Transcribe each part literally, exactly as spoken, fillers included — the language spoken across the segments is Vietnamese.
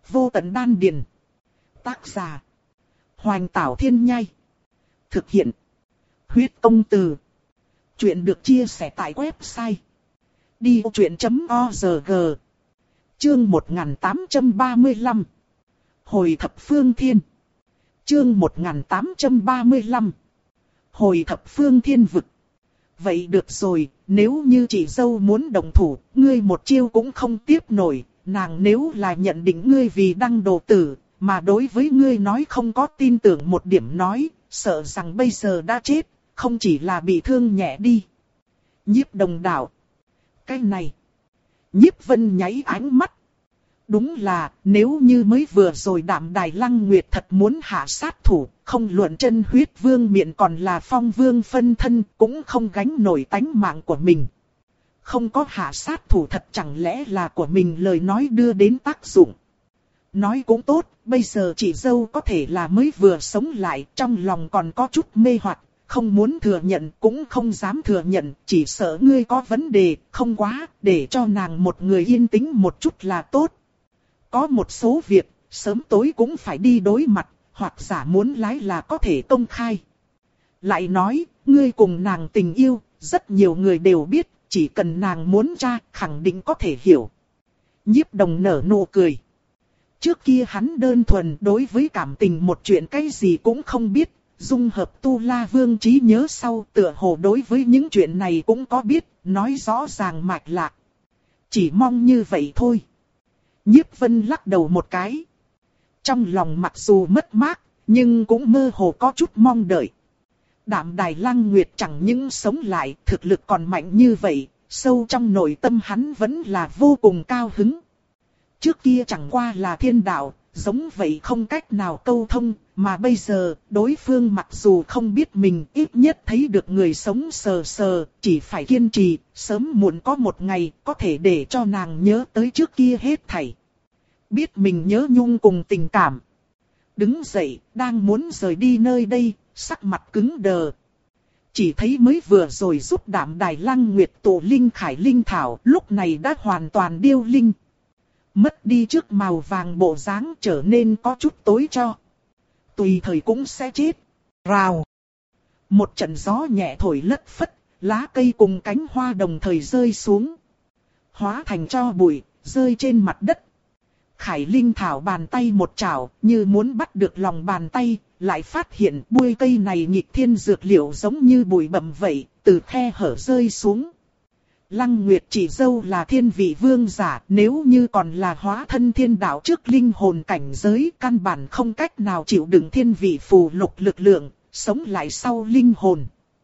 Vô tận đan điền. Tác giả. Hoành Tảo Thiên Nhai. Thực hiện. Huyết Công Từ. Chuyện được chia sẻ tại website đi vô chuyện chấm org. Chương một nghìn tám trăm ba mươi lăm. Hồi thập phương thiên. Chương một nghìn tám trăm ba mươi lăm. Hồi thập phương thiên vực. Vậy được rồi, nếu như chị dâu muốn đồng thủ, ngươi một chiêu cũng không tiếp nổi. Nàng nếu là nhận định ngươi vì đăng đồ tử, mà đối với ngươi nói không có tin tưởng một điểm nói, sợ rằng bây giờ đã chết, không chỉ là bị thương nhẹ đi. Nhiếp Đồng đạo. Cái này. Nhiếp Vân nháy ánh mắt. Đúng là, nếu như mới vừa rồi Đạm Đài Lăng Nguyệt thật muốn hạ sát thủ, không luận chân huyết vương miện còn là phong vương phân thân, cũng không gánh nổi tánh mạng của mình. Không có hạ sát thủ thật chẳng lẽ là của mình lời nói đưa đến tác dụng. Nói cũng tốt, bây giờ chị dâu có thể là mới vừa sống lại, trong lòng còn có chút mê hoặc, không muốn thừa nhận cũng không dám thừa nhận, chỉ sợ ngươi có vấn đề, không quá, để cho nàng một người yên tĩnh một chút là tốt. Có một số việc, sớm tối cũng phải đi đối mặt, hoặc giả muốn lái là có thể công khai. Lại nói, ngươi cùng nàng tình yêu, rất nhiều người đều biết, chỉ cần nàng muốn tra, khẳng định có thể hiểu. Nhiếp Đồng nở nụ cười. Trước kia hắn đơn thuần đối với cảm tình một chuyện cái gì cũng không biết, dung hợp Tu La Vương trí nhớ sau tựa hồ đối với những chuyện này cũng có biết, nói rõ ràng mạch lạc. Chỉ mong như vậy thôi. Nhiếp Vân lắc đầu một cái. Trong lòng mặc dù mất mát, nhưng cũng mơ hồ có chút mong đợi. Đạm Đài Lăng Nguyệt chẳng những sống lại, thực lực còn mạnh như vậy, sâu trong nội tâm hắn vẫn là vô cùng cao hứng. Trước kia chẳng qua là thiên đạo, giống vậy không cách nào câu thông, mà bây giờ, đối phương mặc dù không biết mình ít nhất thấy được người sống sờ sờ, chỉ phải kiên trì, sớm muộn có một ngày có thể để cho nàng nhớ tới trước kia hết thảy. Biết mình nhớ nhung cùng tình cảm. Đứng dậy, đang muốn rời đi nơi đây, sắc mặt cứng đờ. Chỉ thấy mới vừa rồi giúp Đạm Đài Lăng Nguyệt tụ linh khải linh thảo, lúc này đã hoàn toàn điêu linh. Mất đi trước màu vàng bộ dáng trở nên có chút tối cho. Tùy thời cũng sẽ chết. Rào. Một trận gió nhẹ thổi lất phất, lá cây cùng cánh hoa đồng thời rơi xuống. Hóa thành tro bụi, rơi trên mặt đất. Khải linh thảo bàn tay một chảo, như muốn bắt được lòng bàn tay, lại phát hiện bụi cây này nghịch thiên dược liệu giống như bụi bặm vậy, từ khe hở rơi xuống. Lăng Nguyệt chỉ dâu là thiên vị vương giả, nếu như còn là hóa thân thiên đạo trước linh hồn cảnh giới, căn bản không cách nào chịu đựng thiên vị phù lục lực lượng, sống lại sau linh hồn.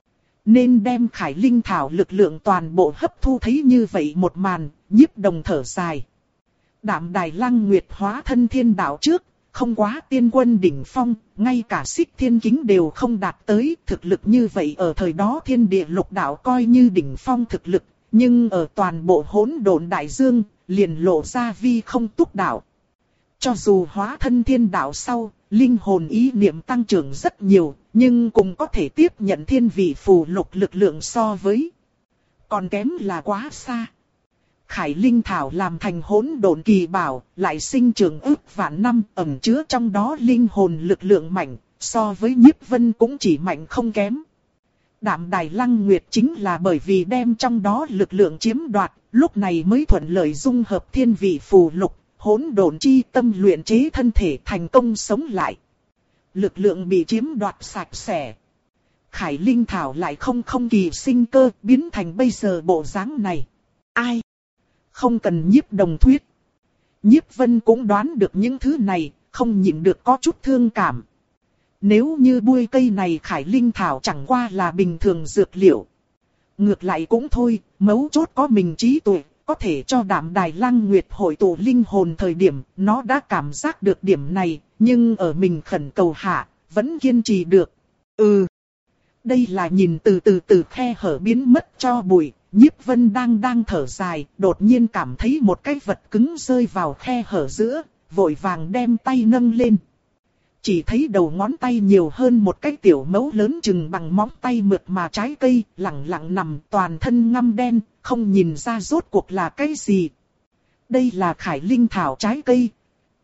Nên đem khải linh thảo lực lượng toàn bộ hấp thu, thấy như vậy một màn, Nhiếp Đồng thở dài. Đạm Đài Lăng Nguyệt hóa thân thiên đạo trước, không quá tiên quân đỉnh phong, ngay cả xích thiên kính đều không đạt tới, thực lực như vậy ở thời đó thiên địa lục đạo coi như đỉnh phong thực lực. Nhưng ở toàn bộ hỗn độn đại dương, liền lộ ra vi không túc đạo. Cho dù hóa thân thiên đạo sau, linh hồn ý niệm tăng trưởng rất nhiều, nhưng cũng có thể tiếp nhận thiên vị phù lục lực lượng so với. Còn kém là quá xa. Khải linh thảo làm thành hỗn độn kỳ bảo, lại sinh trưởng ức vạn năm, ẩn chứa trong đó linh hồn lực lượng mạnh, so với Nhiếp Vân cũng chỉ mạnh không kém. Đạm Đài Lăng Nguyệt chính là bởi vì đem trong đó lực lượng chiếm đoạt, lúc này mới thuận lợi dung hợp thiên vị phù lục, hỗn độn chi tâm luyện chế thân thể thành công sống lại. Lực lượng bị chiếm đoạt sạch sẽ. Khải linh thảo lại không không kỳ sinh cơ, biến thành bây giờ bộ dáng này. Ai? Không cần Nhiếp Đồng thuyết. Nhiếp Vân cũng đoán được những thứ này, không nhịn được có chút thương cảm. Nếu như bụi cây này khải linh thảo chẳng qua là bình thường dược liệu. Ngược lại cũng thôi, mấu chốt có mình trí tuệ, có thể cho Đạm Đài Lăng Nguyệt hội tụ linh hồn thời điểm, nó đã cảm giác được điểm này, nhưng ở mình khẩn cầu hạ, vẫn kiên trì được. Ừ, đây là nhìn từ từ từ khe hở biến mất cho bụi, Nhiếp Vân đang đang thở dài, đột nhiên cảm thấy một cái vật cứng rơi vào khe hở giữa, vội vàng đem tay nâng lên. Chỉ thấy đầu ngón tay nhiều hơn một cái tiểu mẫu lớn chừng bằng móng tay mượt mà trái cây, lẳng lặng nằm toàn thân ngăm đen, không nhìn ra rốt cuộc là cái gì. Đây là khải linh thảo trái cây.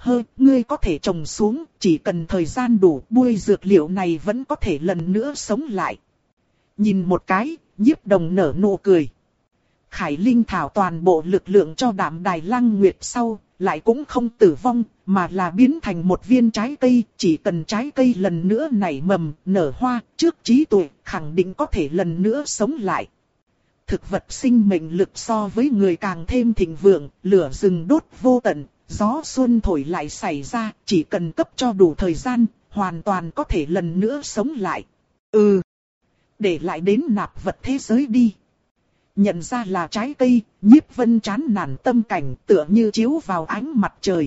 hơ, ngươi có thể trồng xuống, chỉ cần thời gian đủ, bui dược liệu này vẫn có thể lần nữa sống lại. Nhìn một cái, Nhiếp Đồng nở nụ cười. Khải Linh thảo toàn bộ lực lượng cho Đạm Đài Lăng Nguyệt sau, lại cũng không tử vong, mà là biến thành một viên trái cây, chỉ cần trái cây lần nữa nảy mầm, nở hoa, trước trí tuệ, khẳng định có thể lần nữa sống lại. Thực vật sinh mệnh lực so với người càng thêm thịnh vượng, lửa rừng đốt vô tận, gió xuân thổi lại xảy ra, chỉ cần cấp cho đủ thời gian, hoàn toàn có thể lần nữa sống lại. Ừ, để lại đến nạp vật thế giới đi. Nhận ra là trái cây, Nhiếp Vân chán nản tâm cảnh tựa như chiếu vào ánh mặt trời.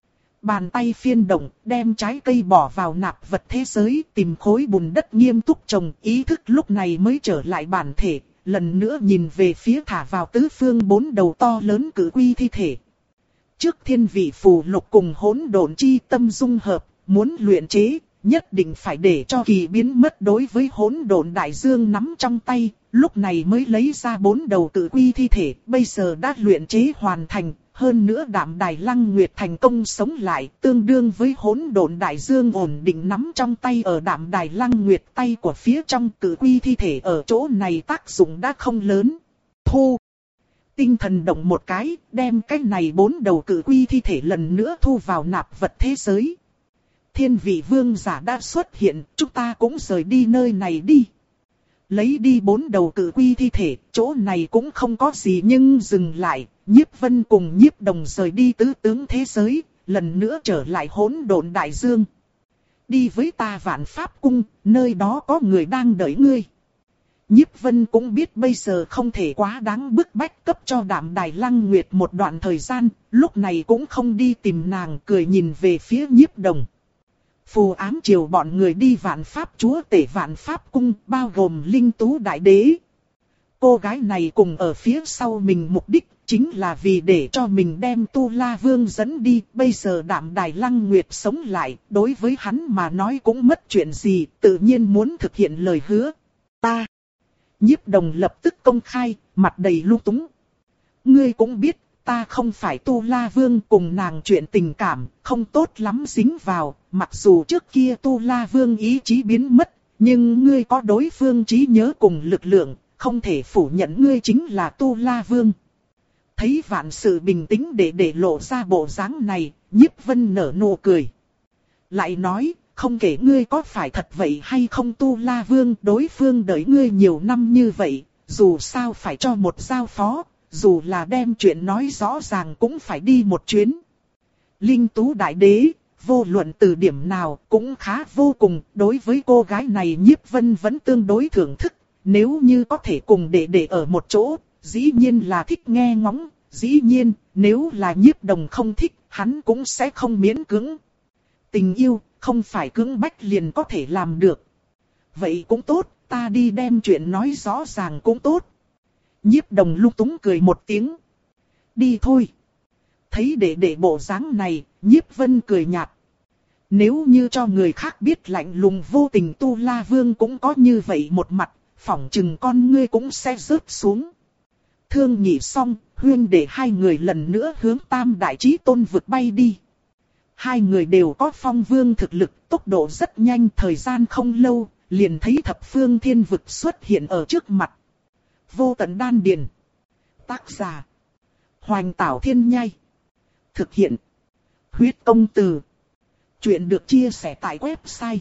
Bàn tay phiên động, đem trái cây bỏ vào nạp vật thế giới, tìm khối bùn đất nghiêm túc trồng, ý thức lúc này mới trở lại bản thể, lần nữa nhìn về phía thả vào tứ phương bốn đầu to lớn cử quy thi thể. Trước thiên vị phù lục cùng hỗn độn chi tâm dung hợp, muốn luyện chế, nhất định phải để cho kỳ biến mất đối với hỗn độn đại dương nắm trong tay, lúc này mới lấy ra bốn đầu cử quy thi thể, bây giờ đã luyện chế hoàn thành, hơn nữa Đạm Đài Lăng Nguyệt thành công sống lại, tương đương với hỗn độn đại dương ổn định nắm trong tay ở Đạm Đài Lăng Nguyệt tay của phía trong cử quy thi thể ở chỗ này tác dụng đã không lớn. Thu. Tinh thần động một cái, đem cái này bốn đầu cử quy thi thể lần nữa thu vào nạp vật thế giới. Thiên vị vương giả đã xuất hiện, chúng ta cũng rời đi nơi này đi. Lấy đi bốn đầu cử quy thi thể, chỗ này cũng không có gì nhưng dừng lại, Nhiếp Vân cùng Nhiếp Đồng rời đi tứ tướng thế giới, lần nữa trở lại hỗn độn đại dương. Đi với ta Vạn Pháp Cung, nơi đó có người đang đợi ngươi. Nhiếp Vân cũng biết bây giờ không thể quá đáng bức bách cấp cho Đạm Đài Lăng Nguyệt một đoạn thời gian, lúc này cũng không đi tìm nàng, cười nhìn về phía Nhiếp Đồng. Phù ám triều bọn người đi Vạn Pháp chúa tể Vạn Pháp Cung, bao gồm Linh Tú Đại Đế. Cô gái này cùng ở phía sau mình mục đích, chính là vì để cho mình đem Tu La Vương dẫn đi. Bây giờ Đạm Đài Lăng Nguyệt sống lại, đối với hắn mà nói cũng mất chuyện gì, tự nhiên muốn thực hiện lời hứa. Ta. Nhiếp Đồng lập tức công khai, mặt đầy lung túng. Ngươi cũng biết, ta không phải Tu La Vương, cùng nàng chuyện tình cảm, không tốt lắm dính vào, mặc dù trước kia Tu La Vương ý chí biến mất, nhưng ngươi có đối phương trí nhớ cùng lực lượng, không thể phủ nhận ngươi chính là Tu La Vương. Thấy vạn sự bình tĩnh để để lộ ra bộ dáng này, Nhiếp Vân nở nụ cười. Lại nói, không kể ngươi có phải thật vậy hay không Tu La Vương, đối phương đợi ngươi nhiều năm như vậy, dù sao phải cho một giao phó, dù là đem chuyện nói rõ ràng cũng phải đi một chuyến. Linh Tú Đại Đế, vô luận từ điểm nào cũng khá vô cùng, đối với cô gái này Nhiếp Vân vẫn tương đối thưởng thức, nếu như có thể cùng để để ở một chỗ, dĩ nhiên là thích nghe ngóng, dĩ nhiên, nếu là Nhiếp Đồng không thích, hắn cũng sẽ không miễn cưỡng. Tình yêu, không phải cưỡng bách liền có thể làm được. Vậy cũng tốt, ta đi đem chuyện nói rõ ràng cũng tốt. Nhiếp Đồng lung túng cười một tiếng. Đi thôi. Thấy đệ đệ bộ dáng này, Nhiếp Vân cười nhạt. Nếu như cho người khác biết lạnh lùng vô tình Tu La Vương cũng có như vậy một mặt, phỏng chừng con ngươi cũng sẽ rớt xuống. Thương nhị xong, huyên để hai người lần nữa hướng Tam Đại Chí Tôn vực bay đi. Hai người đều có phong vương thực lực, tốc độ rất nhanh, thời gian không lâu, liền thấy thập phương thiên vực xuất hiện ở trước mặt. Vô tận đan điền. Tác giả. Hoành Tảo Thiên Nhai. Thực hiện. Huyết Công Từ. Chuyện được chia sẻ tại website.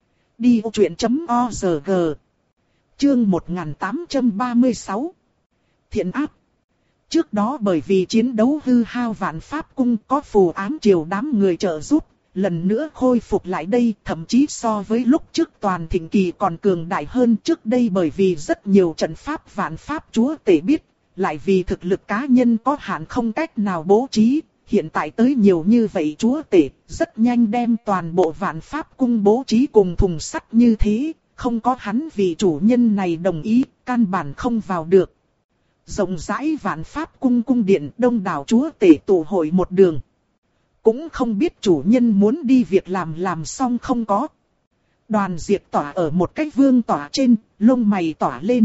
đi ô chuyện chấm o rờ giê. Chương một nghìn tám trăm ba mươi sáu. Thiện áp. Trước đó bởi vì chiến đấu hư hao Vạn Pháp Cung có phù ám triều đám người trợ giúp, lần nữa khôi phục lại đây, thậm chí so với lúc trước toàn thịnh kỳ còn cường đại hơn. Trước đây bởi vì rất nhiều trận pháp Vạn Pháp chúa tể biết, lại vì thực lực cá nhân có hạn không cách nào bố trí, hiện tại tới nhiều như vậy chúa tể, rất nhanh đem toàn bộ Vạn Pháp Cung bố trí cùng thùng sắt như thế, không có hắn vì chủ nhân này đồng ý, căn bản không vào được. Rộng rãi Vạn Pháp Cung cung điện, đông đảo chúa tể tụ hội một đường. Cũng không biết chủ nhân muốn đi việc làm làm xong không có. Đoàn Diệp tỏa ở một cái vương tỏa trên, lông mày tỏa lên.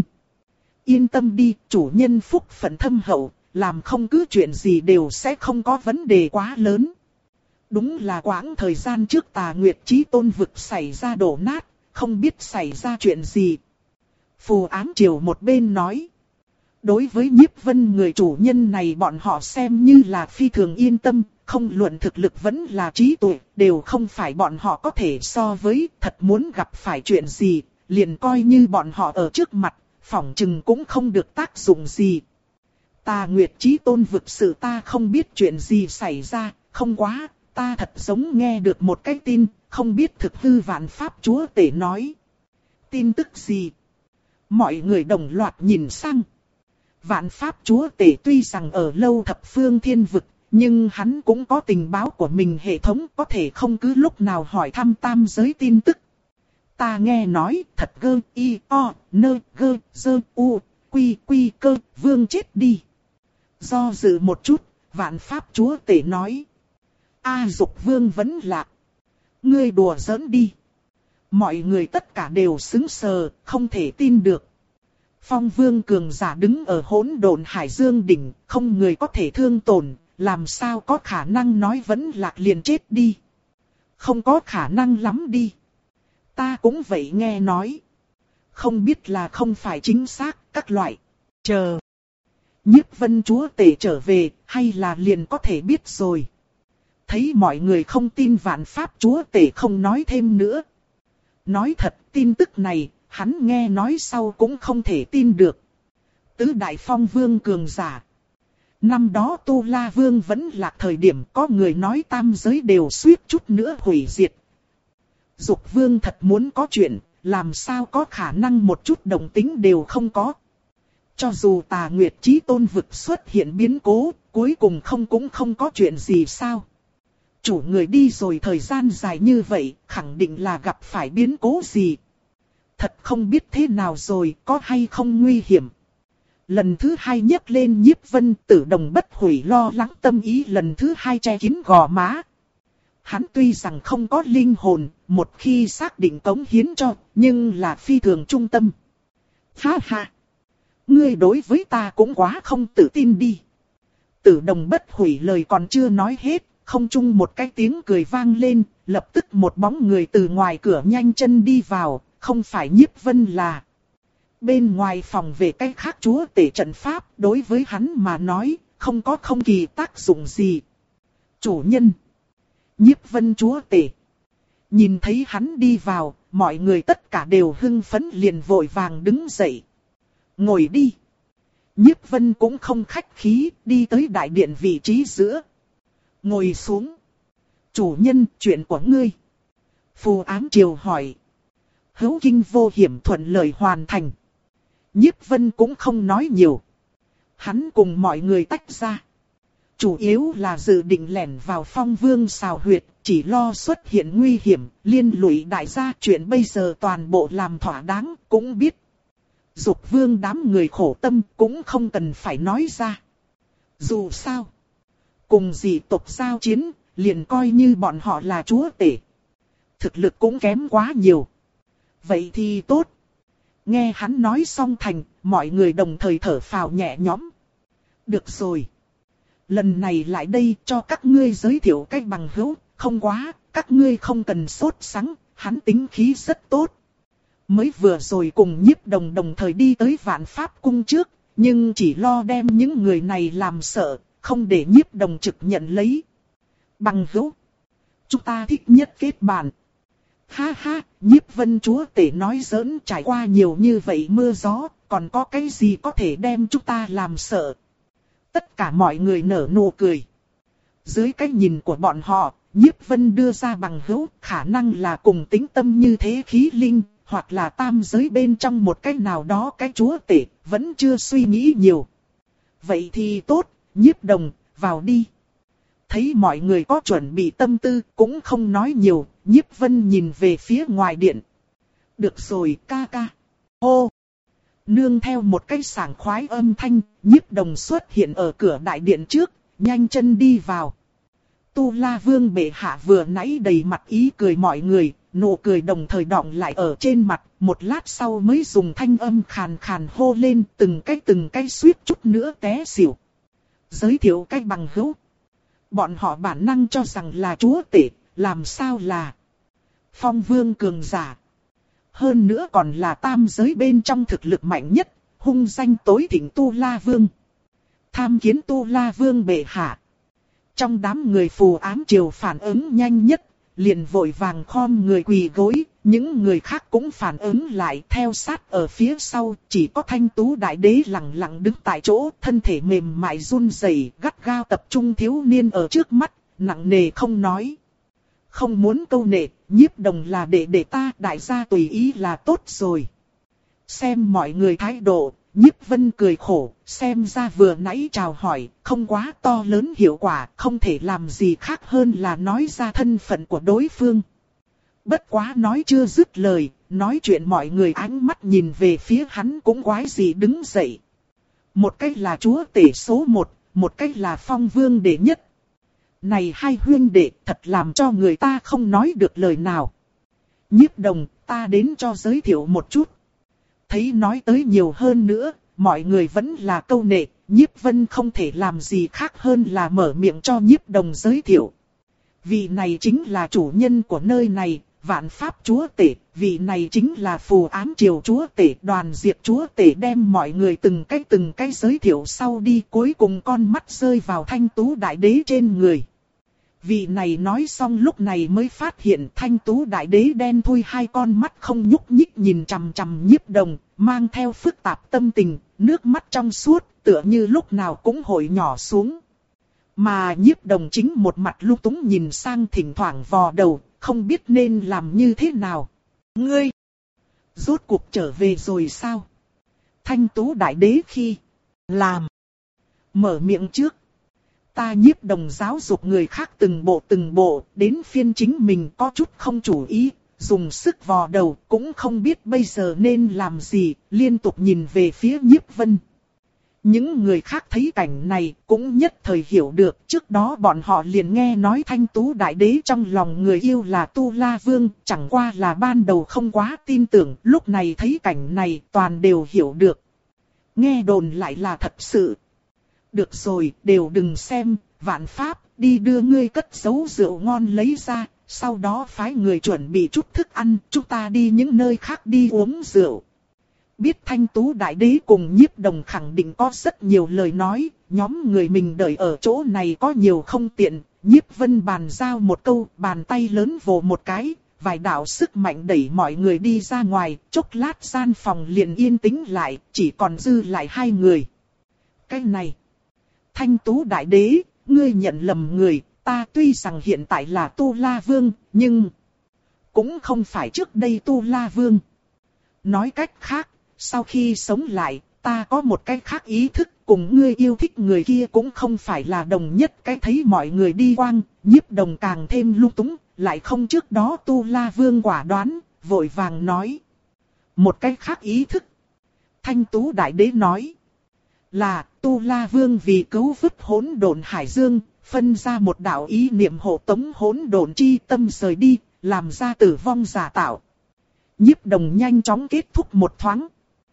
Yên tâm đi, chủ nhân phúc phận thâm hậu, làm không cứ chuyện gì đều sẽ không có vấn đề quá lớn. Đúng là quãng thời gian trước Tà Nguyệt Chí Tôn vực xảy ra đổ nát, không biết xảy ra chuyện gì. Phù Ám Triều một bên nói. Đối với Nhiếp Vân người chủ nhân này bọn họ xem như là phi thường yên tâm, không luận thực lực vẫn là trí tuệ, đều không phải bọn họ có thể so với, thật muốn gặp phải chuyện gì, liền coi như bọn họ ở trước mặt, phỏng chừng cũng không được tác dụng gì. Tà Nguyệt Chí Tôn vực sự ta không biết chuyện gì xảy ra, không quá, ta thật giống nghe được một cái tin, không biết thực hư Vạn Pháp Chúa Tể nói. Tin tức gì? Mọi người đồng loạt nhìn sang. Vạn Pháp Chúa Tể tuy rằng ở lâu thập phương thiên vực, nhưng hắn cũng có tình báo của mình hệ thống, có thể không cứ lúc nào hỏi thăm tam giới tin tức. Ta nghe nói thật gơ y o nơ gơ dơ u quy quy cơ vương chết đi. Do dự một chút, Vạn Pháp Chúa Tể nói. A Dục Vương vẫn lạc. Ngươi đùa giỡn đi. Mọi người tất cả đều sững sờ, không thể tin được. Phong Vương cường giả đứng ở hỗn độn hải dương đỉnh, không người có thể thương tổn, làm sao có khả năng nói vẫn lạc liền chết đi. Không có khả năng lắm đi. Ta cũng vậy nghe nói. Không biết là không phải chính xác, các loại. Chờ. Nhiếp Vân Chúa Tể trở về, hay là liền có thể biết rồi. Thấy mọi người không tin Vạn Pháp Chúa Tể không nói thêm nữa. Nói thật, tin tức này, hắn nghe nói sau cũng không thể tin được. Tứ Đại Phong Vương cường giả. Năm đó Tu La Vương vẫn là thời điểm có người nói tam giới đều suýt chút nữa hủy diệt. Dục Vương thật muốn có chuyện, làm sao có khả năng một chút động tính đều không có. Cho dù Tà Nguyệt Chí Tôn vực xuất hiện biến cố, cuối cùng không cũng không có chuyện gì sao. Chủ người đi rồi thời gian dài như vậy, khẳng định là gặp phải biến cố gì. Thật không biết thế nào rồi, có hay không nguy hiểm. Lần thứ hai nhấc lên Nhiếp Vân, Tử Đồng bất hủy lo lắng tâm ý lần thứ hai che kín gò má. Hắn tuy rằng không có linh hồn, một khi xác định cống hiến cho, nhưng là phi thường trung tâm. Ha ha! Ngươi đối với ta cũng quá không tự tin đi. Tử Đồng bất hủy lời còn chưa nói hết, không chung một cái tiếng cười vang lên, lập tức một bóng người từ ngoài cửa nhanh chân đi vào, không phải Nhiếp Vân là. Bên ngoài phòng về cái khác chúa tể trận pháp, đối với hắn mà nói, không có không kỳ tác dụng gì. Chủ nhân. Nhiếp Vân chúa tể. Nhìn thấy hắn đi vào, mọi người tất cả đều hưng phấn liền vội vàng đứng dậy. Ngồi đi. Nhiếp Vân cũng không khách khí, đi tới đại điện vị trí giữa. Ngồi xuống. Chủ nhân, chuyện của ngươi. Phù Ám Triều hỏi. Hữu kinh vô hiểm thuận lợi hoàn thành. Nhiếp Vân cũng không nói nhiều. Hắn cùng mọi người tách ra. Chủ yếu là dự định lẻn vào Phong Vương xào huyệt, chỉ lo xuất hiện nguy hiểm, liên lụy đại gia chuyện bây giờ toàn bộ làm thỏa đáng, cũng biết. Dục Vương đám người khổ tâm cũng không cần phải nói ra. Dù sao, cùng dị tộc giao chiến, liền coi như bọn họ là chúa tể. Thực lực cũng kém quá nhiều. Vậy thì tốt. Nghe hắn nói xong thành, mọi người đồng thời thở phào nhẹ nhõm. Được rồi. Lần này lại đây cho các ngươi giới thiệu cách bằng hữu, không quá, các ngươi không cần sốt sắng, hắn tính khí rất tốt. Mới vừa rồi cùng Nhiếp Đồng đồng thời đi tới Vạn Pháp Cung trước, nhưng chỉ lo đem những người này làm sợ, không để Nhiếp Đồng trực nhận lấy. Bằng hữu. Chúng ta thích nhất kết bạn. Ha ha, Nhiếp Vân chúa tể nói giỡn trải qua nhiều như vậy mưa gió, còn có cái gì có thể đem chúng ta làm sợ. Tất cả mọi người nở nụ cười. Dưới cái nhìn của bọn họ, Nhiếp Vân đưa ra bằng hữu khả năng là cùng tính tâm như thế khí linh, hoặc là tam giới bên trong một cái nào đó cái chúa tể, vẫn chưa suy nghĩ nhiều. Vậy thì tốt, Nhiếp Đồng, vào đi. Thấy mọi người có chuẩn bị tâm tư, cũng không nói nhiều, Nhiếp Vân nhìn về phía ngoài điện. Được rồi ca ca. Hô. Nương theo một cái sảng khoái âm thanh, Nhiếp Đồng xuất hiện ở cửa đại điện trước, nhanh chân đi vào. Tu La Vương bệ hạ vừa nãy đầy mặt ý cười mọi người, nụ cười đồng thời đọng lại ở trên mặt, một lát sau mới dùng thanh âm khàn khàn hô lên từng cái từng cái suýt chút nữa té xỉu. Giới thiệu cách bằng hữu. Bọn họ bản năng cho rằng là chúa tể, làm sao là phong vương cường giả. Hơn nữa còn là tam giới bên trong thực lực mạnh nhất, hung danh tối thịnh Tu La Vương. Tham kiến Tu La Vương bệ hạ. Trong đám người phù ám triều phản ứng nhanh nhất, liền vội vàng khom người quỳ gối, những người khác cũng phản ứng lại theo sát ở phía sau, chỉ có Thanh Tú Đại Đế lặng lặng đứng tại chỗ, thân thể mềm mại run rẩy, gắt gao tập trung thiếu niên ở trước mắt, nặng nề không nói. Không muốn câu nệ, Nhiếp Đồng là để để ta, đại gia tùy ý là tốt rồi. Xem mọi người thái độ, Nhiếp Vân cười khổ, xem ra vừa nãy chào hỏi, không quá to lớn hiệu quả, không thể làm gì khác hơn là nói ra thân phận của đối phương. Bất quá nói chưa dứt lời, nói chuyện mọi người ánh mắt nhìn về phía hắn cũng quái gì đứng dậy. Một cách là chúa tể số một, một cách là phong vương đệ nhất. Này hai huynh đệ thật làm cho người ta không nói được lời nào. Nhiếp Đồng, ta đến cho giới thiệu một chút. Thấy nói tới nhiều hơn nữa, mọi người vẫn là câu nệ, Nhiếp Vân không thể làm gì khác hơn là mở miệng cho Nhiếp Đồng giới thiệu. Vị này chính là chủ nhân của nơi này, Vạn Pháp Chúa Tể, vị này chính là Phù Ám Triều Chúa Tể, Đoàn Diệp Chúa Tể, đem mọi người từng cái từng cái giới thiệu sau đi, cuối cùng con mắt rơi vào Thanh Tú Đại Đế trên người. Vị này nói xong lúc này mới phát hiện Thanh Tú Đại Đế đen thui hai con mắt không nhúc nhích nhìn chằm chằm Nhiếp Đồng, mang theo phức tạp tâm tình, nước mắt trong suốt, tựa như lúc nào cũng hội nhỏ xuống. Mà Nhiếp Đồng chính một mặt lung túng nhìn sang, thỉnh thoảng vò đầu, không biết nên làm như thế nào. Ngươi, rốt cuộc trở về rồi sao? Thanh Tú Đại Đế khi làm, mở miệng trước. Ta Nhiếp Đồng giáo dục người khác từng bộ từng bộ, đến phiên chính mình có chút không chủ ý, dùng sức vò đầu, cũng không biết bây giờ nên làm gì, liên tục nhìn về phía Nhiếp Vân. Những người khác thấy cảnh này cũng nhất thời hiểu được, trước đó bọn họ liền nghe nói Thanh Tú Đại Đế trong lòng người yêu là Tu La Vương, chẳng qua là ban đầu không quá tin tưởng, lúc này thấy cảnh này toàn đều hiểu được. Nghe đồn lại là thật sự. Được rồi, đều đừng xem, Vạn Pháp, đi đưa ngươi cất giấu rượu ngon lấy ra, sau đó phái người chuẩn bị chút thức ăn, chúng ta đi những nơi khác đi uống rượu. Biết Thanh Tú Đại Đế cùng Nhiếp Đồng khẳng định có rất nhiều lời nói, nhóm người mình đợi ở chỗ này có nhiều không tiện, Nhiếp Vân bàn giao một câu, bàn tay lớn vồ một cái, vài đạo sức mạnh đẩy mọi người đi ra ngoài, chốc lát gian phòng liền yên tĩnh lại, chỉ còn dư lại hai người. Cái này, Thanh Tú Đại Đế, ngươi nhận lầm người, ta tuy rằng hiện tại là Tu La Vương, nhưng cũng không phải trước đây Tu La Vương. Nói cách khác, sau khi sống lại, ta có một cái khác ý thức, cùng ngươi yêu thích người kia cũng không phải là đồng nhất. Cái thấy mọi người đi quang, Nhiếp Đồng càng thêm lung túng, lại không trước đó Tu La Vương quả đoán, vội vàng nói. Một cái khác ý thức. Thanh Tú Đại Đế nói. Là, Tu La Vương vì cứu vớt hỗn độn hải dương, phân ra một đạo ý niệm hộ tống hỗn độn chi tâm rời đi, làm ra tử vong giả tạo. Nhiếp Đồng nhanh chóng kết thúc một thoáng.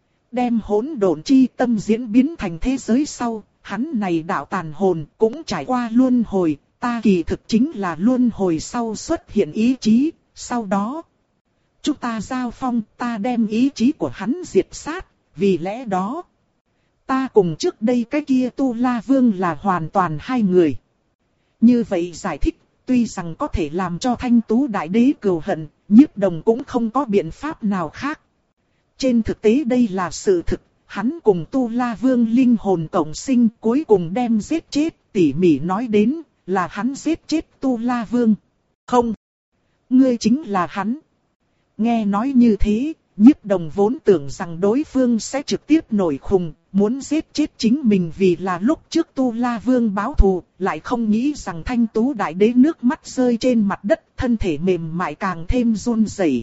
Đem hỗn độn chi tâm diễn biến thành thế giới sau, hắn này đạo tàn hồn cũng trải qua luân hồi, ta kỳ thực chính là luân hồi sau xuất hiện ý chí, sau đó chúng ta giao phong, ta đem ý chí của hắn diệt sát, vì lẽ đó ta cùng trước đây cái kia Tu La Vương là hoàn toàn hai người. Như vậy giải thích, tuy rằng có thể làm cho Thanh Tú Đại Đế cừu hận, Nhiếp Đồng cũng không có biện pháp nào khác. Trên thực tế đây là sự thực, hắn cùng Tu La Vương linh hồn cộng sinh cuối cùng đem giết chết, tỉ mỉ nói đến là hắn giết chết Tu La Vương. Không, ngươi chính là hắn. Nghe nói như thế, Nhiếp Đồng vốn tưởng rằng đối phương sẽ trực tiếp nổi khùng, muốn giết chết chính mình vì là lúc trước Tu La Vương báo thù, lại không nghĩ rằng Thanh Tú Đại Đế nước mắt rơi trên mặt đất, thân thể mềm mại càng thêm run rẩy.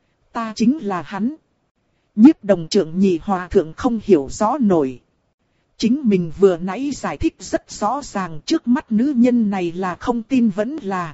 Ta chính là hắn. Nhiếp Đồng trưởng nhị hòa thượng không hiểu rõ nổi. Chính mình vừa nãy giải thích rất rõ ràng, trước mắt nữ nhân này là không tin vẫn là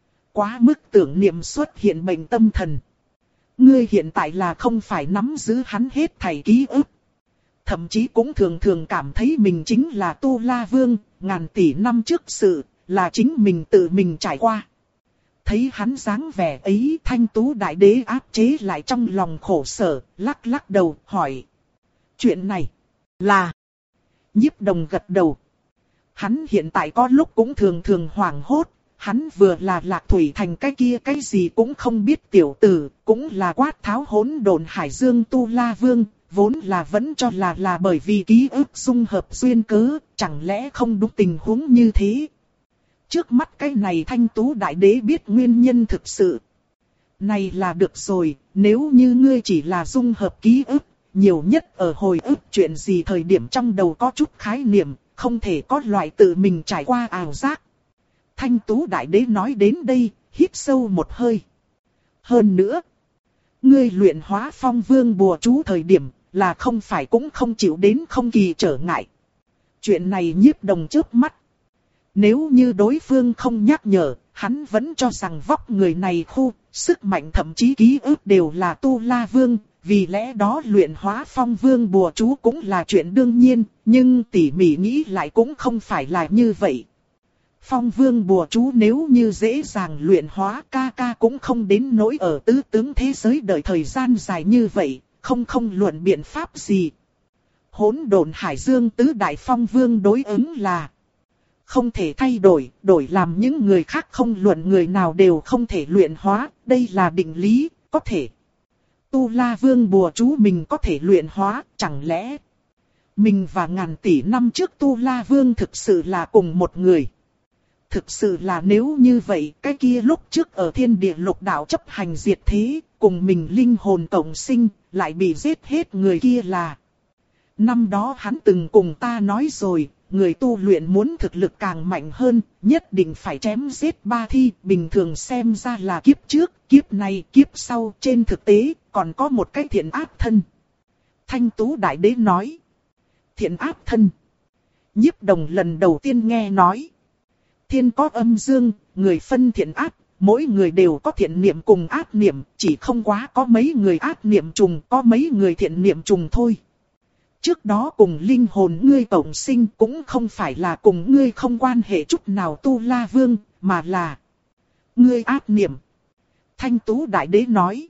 quá mức tưởng niệm xuất hiện bệnh tâm thần. Ngươi hiện tại là không phải nắm giữ hắn hết thảy ký ức. Thậm chí cũng thường thường cảm thấy mình chính là Tu La Vương, ngàn tỷ năm trước sự, là chính mình tự mình trải qua. Thấy hắn dáng vẻ ấy, Thanh Tú Đại Đế áp chế lại trong lòng khổ sở, lắc lắc đầu, hỏi. Chuyện này, là... Nhiếp Đồng gật đầu. Hắn hiện tại có lúc cũng thường thường hoảng hốt, hắn vừa là Lạc Thủy Thành cái kia cái gì cũng không biết tiểu tử, cũng là quát tháo hỗn độn Hải Dương Tu La Vương, vốn là vẫn cho là là bởi vì ký ức dung hợp duyên cớ, chẳng lẽ không đúng tình huống như thế. Trước mắt cái này Thanh Tú Đại Đế biết nguyên nhân thực sự. Này là được rồi, nếu như ngươi chỉ là dung hợp ký ức, nhiều nhất ở hồi ức chuyện gì thời điểm trong đầu có chút khái niệm, không thể có loại tự mình trải qua ảo giác. Thanh Tú Đại Đế nói đến đây, hít sâu một hơi. Hơn nữa, ngươi luyện hóa Phong Vương bùa chú thời điểm, là không phải cũng không chịu đến không kỳ trở ngại. Chuyện này Nhiếp Đồng chớp mắt. Nếu như đối phương không nhắc nhở, hắn vẫn cho rằng vóc người này khu, sức mạnh thậm chí ký ức đều là Tu La Vương, vì lẽ đó luyện hóa Phong Vương bùa chú cũng là chuyện đương nhiên, nhưng tỉ mỉ nghĩ lại cũng không phải là như vậy. Phong Vương bùa chú nếu như dễ dàng luyện hóa, ca ca cũng không đến nỗi ở tứ tướng thế giới đợi thời gian dài như vậy, không không luận biện pháp gì. Hỗn độn Hải Dương tứ đại Phong Vương đối ứng là không thể thay đổi, đổi làm những người khác không luận người nào đều không thể luyện hóa, đây là định lý, có thể. Tu La Vương bùa chú mình có thể luyện hóa, chẳng lẽ mình và ngàn tỷ năm trước Tu La Vương thực sự là cùng một người. Thực sự là nếu như vậy, cái kia lúc trước ở thiên địa lục đạo chấp hành diệt thế, cùng mình linh hồn cộng sinh, lại bị giết hết người kia là. Năm đó hắn từng cùng ta nói rồi, người tu luyện muốn thực lực càng mạnh hơn, nhất định phải chém giết ba thi, bình thường xem ra là kiếp trước, kiếp này, kiếp sau, trên thực tế, còn có một cái thiện ác thân. Thanh Tú Đại Đế nói. Thiện ác thân. Nhiếp Đồng lần đầu tiên nghe nói. Thiên có âm dương, người phân thiện ác, mỗi người đều có thiện niệm cùng ác niệm, chỉ không quá có mấy người ác niệm trùng, có mấy người thiện niệm trùng thôi. Trước đó cùng linh hồn ngươi tổng sinh cũng không phải là cùng ngươi không quan hệ chút nào Tu La Vương, mà là ngươi ác niệm. Thanh Tú Đại Đế nói.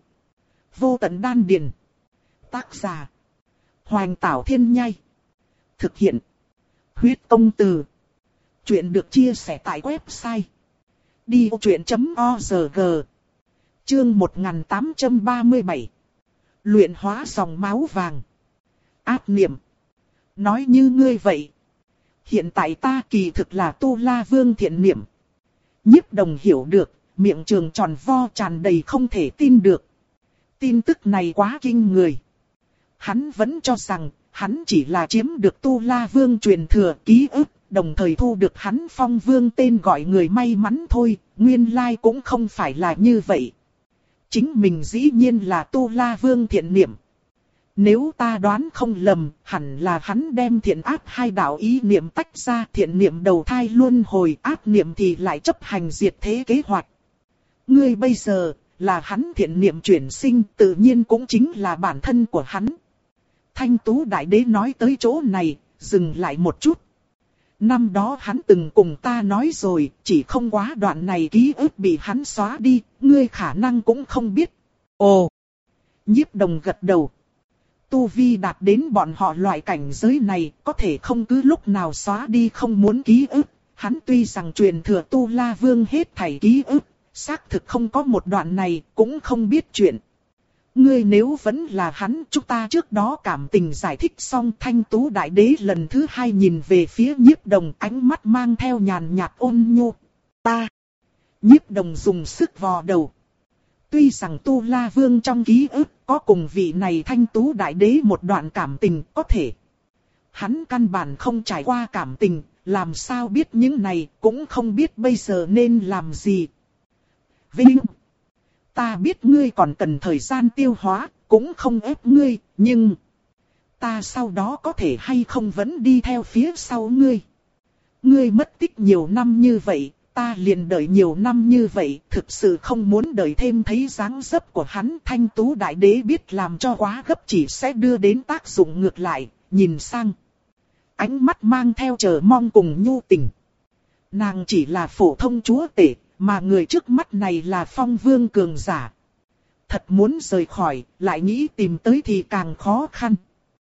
Vô tận đan điền. Tác giả. Hoành Tảo Thiên Nhai. Thực hiện. Huyết Công Từ. Chuyện được chia sẻ tại website đi ô chuyện chấm org. Chương một nghìn tám trăm ba mươi bảy. Luyện hóa dòng máu vàng. Ác niệm. Nói như ngươi vậy. Hiện tại ta kỳ thực là Tu La Vương thiện niệm. Nhiếp Đồng hiểu được, miệng trường tròn vo tràn đầy không thể tin được. Tin tức này quá kinh người. Hắn vẫn cho rằng, hắn chỉ là chiếm được Tu La Vương truyền thừa ký ức, đồng thời thu được hắn Phong Vương tên gọi người may mắn thôi, nguyên lai cũng không phải là như vậy. Chính mình dĩ nhiên là Tu La Vương thiện niệm. Nếu ta đoán không lầm, hẳn là hắn đem thiện ác hai đạo ý niệm tách ra, thiện niệm đầu thai luân hồi, ác niệm thì lại chấp hành diệt thế kế hoạch. Ngươi bây giờ, là hắn thiện niệm chuyển sinh, tự nhiên cũng chính là bản thân của hắn. Thanh Tú Đại Đế nói tới chỗ này, dừng lại một chút. Năm đó hắn từng cùng ta nói rồi, chỉ không quá đoạn này ký ức bị hắn xóa đi, ngươi khả năng cũng không biết. Ồ! Nhiếp Đồng gật đầu. Tu vi đạt đến bọn họ loại cảnh giới này, có thể không cứ lúc nào xóa đi không muốn ký ức. Hắn tuy rằng truyền thừa Tu La Vương hết thảy ký ức, xác thực không có một đoạn này, cũng không biết chuyện. Ngươi nếu vẫn là hắn, chúng ta trước đó cảm tình giải thích xong. Thanh Tú Đại Đế lần thứ hai nhìn về phía Nhiếp Đồng, ánh mắt mang theo nhàn nhạt ôn nhu. Ta! Nhiếp Đồng dùng sức vò đầu. Tuy rằng Tu La Vương trong ký ức có cùng vị này Thanh Tú Đại Đế một đoạn cảm tình, có thể hắn căn bản không trải qua cảm tình, làm sao biết những này, cũng không biết bây giờ nên làm gì. Vinh! Ta biết ngươi còn cần thời gian tiêu hóa, cũng không ép ngươi, nhưng ta sau đó có thể hay không vẫn đi theo phía sau ngươi. Ngươi mất tích nhiều năm như vậy, ta liền đợi nhiều năm như vậy, thực sự không muốn đợi thêm thấy dáng dấp của hắn. Thanh Tú Đại Đế biết làm cho quá gấp chỉ sẽ đưa đến tác dụng ngược lại, nhìn sang. Ánh mắt mang theo chờ mong cùng nhu tình. Nàng chỉ là phổ thông chúa tể, mà người trước mắt này là phong vương cường giả. Thật muốn rời khỏi, lại nghĩ tìm tới thì càng khó khăn.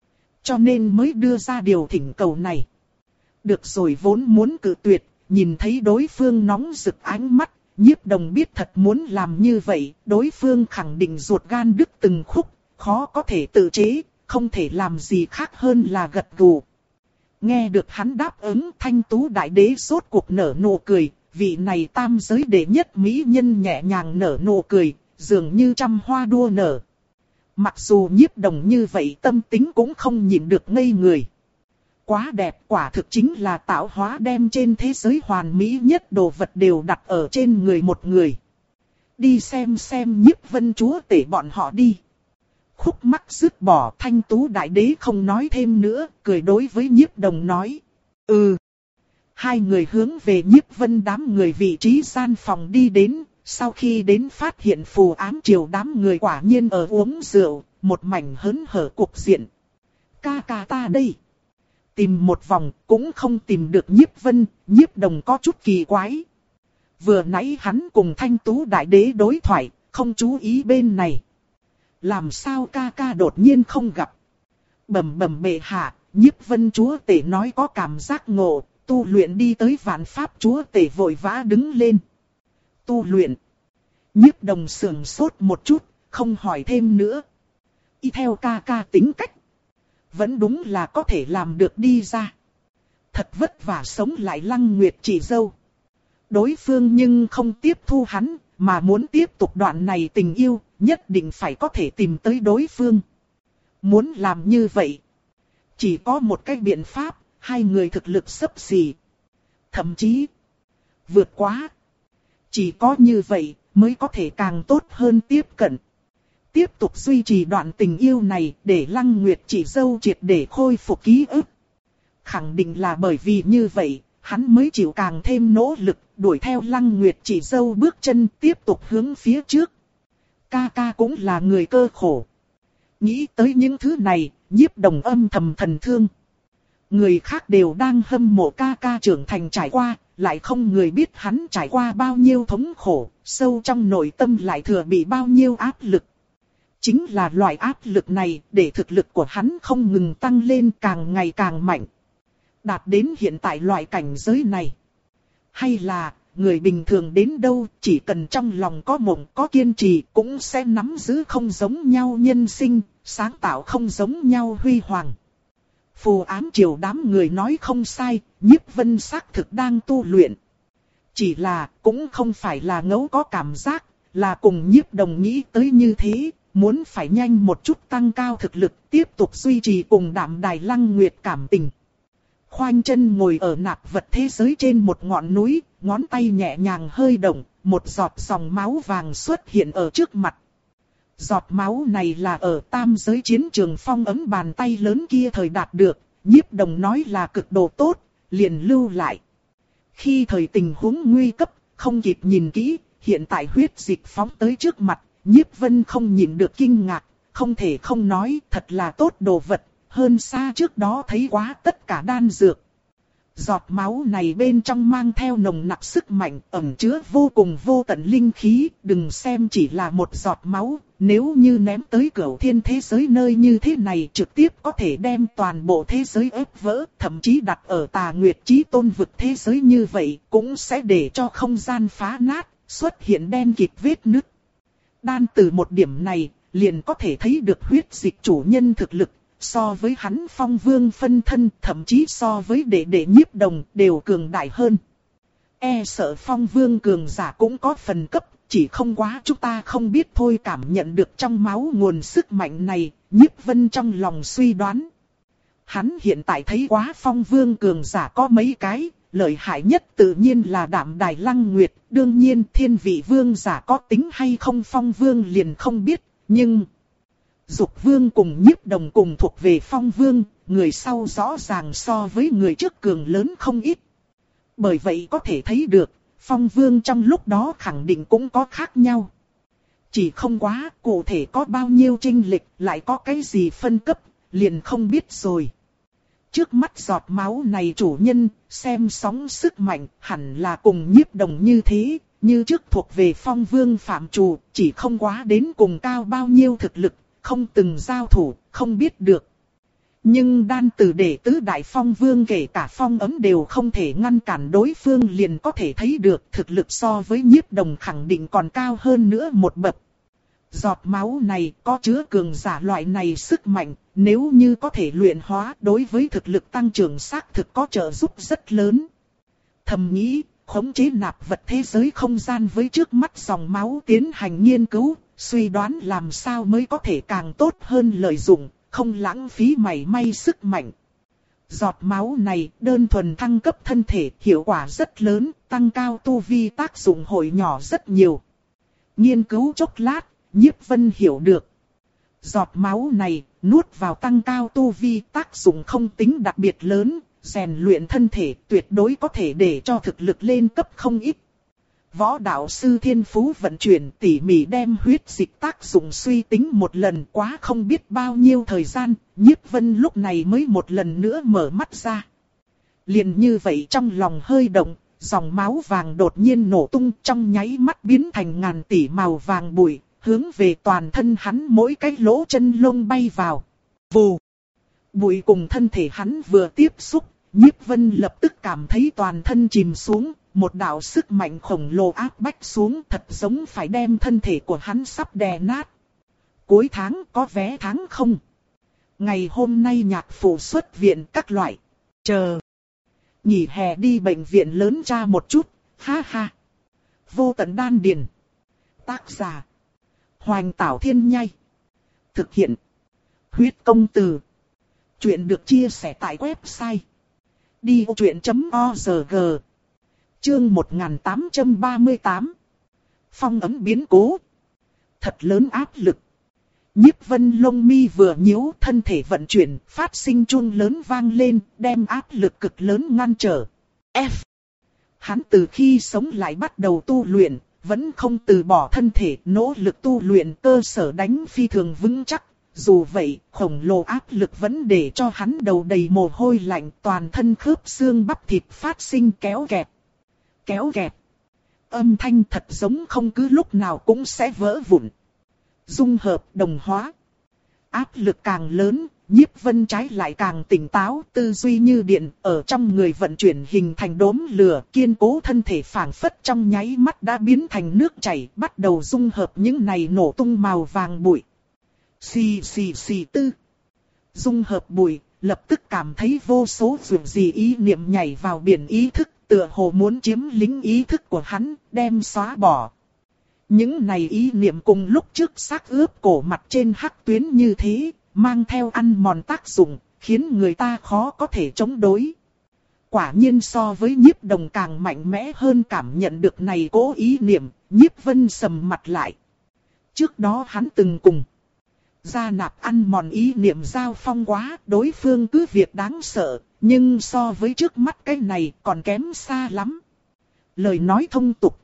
Cho nên mới đưa ra điều thỉnh cầu này. Được rồi, vốn muốn cự tuyệt, nhìn thấy đối phương nóng rực ánh mắt, Nhiếp Đồng biết thật muốn làm như vậy, đối phương khẳng định ruột gan đứt từng khúc, khó có thể tự chế, không thể làm gì khác hơn là gật gù. Nghe được hắn đáp ứng, Thanh Tú Đại Đế rốt cuộc nở nụ cười, vị này tam giới đệ nhất mỹ nhân nhẹ nhàng nở nụ cười, dường như trăm hoa đua nở. Mặc dù Nhiếp Đồng như vậy tâm tính cũng không nhịn được ngây người. Quá đẹp, quả thực chính là tạo hóa đem trên thế giới hoàn mỹ nhất đồ vật đều đặt ở trên người một người. Đi xem xem Nhiếp Vân chúa tể bọn họ đi. Khúc mắc dứt bỏ, Thanh Tú Đại Đế không nói thêm nữa, cười đối với Nhiếp Đồng nói. Ừ. Hai người hướng về Nhiếp Vân đám người vị trí gian phòng đi đến, sau khi đến phát hiện phù ám triều đám người quả nhiên ở uống rượu, một mảnh hớn hở cục diện. Ca ca ta đây. Tìm một vòng cũng không tìm được Nhiếp Vân, Nhiếp Đồng có chút kỳ quái. Vừa nãy hắn cùng Thanh Tú Đại Đế đối thoại, không chú ý bên này. Làm sao ca ca đột nhiên không gặp? Bẩm bẩm bệ hạ, Nhiếp Vân chúa tể nói có cảm giác ngộ, tu luyện đi tới vạn pháp chúa tể vội vã đứng lên. Tu luyện. Nhiếp Đồng sườn sốt một chút, không hỏi thêm nữa. Y theo ca ca tính cách, vẫn đúng là có thể làm được đi ra. Thật vất vả sống lại Lăng Nguyệt chị dâu. Đối phương nhưng không tiếp thu hắn, mà muốn tiếp tục đoạn này tình yêu, nhất định phải có thể tìm tới đối phương. Muốn làm như vậy, chỉ có một cái biện pháp, hai người thực lực xấp xỉ. Thậm chí, vượt quá. Chỉ có như vậy, mới có thể càng tốt hơn tiếp cận. Tiếp tục duy trì đoạn tình yêu này, để Lăng Nguyệt chị dâu triệt để khôi phục ký ức. Khẳng định là bởi vì như vậy, hắn mới chịu càng thêm nỗ lực, đuổi theo Lăng Nguyệt chị dâu bước chân tiếp tục hướng phía trước. Ca ca cũng là người cơ khổ. Nghĩ tới những thứ này, Nhiếp Đồng âm thầm thần thương. Người khác đều đang hâm mộ ca ca trưởng thành trải qua, lại không người biết hắn trải qua bao nhiêu thống khổ, sâu trong nội tâm lại thừa bị bao nhiêu áp lực. Chính là loại áp lực này, để thực lực của hắn không ngừng tăng lên càng ngày càng mạnh. Đạt đến hiện tại loại cảnh giới này. Hay là, người bình thường đến đâu, chỉ cần trong lòng có mộng, có kiên trì, cũng sẽ nắm giữ không giống nhau nhân sinh, sáng tạo không giống nhau huy hoàng. Phù ám triều đám người nói không sai, Nhiếp Vân xác thực đang tu luyện. Chỉ là, cũng không phải là ngẫu có cảm giác, là cùng Nhiếp Đồng nghĩ tới như thế, muốn phải nhanh một chút tăng cao thực lực, tiếp tục duy trì cùng Đạm Đài Lăng Nguyệt cảm tình. Khoanh chân ngồi ở nạp vật thế giới trên một ngọn núi, ngón tay nhẹ nhàng hơi động, một giọt dòng máu vàng xuất hiện ở trước mặt. Giọt máu này là ở tam giới chiến trường phong ấm bàn tay lớn kia thời đạt được, Nhiếp Đồng nói là cực độ tốt, liền lưu lại. Khi thời tình huống nguy cấp, không kịp nhìn kỹ, hiện tại huyết dịch phóng tới trước mặt, Nhiếp Vân không nhìn được kinh ngạc, không thể không nói thật là tốt đồ vật, hơn xa trước đó thấy quá tất cả đan dược. Giọt máu này bên trong mang theo nồng nặc sức mạnh, ẩn chứa vô cùng vô tận linh khí, đừng xem chỉ là một giọt máu, nếu như ném tới cửu thiên thế giới nơi như thế này trực tiếp có thể đem toàn bộ thế giới ép vỡ, thậm chí đặt ở Tà Nguyệt Chí Tôn vực thế giới như vậy, cũng sẽ để cho không gian phá nát, xuất hiện đen kịt vết nứt. Đan từ một điểm này, liền có thể thấy được huyết dịch chủ nhân thực lực. So với hắn Phong Vương phân thân, thậm chí so với đệ đệ Nhiếp Đồng đều cường đại hơn. E sợ Phong Vương cường giả cũng có phần cấp, chỉ không quá chúng ta không biết thôi. Cảm nhận được trong máu nguồn sức mạnh này, Nhiếp Vân trong lòng suy đoán. Hắn hiện tại thấy quá Phong Vương cường giả có mấy cái, lợi hại nhất tự nhiên là Đạm Đài Lăng Nguyệt. Đương nhiên thiên vị vương giả có tính hay không Phong Vương liền không biết, nhưng... Dục Vương cùng Nhiếp Đồng cùng thuộc về Phong Vương, người sau rõ ràng so với người trước cường lớn không ít. Bởi vậy có thể thấy được, Phong Vương trong lúc đó khẳng định cũng có khác nhau. Chỉ không quá, cụ thể có bao nhiêu chênh lệch, lại có cái gì phân cấp, liền không biết rồi. Trước mắt giọt máu này chủ nhân, xem sóng sức mạnh, hẳn là cùng Nhiếp Đồng như thế, như trước thuộc về Phong Vương phạm trù, chỉ không quá đến cùng cao bao nhiêu thực lực, không từng giao thủ, không biết được. Nhưng đan từ đệ tứ đại Phong Vương kể cả phong ấm đều không thể ngăn cản đối phương, liền có thể thấy được thực lực so với Nhiếp Đồng khẳng định còn cao hơn nữa một bậc. Giọt máu này có chứa cường giả loại này sức mạnh, nếu như có thể luyện hóa, đối với thực lực tăng trưởng xác thực có trợ giúp rất lớn. Thầm nghĩ, khống chế nạp vật thế giới không gian với trước mắt dòng máu tiến hành nghiên cứu, suy đoán làm sao mới có thể càng tốt hơn lợi dụng, không lãng phí mảy may sức mạnh. Giọt máu này đơn thuần thăng cấp thân thể, hiệu quả rất lớn, tăng cao tu vi tác dụng hội nhỏ rất nhiều. Nghiên cứu chốc lát, Nhiếp Vân hiểu được. Giọt máu này nuốt vào tăng cao tu vi, tác dụng không tính đặc biệt lớn, rèn luyện thân thể tuyệt đối có thể để cho thực lực lên cấp không ít. Võ đạo sư thiên phú vận chuyển tỉ mỉ đem huyết dịch tác dụng suy tính một lần, quá không biết bao nhiêu thời gian, Nhiếp Vân lúc này mới một lần nữa mở mắt ra. Liền như vậy trong lòng hơi động, dòng máu vàng đột nhiên nổ tung, trong nháy mắt biến thành ngàn tỷ màu vàng bụi, hướng về toàn thân hắn mỗi cái lỗ chân lông bay vào. Vù! Bụi cùng thân thể hắn vừa tiếp xúc, Nhiếp Vân lập tức cảm thấy toàn thân chìm xuống, một đạo sức mạnh khổng lồ áp bách xuống, thật giống phải đem thân thể của hắn sắp đè nát. Cuối tháng có vé tháng không? Ngày hôm nay nhạc phụ xuất viện các loại. Chờ! Nghỉ hè đi bệnh viện lớn tra một chút, ha ha! Vô tận đan điền. Tác giả: Hoành Tảo Thiên Nhai. Thực hiện: Huyết Công Từ. Chuyện được chia sẻ tại website đi vô chuyện chấm org. Chương một nghìn tám trăm ba mươi tám. Phong ấm biến cố. Thật lớn áp lực. Nhiếp Vân lông mi vừa nhíu, thân thể vận chuyển, phát sinh chuông lớn vang lên, đem áp lực cực lớn ngăn trở. F. Hắn từ khi sống lại bắt đầu tu luyện, vẫn không từ bỏ thân thể, nỗ lực tu luyện, cơ sở đánh phi thường vững chắc. Dù vậy, khổng lồ áp lực vẫn để cho hắn đầu đầy mồ hôi lạnh, toàn thân khớp xương bắp thịt phát sinh kéo kẹt. Kéo kẹt. Âm thanh thật giống không cứ lúc nào cũng sẽ vỡ vụn. Dung hợp đồng hóa. Áp lực càng lớn, Nhiếp Vân trái lại càng tỉnh táo, tư duy như điện, ở trong người vận chuyển hình thành đốm lửa, kiên cố thân thể phảng phất trong nháy mắt đã biến thành nước chảy, bắt đầu dung hợp những này nổ tung màu vàng bụi. Xì xì xì tư. Dung hợp bụi, lập tức cảm thấy vô số dường gì ý niệm nhảy vào biển ý thức, tựa hồ muốn chiếm lĩnh ý thức của hắn, đem xóa bỏ. Những này ý niệm cùng lúc trước xác ướp cổ mặt trên hắc tuyến như thế, mang theo ăn mòn tác dụng, khiến người ta khó có thể chống đối. Quả nhiên so với Nhiếp Đồng càng mạnh mẽ hơn, cảm nhận được này cố ý niệm, Nhiếp Vân sầm mặt lại. Trước đó hắn từng cùng Gia Nạp ăn mòn ý niệm giao phong quá, đối phương cứ việc đáng sợ, nhưng so với trước mắt cái này còn kém xa lắm. Lời nói thông tục.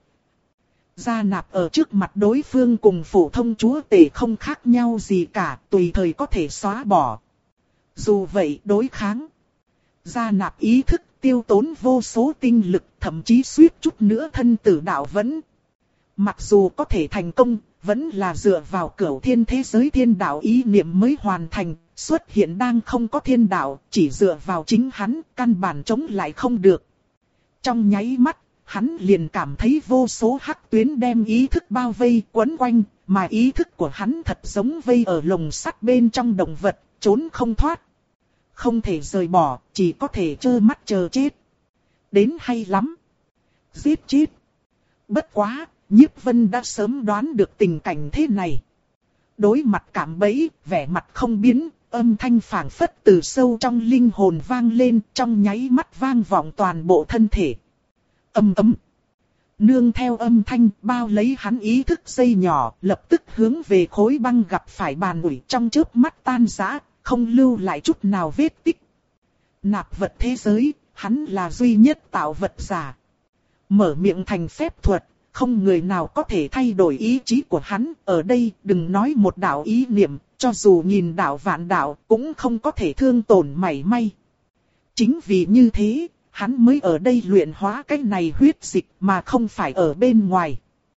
Gia Nạp ở trước mặt đối phương cùng phổ thông chúa tể không khác nhau gì cả, tùy thời có thể xóa bỏ. Dù vậy đối kháng, Gia Nạp ý thức tiêu tốn vô số tinh lực, thậm chí suýt chút nữa thân tử đạo vẫn. Mặc dù có thể thành công, vẫn là dựa vào cửu thiên thế giới thiên đạo ý niệm mới hoàn thành, xuất hiện đang không có thiên đạo, chỉ dựa vào chính hắn, căn bản chống lại không được. Trong nháy mắt, hắn liền cảm thấy vô số hắc tuyến đem ý thức bao vây quấn quanh, mà ý thức của hắn thật giống vây ở lồng sắt bên trong động vật, trốn không thoát. Không thể rời bỏ, chỉ có thể trơ mắt chờ chết. Đến hay lắm. Giết chết. Bất quá, Nhiếp Vân đã sớm đoán được tình cảnh thế này. Đối mặt cạm bẫy, vẻ mặt không biến, âm thanh phảng phất từ sâu trong linh hồn vang lên, trong nháy mắt vang vọng toàn bộ thân thể. Âm ấm. Nương theo âm thanh bao lấy hắn ý thức dây nhỏ, lập tức hướng về khối băng gặp phải bàn ủi, trong chớp mắt tan rã, không lưu lại chút nào vết tích. Nạp vật thế giới, hắn là duy nhất tạo vật giả. Mở miệng thành phép thuật, không người nào có thể thay đổi ý chí của hắn. Ở đây đừng nói một đạo ý niệm, cho dù nhìn đạo vạn đạo cũng không có thể thương tổn mảy may. Chính vì như thế, hắn mới ở đây luyện hóa cái này huyết dịch mà không phải ở bên ngoài.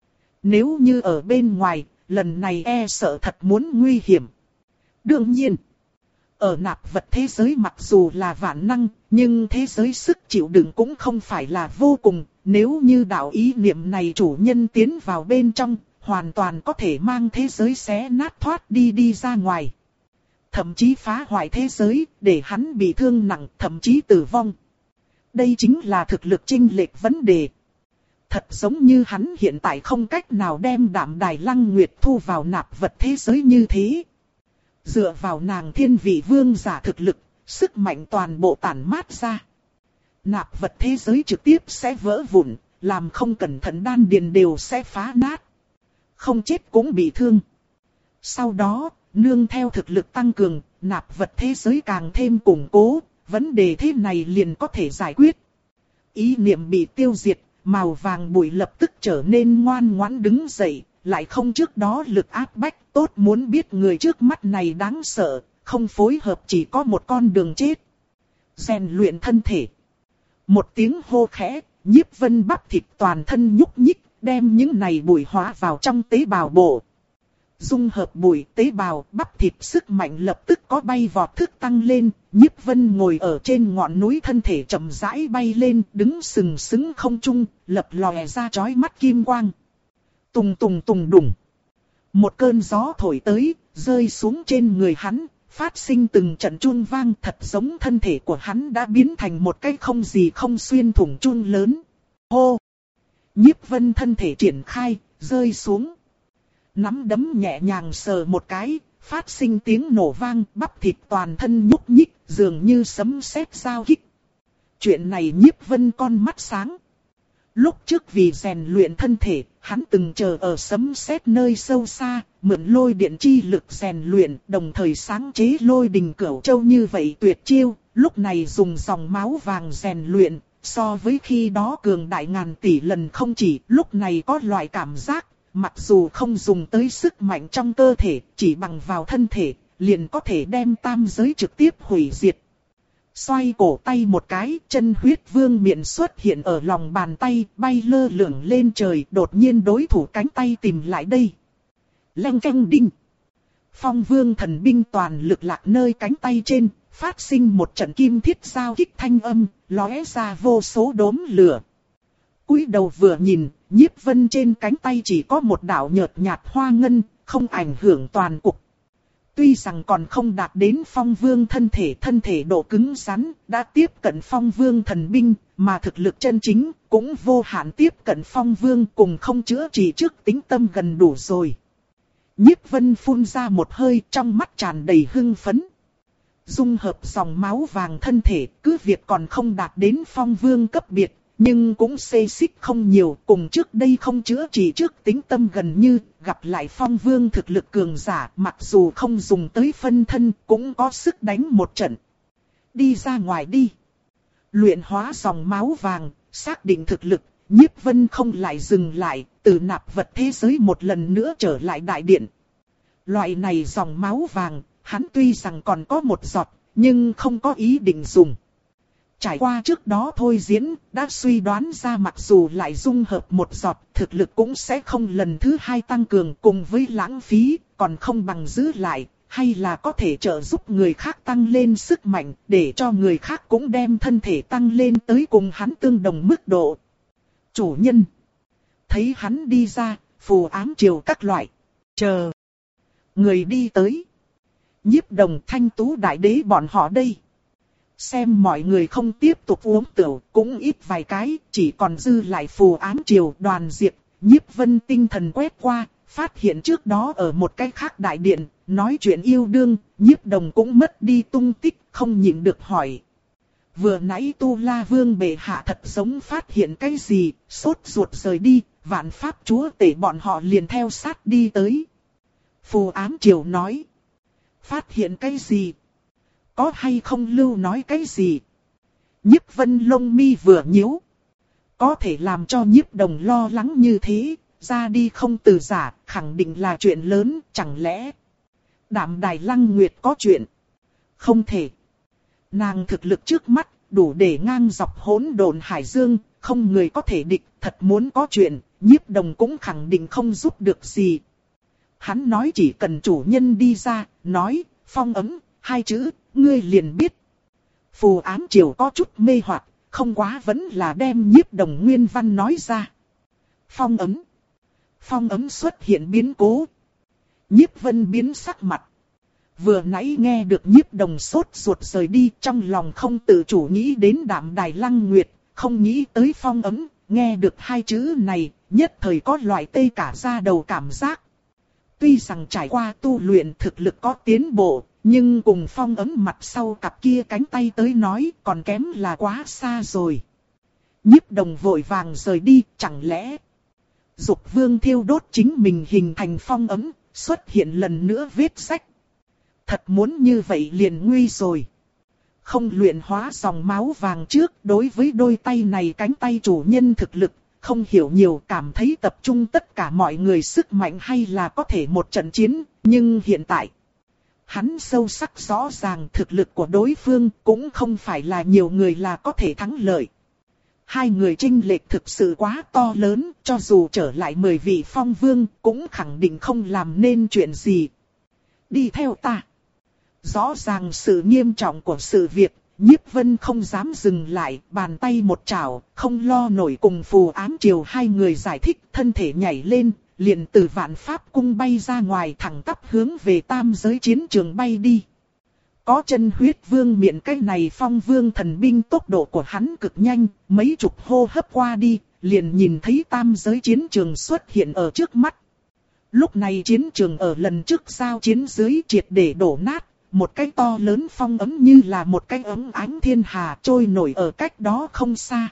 Nếu như ở bên ngoài, lần này e sợ thật muốn nguy hiểm. Đương nhiên, ở nạp vật thế giới mặc dù là vạn năng, nhưng thế giới sức chịu đựng cũng không phải là vô cùng. Nếu như đạo ý niệm này chủ nhân tiến vào bên trong, hoàn toàn có thể mang thế giới xé nát thoát đi đi ra ngoài. Thậm chí phá hoại thế giới, để hắn bị thương nặng, thậm chí tử vong. Đây chính là thực lực chênh lệch vấn đề. Thật giống như hắn hiện tại không cách nào đem Đạm Đài Lăng Nguyệt thu vào nạp vật thế giới như thế. Dựa vào nàng thiên vị vương giả thực lực, sức mạnh toàn bộ tản mát ra. Nạp vật thế giới trực tiếp sẽ vỡ vụn, làm không cẩn thận đan điền đều sẽ phá nát. Không chết cũng bị thương. Sau đó, nương theo thực lực tăng cường, nạp vật thế giới càng thêm củng cố, vấn đề thế này liền có thể giải quyết. Ý niệm bị tiêu diệt, màu vàng bụi lập tức trở nên ngoan ngoãn đứng dậy, lại không trước đó lực áp bách. Tốt muốn biết người trước mắt này đáng sợ, không phối hợp chỉ có một con đường chết. Rèn luyện thân thể. Một tiếng hô khẽ, Nhiếp Vân bắp thịt toàn thân nhúc nhích, đem những này bụi hóa vào trong tế bào bộ. Dung hợp bụi, tế bào, bắp thịt sức mạnh lập tức có bay vọt thức tăng lên. Nhiếp Vân ngồi ở trên ngọn núi, thân thể chậm rãi bay lên, đứng sừng sững không trung, lập lòe ra chói mắt kim quang. Tùng tùng tùng đùng. Một cơn gió thổi tới, rơi xuống trên người hắn, phát sinh từng trận chuông vang, thật giống thân thể của hắn đã biến thành một cái không gì không xuyên thủng chuông lớn. Hô! Nhiếp Vân thân thể triển khai, rơi xuống. Nắm đấm nhẹ nhàng sờ một cái, phát sinh tiếng nổ vang, bắp thịt toàn thân nhúc nhích, dường như sấm sét giao kích. Chuyện này Nhiếp Vân con mắt sáng. Lúc trước vì rèn luyện thân thể, hắn từng chờ ở sấm sét nơi sâu xa, mượn lôi điện chi lực rèn luyện, đồng thời sáng chế lôi đình cửu châu như vậy tuyệt chiêu, lúc này dùng dòng máu vàng rèn luyện, so với khi đó cường đại ngàn tỷ lần không chỉ, lúc này có loại cảm giác, mặc dù không dùng tới sức mạnh trong cơ thể, chỉ bằng vào thân thể, liền có thể đem tam giới trực tiếp hủy diệt. Xoay cổ tay một cái, chân huyết vương miện xuất hiện ở lòng bàn tay, bay lơ lửng lên trời, đột nhiên đối thủ cánh tay tìm lại đây. Leng keng đinh. Phong vương thần binh toàn lực lạc nơi cánh tay trên, phát sinh một trận kim thiết giao kích thanh âm, lóe ra vô số đốm lửa. Cúi đầu vừa nhìn, Nhiếp Vân trên cánh tay chỉ có một đạo nhợt nhạt hoa ngân, không ảnh hưởng toàn cục. Tuy rằng còn không đạt đến phong vương thân thể, thân thể độ cứng rắn, đã tiếp cận phong vương thần binh, mà thực lực chân chính, cũng vô hạn tiếp cận phong vương, cùng không chữa trị trước tính tâm gần đủ rồi. Nhiếp Vân phun ra một hơi, trong mắt tràn đầy hưng phấn. Dung hợp dòng máu vàng thân thể, cứ việc còn không đạt đến phong vương cấp biệt, nhưng cũng xê xích không nhiều, cùng trước đây không chữa trị trước tính tâm gần như, gặp lại phong vương thực lực cường giả, mặc dù không dùng tới phân thân, cũng có sức đánh một trận. Đi ra ngoài đi. Luyện hóa dòng máu vàng, xác định thực lực, Nhiếp Vân không lại dừng lại, từ nạp vật thế giới một lần nữa trở lại đại điện. Loại này dòng máu vàng, hắn tuy rằng còn có một giọt, nhưng không có ý định dùng. Trải qua trước đó thôi diễn, đã suy đoán ra mặc dù lại dung hợp một giọt, thực lực cũng sẽ không lần thứ hai tăng cường, cùng với lãng phí, còn không bằng giữ lại, hay là có thể trợ giúp người khác tăng lên sức mạnh, để cho người khác cũng đem thân thể tăng lên tới cùng hắn tương đồng mức độ. Chủ nhân thấy hắn đi ra, phù ám triều các loại. Chờ người đi tới. Nhiếp Đồng, Thanh Tú đại đế bọn họ đây. Xem mọi người không tiếp tục uống tửu, cũng ít vài cái, chỉ còn dư lại phù ám triều. Đoàn Diệp, Nhiếp Vân tinh thần quét qua, phát hiện trước đó ở một cái khác đại điện, nói chuyện yêu đương, Nhiếp Đồng cũng mất đi tung tích, không nhịn được hỏi. Vừa nãy Tu La Vương bệ hạ thật giống phát hiện cái gì, sốt ruột rời đi, Vạn Pháp chúa tể bọn họ liền theo sát đi tới. Phù ám triều nói. Phát hiện cái gì? Có hay không lưu nói cái gì? Nhiếp Vân lông mi vừa nhíu. Có thể làm cho Nhiếp Đồng lo lắng như thế, ra đi không từ giả, khẳng định là chuyện lớn, chẳng lẽ Đạm Đài Lăng Nguyệt có chuyện? Không thể. Nàng thực lực trước mắt, đủ để ngang dọc hỗn độn hải dương, không người có thể địch, thật muốn có chuyện, Nhiếp Đồng cũng khẳng định không giúp được gì. Hắn nói chỉ cần chủ nhân đi ra, nói, phong ấn, hai chữ, ngươi liền biết. Phù Ám Triều có chút mê hoặc, không quá vẫn là đem Nhiếp Đồng nguyên văn nói ra. Phong ấn. Phong ấn xuất hiện biến cố. Nhiếp Vân biến sắc mặt. Vừa nãy nghe được Nhiếp Đồng sốt ruột rời đi, trong lòng không tự chủ nghĩ đến Đạm Đài Lăng Nguyệt, không nghĩ tới phong ấn, nghe được hai chữ này, nhất thời có loại tê cả da đầu cảm giác. Tuy rằng trải qua tu luyện thực lực có tiến bộ, nhưng cùng phong ấn mặt sau cặp kia cánh tay tới nói còn kém là quá xa rồi. Nhiếp Đồng vội vàng rời đi, chẳng lẽ Dục Vương thiêu đốt chính mình hình thành phong ấn, xuất hiện lần nữa vết rách. Thật muốn như vậy liền nguy rồi. Không luyện hóa dòng máu vàng trước, đối với đôi tay này cánh tay chủ nhân thực lực, không hiểu nhiều, cảm thấy tập trung tất cả mọi người sức mạnh hay là có thể một trận chiến, nhưng hiện tại hắn sâu sắc rõ ràng thực lực của đối phương cũng không phải là nhiều người là có thể thắng lợi. Hai người chênh lệch thực sự quá to lớn, cho dù trở lại mười vị phong vương cũng khẳng định không làm nên chuyện gì. Đi theo ta. Rõ ràng sự nghiêm trọng của sự việc, Nhiếp Vân không dám dừng lại, bàn tay một chảo, không lo nổi cùng Phù Ám Triều hai người giải thích, thân thể nhảy lên, liền từ Vạn Pháp Cung bay ra ngoài thẳng tắp hướng về tam giới chiến trường bay đi. Có chân huyết vương miệng cái này phong vương thần binh, tốc độ của hắn cực nhanh, mấy chục hô hấp qua đi, liền nhìn thấy tam giới chiến trường xuất hiện ở trước mắt. Lúc này chiến trường ở lần trước giao chiến dưới triệt để đổ nát, một cái to lớn phong ấm như là một cái ấm ánh thiên hà trôi nổi ở cách đó không xa.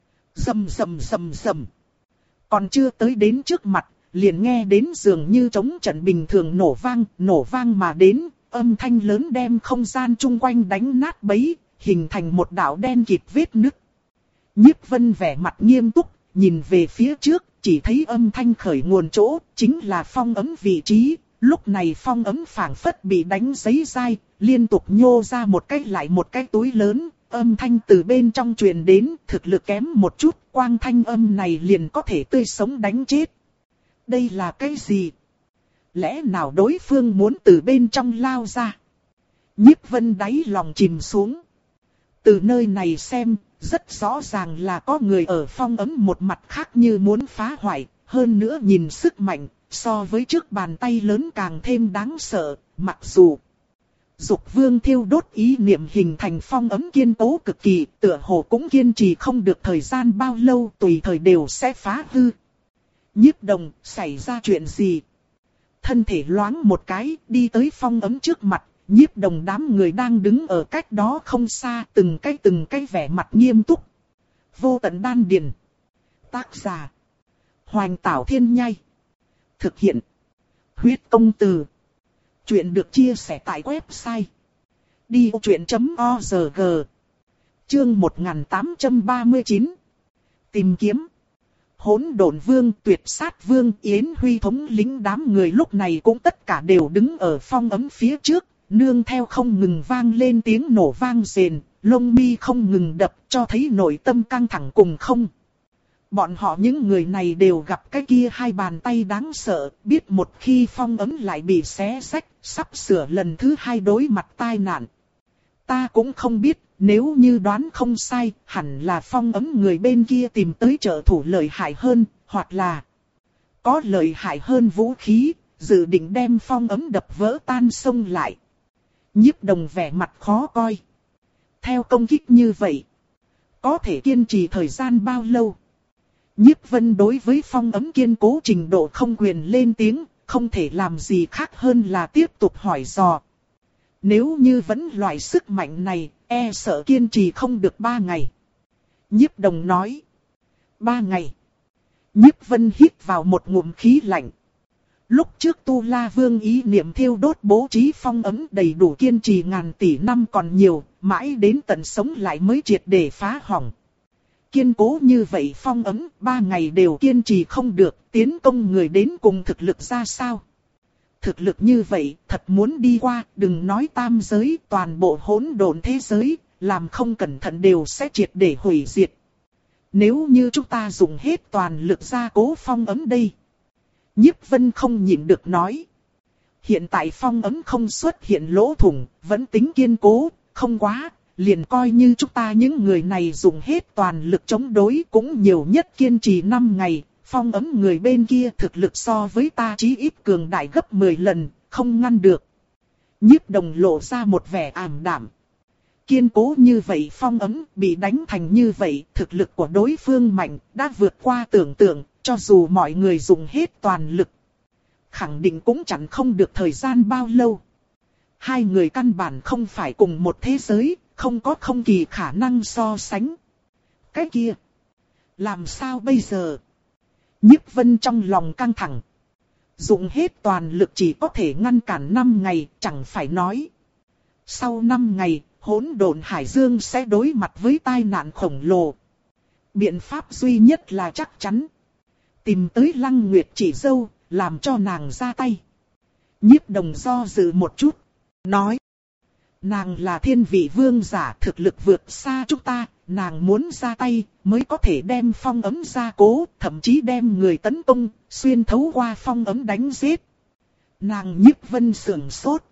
Rầm rầm rầm rầm. Còn chưa tới đến trước mặt, liền nghe đến dường như trống trận bình thường nổ vang, nổ vang mà đến, âm thanh lớn đem không gian chung quanh đánh nát bấy, hình thành một đạo đen kịt vết nứt. Nhiếp Vân vẻ mặt nghiêm túc, nhìn về phía trước, chỉ thấy âm thanh khởi nguồn chỗ, chính là phong ấm vị trí. Lúc này phong ấm phảng phất bị đánh giấy dai, liên tục nhô ra một cái lại một cái túi lớn, âm thanh từ bên trong truyền đến, thực lực kém một chút, quang thanh âm này liền có thể tươi sống đánh chết. Đây là cái gì? Lẽ nào đối phương muốn từ bên trong lao ra? Nhiếp Vân đáy lòng chìm xuống. Từ nơi này xem, rất rõ ràng là có người ở phong ấm một mặt khác như muốn phá hoại, hơn nữa nhìn sức mạnh. So với trước bàn tay lớn càng thêm đáng sợ, mặc dù Dục Vương thiêu đốt ý niệm hình thành phong ấm kiên cố cực kỳ, tựa hồ cũng kiên trì không được thời gian bao lâu, tùy thời đều sẽ phá hư. Nhiếp Đồng, xảy ra chuyện gì? Thân thể loáng một cái, đi tới phong ấm trước mặt, Nhiếp Đồng đám người đang đứng ở cách đó không xa, từng cái từng cái vẻ mặt nghiêm túc. Vô Tận Đan Điền. Tác giả Hoành Tảo Thiên Nhai. Thực hiện Huyết Công Từ. Chuyện được chia sẻ tại website đi ô chuyện chấm org. Chương một nghìn tám trăm ba mươi chín. Tìm kiếm. Hỗn Độn Vương, Tuyệt Sát Vương, Yến Huy thống lĩnh đám người lúc này cũng tất cả đều đứng ở phong ấm phía trước, nương theo không ngừng vang lên tiếng nổ vang rền, lông mi không ngừng đập, cho thấy nội tâm căng thẳng cùng không. Bọn họ những người này đều gặp cái kia hai bàn tay đáng sợ, biết một khi phong ấm lại bị xé rách, sắp sửa lần thứ hai đối mặt tai nạn. Ta cũng không biết, nếu như đoán không sai, hẳn là phong ấm người bên kia tìm tới trợ thủ lợi hại hơn, hoặc là có lợi hại hơn vũ khí, dự định đem phong ấm đập vỡ tan xông lại. Nhiếp Đồng vẻ mặt khó coi. Theo công kích như vậy, có thể kiên trì thời gian bao lâu? Nhiếp Vân đối với phong ấm kiên cố trình độ không quyền lên tiếng, không thể làm gì khác hơn là tiếp tục hỏi dò. Nếu như vẫn loại sức mạnh này, e sợ kiên trì không được ba ngày. Nhiếp Đồng nói. Ba ngày. Nhiếp Vân hít vào một ngụm khí lạnh. Lúc trước Tu La Vương ý niệm thiêu đốt bố trí phong ấm đầy đủ kiên trì ngàn tỷ năm còn nhiều, mãi đến tận sống lại mới triệt để phá hỏng. Kiên cố như vậy phong ấm, ba ngày đều kiên trì không được, tiến công người đến cùng thực lực ra sao? Thực lực như vậy, thật muốn đi qua, đừng nói tam giới, toàn bộ hỗn độn thế giới, làm không cẩn thận đều sẽ triệt để hủy diệt. Nếu như chúng ta dùng hết toàn lực gia cố phong ấm đây. Nhiếp Vân không nhịn được nói. Hiện tại phong ấm không xuất hiện lỗ thủng, vẫn tính kiên cố, không quá, liền coi như chúng ta những người này dùng hết toàn lực chống đối cũng nhiều nhất kiên trì năm ngày, phong ấm người bên kia thực lực so với ta chí ít cường đại gấp mười lần, không ngăn được. Nhiếp Đồng lộ ra một vẻ ảm đạm. Kiên cố như vậy phong ấm, bị đánh thành như vậy, thực lực của đối phương mạnh, đã vượt qua tưởng tượng, cho dù mọi người dùng hết toàn lực. Khẳng định cũng chẳng không được thời gian bao lâu. Hai người căn bản không phải cùng một thế giới, không có không kỳ khả năng so sánh. Cái kia, làm sao bây giờ? Nhiếp Vân trong lòng căng thẳng. Dùng hết toàn lực chỉ có thể ngăn cản năm ngày, chẳng phải nói. Sau năm ngày, hỗn độn hải dương sẽ đối mặt với tai nạn khổng lồ. Biện pháp duy nhất là chắc chắn. Tìm tới Lăng Nguyệt Chỉ Dâu, làm cho nàng ra tay. Nhiếp Đồng do dự một chút, nói. Nàng là thiên vị vương giả, thực lực vượt xa chúng ta, nàng muốn ra tay mới có thể đem phong ấm gia cố, thậm chí đem người tấn công, xuyên thấu qua phong ấm đánh giết. Nàng Nhiếp Vân sửng sốt.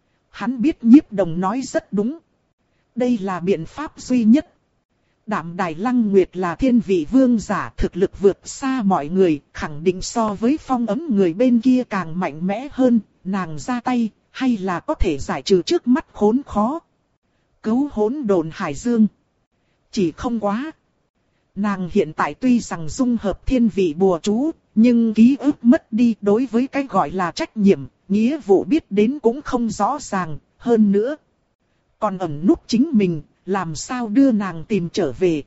Hắn biết Nhiếp Đồng nói rất đúng. Đây là biện pháp duy nhất. Đạm Đài Lăng Nguyệt là thiên vị vương giả, thực lực vượt xa mọi người, khẳng định so với phong ấm người bên kia càng mạnh mẽ hơn, nàng ra tay, hay là có thể giải trừ trước mắt khốn khó. Cứu hỗn độn hải dương. Chỉ không quá. Nàng hiện tại tuy rằng dung hợp thiên vị bùa chú, nhưng ký ức mất đi, đối với cái gọi là trách nhiệm, nghĩa vụ biết đến cũng không rõ ràng, hơn nữa. Còn ẩn núp chính mình, làm sao đưa nàng tìm trở về.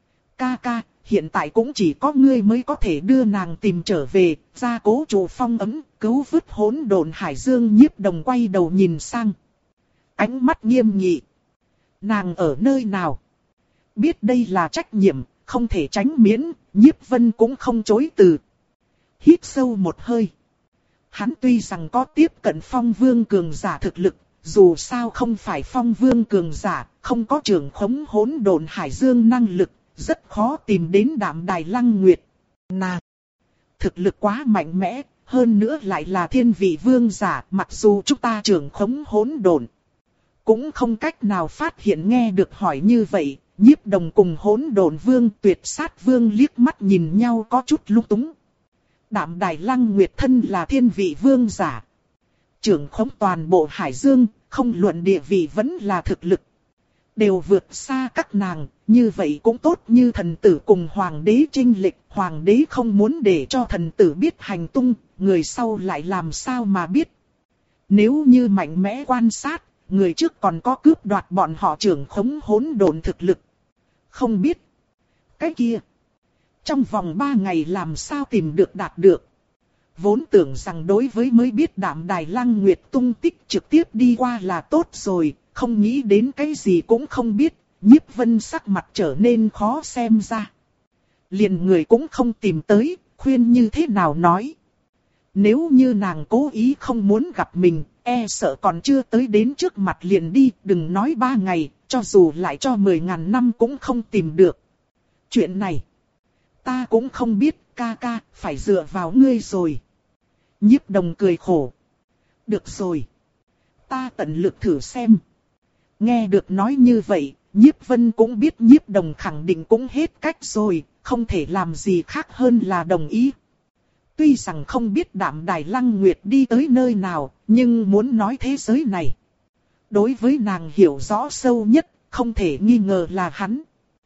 Ca ca, hiện tại cũng chỉ có ngươi mới có thể đưa nàng tìm trở về, gia cố trụ phong ấm, cứu vớt hỗn độn hải dương. Nhiếp Đồng quay đầu nhìn sang. Ánh mắt nghiêm nghị. Nàng ở nơi nào? Biết đây là trách nhiệm, không thể tránh miễn, Nhiếp Vân cũng không chối từ. Hít sâu một hơi. Hắn tuy rằng có tiếp cận phong vương cường giả thực lực, dù sao không phải phong vương cường giả, không có trưởng khống hỗn độn hải dương năng lực, rất khó tìm đến Đạm Đài Lăng Nguyệt. Nàng thực lực quá mạnh mẽ, hơn nữa lại là thiên vị vương giả, mặc dù chúng ta trưởng khống hỗn độn, cũng không cách nào phát hiện. Nghe được hỏi như vậy, Nhiếp Đồng cùng hỗn độn vương Tuyệt Sát Vương liếc mắt nhìn nhau có chút lung túng. Đạm Đài Lăng Nguyệt thân là thiên vị vương giả, trưởng khống toàn bộ hải dương, không luận địa vị vẫn là thực lực, đều vượt xa các nàng, như vậy cũng tốt. Như thần tử cùng hoàng đế chênh lệch, hoàng đế không muốn để cho thần tử biết hành tung, người sau lại làm sao mà biết. Nếu như mạnh mẽ quan sát, người trước còn có cướp đoạt bọn họ trưởng khống hỗn độn thực lực. Không biết. Cái kia. Trong vòng ba ngày làm sao tìm được đạt được. Vốn tưởng rằng đối với mới biết Đạm Đài Lăng Nguyệt tung tích trực tiếp đi qua là tốt rồi, không nghĩ đến cái gì cũng không biết. Nhiếp Vân sắc mặt trở nên khó xem ra. Liền người cũng không tìm tới, khuyên như thế nào nói. Nếu như nàng cố ý không muốn gặp mình, e sợ còn chưa tới đến trước mặt liền đi, đừng nói ba ngày, cho dù lại cho mười ngàn năm cũng không tìm được. Chuyện này, ta cũng không biết, ca ca, phải dựa vào ngươi rồi. Nhiếp Đồng cười khổ. Được rồi, ta tận lực thử xem. Nghe được nói như vậy, Nhiếp Vân cũng biết Nhiếp Đồng khẳng định cũng hết cách rồi, không thể làm gì khác hơn là đồng ý. Tuy rằng không biết Đạm Đài Lăng Nguyệt đi tới nơi nào, nhưng muốn nói thế giới này, đối với nàng hiểu rõ sâu nhất, không thể nghi ngờ là hắn.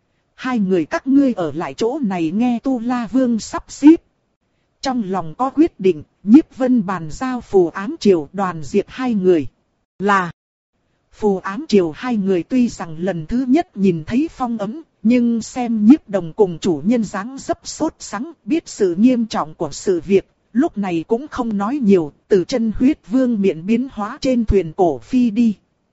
Hai người các ngươi ở lại chỗ này nghe Tu La Vương sắp xếp. Trong lòng có quyết định, Nhiếp Vân bàn giao Phù Ám Triều đoàn diệt hai người. Là Phù Ám Triều hai người tuy rằng lần thứ nhất nhìn thấy phong ấm, nhưng xem Nhiếp Đồng cùng chủ nhân dáng dấp sốt sắng, biết sự nghiêm trọng của sự việc, lúc này cũng không nói nhiều, từ chân huyết vương miệng biến hóa trên thuyền cổ phi đi.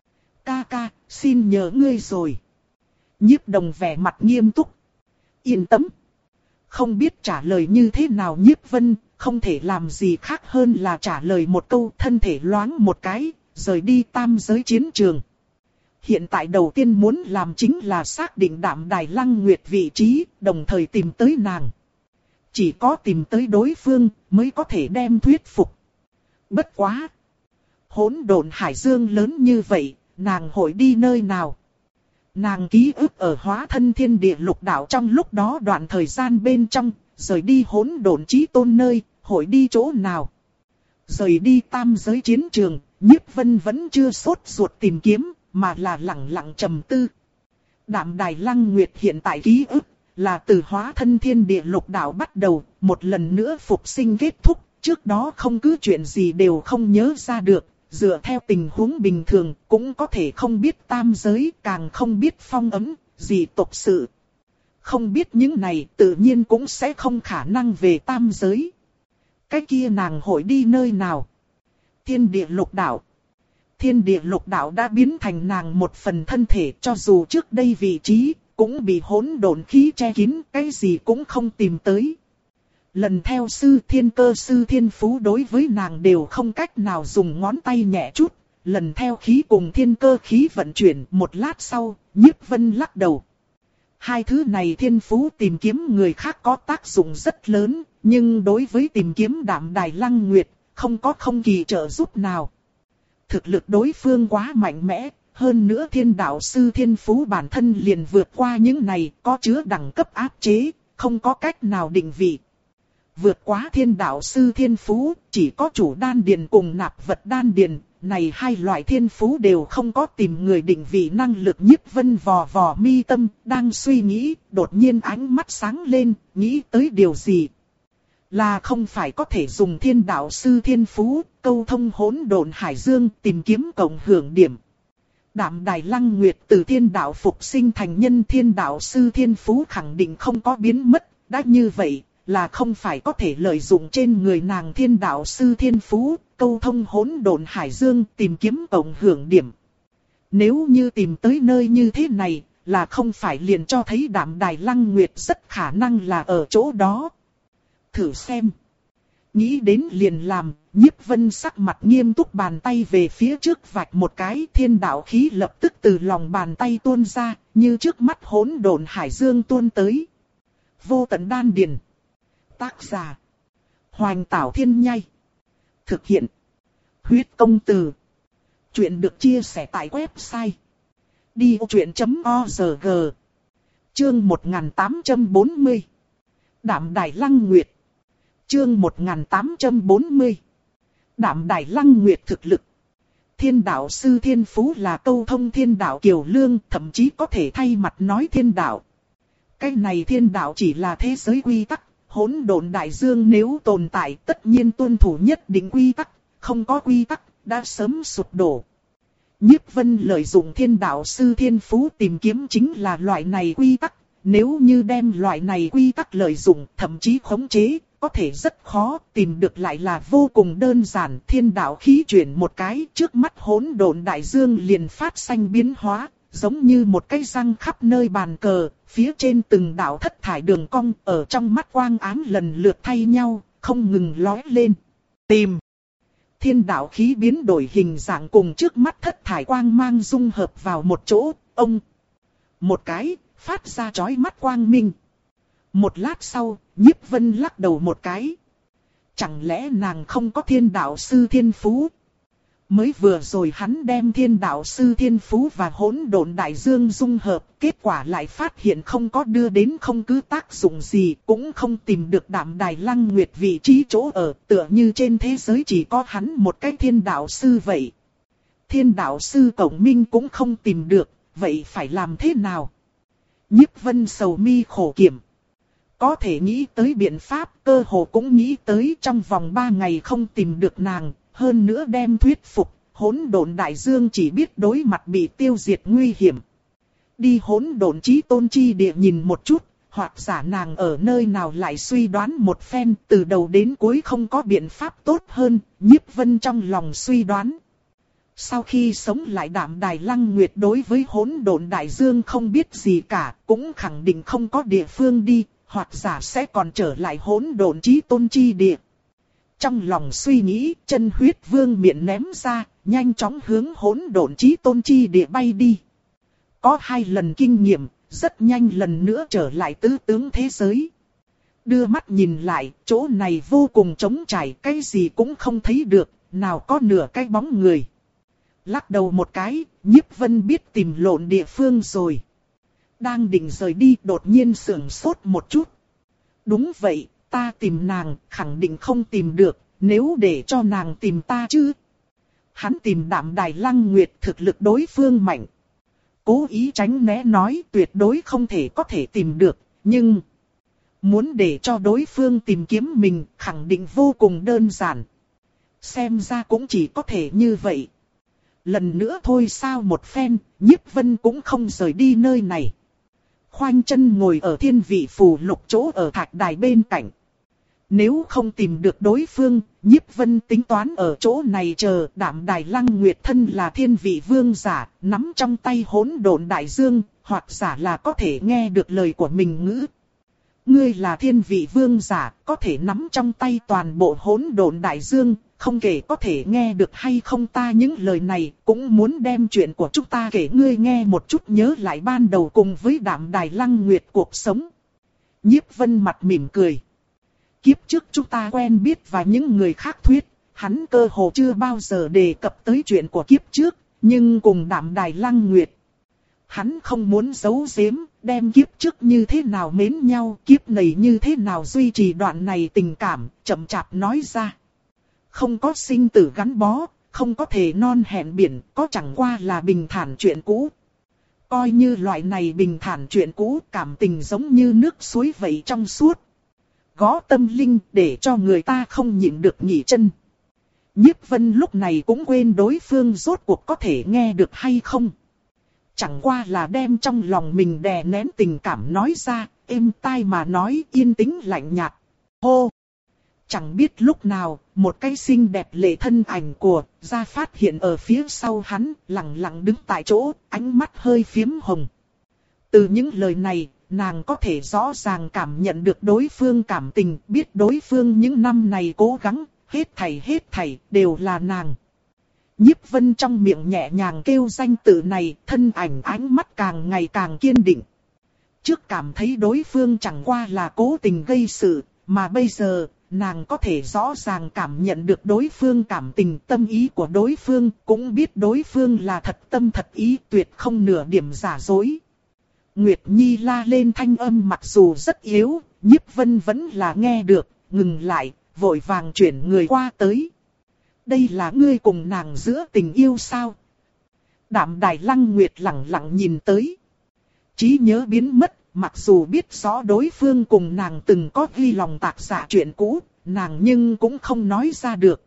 Ca ca, xin nhờ ngươi rồi. Nhiếp Đồng vẻ mặt nghiêm túc. Yên tâm. Không biết trả lời như thế nào Nhiếp Vân, không thể làm gì khác hơn là trả lời một câu, thân thể loáng một cái, rời đi tam giới chiến trường. hiện tại đầu tiên muốn làm chính là xác định Đạm Đài Lăng Nguyệt vị trí, đồng thời tìm tới nàng. Chỉ có tìm tới đối phương mới có thể đem thuyết phục. Bất quá. Hỗn độn hải dương lớn như vậy, nàng hội đi nơi nào? Nàng ký ức ở hóa thân thiên địa lục đạo trong lúc đó đoạn thời gian bên trong, rời đi hỗn độn chí tôn nơi, hội đi chỗ nào? Rời đi tam giới chiến trường, Nhiếp Vân vẫn chưa sốt ruột tìm kiếm, mà là lặng lặng trầm tư. Đạm Đài Lăng Nguyệt hiện tại ký ức, là từ hóa thân thiên địa lục đạo bắt đầu, một lần nữa phục sinh kết thúc, trước đó không cứ chuyện gì đều không nhớ ra được. Dựa theo tình huống bình thường, cũng có thể không biết tam giới, càng không biết phong ấn, gì tộc sự. Không biết những này, tự nhiên cũng sẽ không khả năng về tam giới. Cái kia nàng hội đi nơi nào? Thiên địa lục đạo. Thiên địa lục đạo đã biến thành nàng một phần thân thể, cho dù trước đây vị trí, cũng bị hỗn độn khí che kín, cái gì cũng không tìm tới. Lần theo sư thiên cơ sư thiên phú đối với nàng đều không cách nào dùng ngón tay nhẹ chút. Lần theo khí cùng thiên cơ khí vận chuyển, một lát sau, Nhiếp Vân lắc đầu. Hai thứ này thiên phú tìm kiếm người khác có tác dụng rất lớn, nhưng đối với tìm kiếm Đạm Đài Lăng Nguyệt, không có không kỳ trợ giúp nào. Thực lực đối phương quá mạnh mẽ, hơn nữa thiên đạo sư thiên phú bản thân liền vượt qua những này, có chứa đẳng cấp áp chế, không có cách nào định vị. Vượt quá thiên đạo sư thiên phú, chỉ có chủ đan điền cùng nạp vật đan điền, này hai loại thiên phú đều không có tìm người định vị năng lực. Nhiếp Vân vò vò mi tâm, đang suy nghĩ, đột nhiên ánh mắt sáng lên, nghĩ tới điều gì. Là không phải có thể dùng thiên đạo sư thiên phú, câu thông hỗn độn hải dương, tìm kiếm cộng hưởng điểm. Đạm Đài Lăng Nguyệt từ thiên đạo phục sinh thành nhân thiên đạo sư thiên phú khẳng định không có biến mất, đã như vậy. Là không phải có thể lợi dụng trên người nàng thiên đạo sư thiên phú, câu thông hỗn độn hải dương tìm kiếm cộng hưởng điểm. Nếu như tìm tới nơi như thế này, là không phải liền cho thấy Đạm Đài Lăng Nguyệt rất khả năng là ở chỗ đó. Thử xem. Nghĩ đến liền làm, Nhiếp Vân sắc mặt nghiêm túc bàn tay về phía trước vạch một cái, thiên đạo khí lập tức từ lòng bàn tay tuôn ra, như trước mắt hỗn độn hải dương tuôn tới. Vô tận đan điền. Tác giả. Hoành Tảo Thiên Nhai. Thực hiện. Huyết Công Từ. Chuyện được chia sẻ tại website. đi ô chuyện chấm org. Chương một nghìn tám trăm bốn mươi. Đạm Đài Lăng Nguyệt. Chương một nghìn tám trăm bốn mươi. Đạm Đài Lăng Nguyệt thực lực. Thiên đạo sư thiên phú là câu thông thiên đạo kiều lương, thậm chí có thể thay mặt nói thiên đạo. Cái này thiên đạo chỉ là thế giới quy tắc. Hỗn độn đại dương nếu tồn tại tất nhiên tuân thủ nhất định quy tắc, không có quy tắc, đã sớm sụp đổ. Nhiếp Vân lợi dụng thiên đạo sư thiên phú tìm kiếm chính là loại này quy tắc, nếu như đem loại này quy tắc lợi dụng, thậm chí khống chế, có thể rất khó, tìm được lại là vô cùng đơn giản. Thiên đạo khí chuyển một cái, trước mắt hỗn độn đại dương liền phát sinh biến hóa. Giống như một cái răng khắp nơi bàn cờ, phía trên từng đạo thất thải đường cong ở trong mắt quang ám lần lượt thay nhau, không ngừng lóe lên. Tìm. Thiên đạo khí biến đổi hình dạng cùng trước mắt thất thải quang mang dung hợp vào một chỗ, ông. Một cái, phát ra chói mắt quang minh. Một lát sau, Nhiếp Vân lắc đầu một cái. Chẳng lẽ nàng không có thiên đạo sư thiên phú? Mới vừa rồi hắn đem thiên đạo sư thiên phú và hỗn độn đại dương dung hợp, kết quả lại phát hiện không có đưa đến không cứ tác dụng gì, cũng không tìm được Đạm Đài Lăng Nguyệt vị trí chỗ ở, tựa như trên thế giới chỉ có hắn một cái thiên đạo sư vậy. Thiên đạo sư Cổng Minh cũng không tìm được, vậy phải làm thế nào? Nhiếp Vân sầu mi khổ kiểm. Có thể nghĩ tới biện pháp, cơ hồ cũng nghĩ tới trong vòng ba ngày không tìm được nàng. Hơn nữa đem thuyết phục, hỗn độn đại dương chỉ biết đối mặt bị tiêu diệt nguy hiểm. Đi hỗn độn chí tôn chi địa nhìn một chút, hoặc giả nàng ở nơi nào lại suy đoán một phen, từ đầu đến cuối không có biện pháp tốt hơn, Nhiếp Vân trong lòng suy đoán. Sau khi sống lại Đạm Đài Lăng Nguyệt đối với hỗn độn đại dương không biết gì cả, cũng khẳng định không có địa phương đi, hoặc giả sẽ còn trở lại hỗn độn chí tôn chi địa. Trong lòng suy nghĩ, chân huyết vương miệng ném ra, nhanh chóng hướng hỗn độn chí tôn chi địa bay đi. có hai lần kinh nghiệm, rất nhanh lần nữa trở lại tứ tướng thế giới. Đưa mắt nhìn lại, chỗ này vô cùng trống trải, cái gì cũng không thấy được, nào có nửa cái bóng người. Lắc đầu một cái, Nhiếp Vân biết tìm lộn địa phương rồi. Đang định rời đi, đột nhiên sửng sốt một chút. Đúng vậy, ta tìm nàng, khẳng định không tìm được, nếu để cho nàng tìm ta chứ. Hắn tìm Đạm Đài Lăng Nguyệt, thực lực đối phương mạnh. Cố ý tránh né nói tuyệt đối không thể có thể tìm được, nhưng muốn để cho đối phương tìm kiếm mình khẳng định vô cùng đơn giản. Xem ra cũng chỉ có thể như vậy. Lần nữa thôi sao một phen, Nhiếp Vân cũng không rời đi nơi này. Khoanh chân ngồi ở thiên vị phù lục chỗ ở thạch đài bên cạnh. Nếu không tìm được đối phương, Nhiếp Vân tính toán ở chỗ này chờ. Đạm Đài Lăng Nguyệt thân là thiên vị vương giả, nắm trong tay hỗn độn đại dương, hoặc giả là có thể nghe được lời của mình ngữ. Ngươi là thiên vị vương giả, có thể nắm trong tay toàn bộ hỗn độn đại dương, không kể có thể nghe được hay không ta những lời này, cũng muốn đem chuyện của chúng ta kể ngươi nghe một chút, nhớ lại ban đầu cùng với Đạm Đài Lăng Nguyệt cuộc sống. Nhiếp Vân mặt mỉm cười. Kiếp trước chúng ta quen biết và những người khác thuyết, hắn cơ hồ chưa bao giờ đề cập tới chuyện của kiếp trước, nhưng cùng Đạm Đài Lăng Nguyệt, hắn không muốn giấu giếm, đem kiếp trước như thế nào mến nhau, kiếp này như thế nào duy trì đoạn này tình cảm, chậm chạp nói ra. Không có sinh tử gắn bó, không có thể non hẹn biển, có chẳng qua là bình thản chuyện cũ. Coi như loại này bình thản chuyện cũ, cảm tình giống như nước suối vậy trong suốt. Gõ tâm linh để cho người ta không nhịn được nghỉ chân. Nhiếp Vân lúc này cũng quên đối phương rốt cuộc có thể nghe được hay không. Chẳng qua là đem trong lòng mình đè nén tình cảm nói ra, êm tai mà nói, yên tĩnh lạnh nhạt. Hô! Chẳng biết lúc nào, một cái xinh đẹp lệ thân ảnh của Gia phát hiện ở phía sau hắn, lặng lặng đứng tại chỗ, ánh mắt hơi phiếm hồng. Từ những lời này, nàng có thể rõ ràng cảm nhận được đối phương cảm tình, biết đối phương những năm này cố gắng, hết thảy hết thảy đều là nàng. Nhiếp Vân trong miệng nhẹ nhàng kêu danh tự này, thân ảnh ánh mắt càng ngày càng kiên định. Trước cảm thấy đối phương chẳng qua là cố tình gây sự, mà bây giờ, nàng có thể rõ ràng cảm nhận được đối phương cảm tình, tâm ý của đối phương, cũng biết đối phương là thật tâm thật ý, tuyệt không nửa điểm giả dối. Nguyệt Nhi la lên thanh âm mặc dù rất yếu, Nhiếp Vân vẫn là nghe được, ngừng lại, vội vàng chuyển người qua tới. Đây là ngươi cùng nàng giữa tình yêu sao? Đạm Đài Lăng Nguyệt lặng lặng nhìn tới. Trí nhớ biến mất, mặc dù biết rõ đối phương cùng nàng từng có ghi lòng tạc dạ chuyện cũ, nàng nhưng cũng không nói ra được.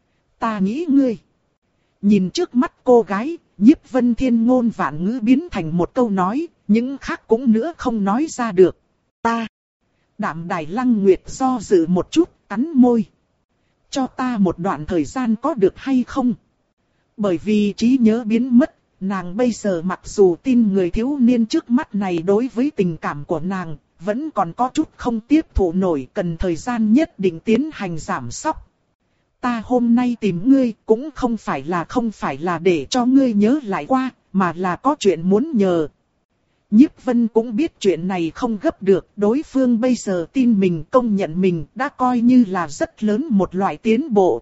Ta nghĩ ngươi. Nhìn trước mắt cô gái, Nhiếp Vân thiên ngôn vạn ngữ biến thành một câu nói, những khác cũng nữa không nói ra được. Ta. Đạm Đài Lăng Nguyệt do dự một chút, cắn môi. Cho ta một đoạn thời gian có được hay không? Bởi vì trí nhớ biến mất, nàng bây giờ mặc dù tin người thiếu niên trước mắt này đối với tình cảm của nàng, vẫn còn có chút không tiếp thụ nổi, cần thời gian nhất định tiến hành giảm sóc. Ta hôm nay tìm ngươi cũng không phải là không phải là để cho ngươi nhớ lại qua, mà là có chuyện muốn nhờ. Nhiếp Vân cũng biết chuyện này không gấp được, đối phương bây giờ tin mình, công nhận mình đã coi như là rất lớn một loại tiến bộ.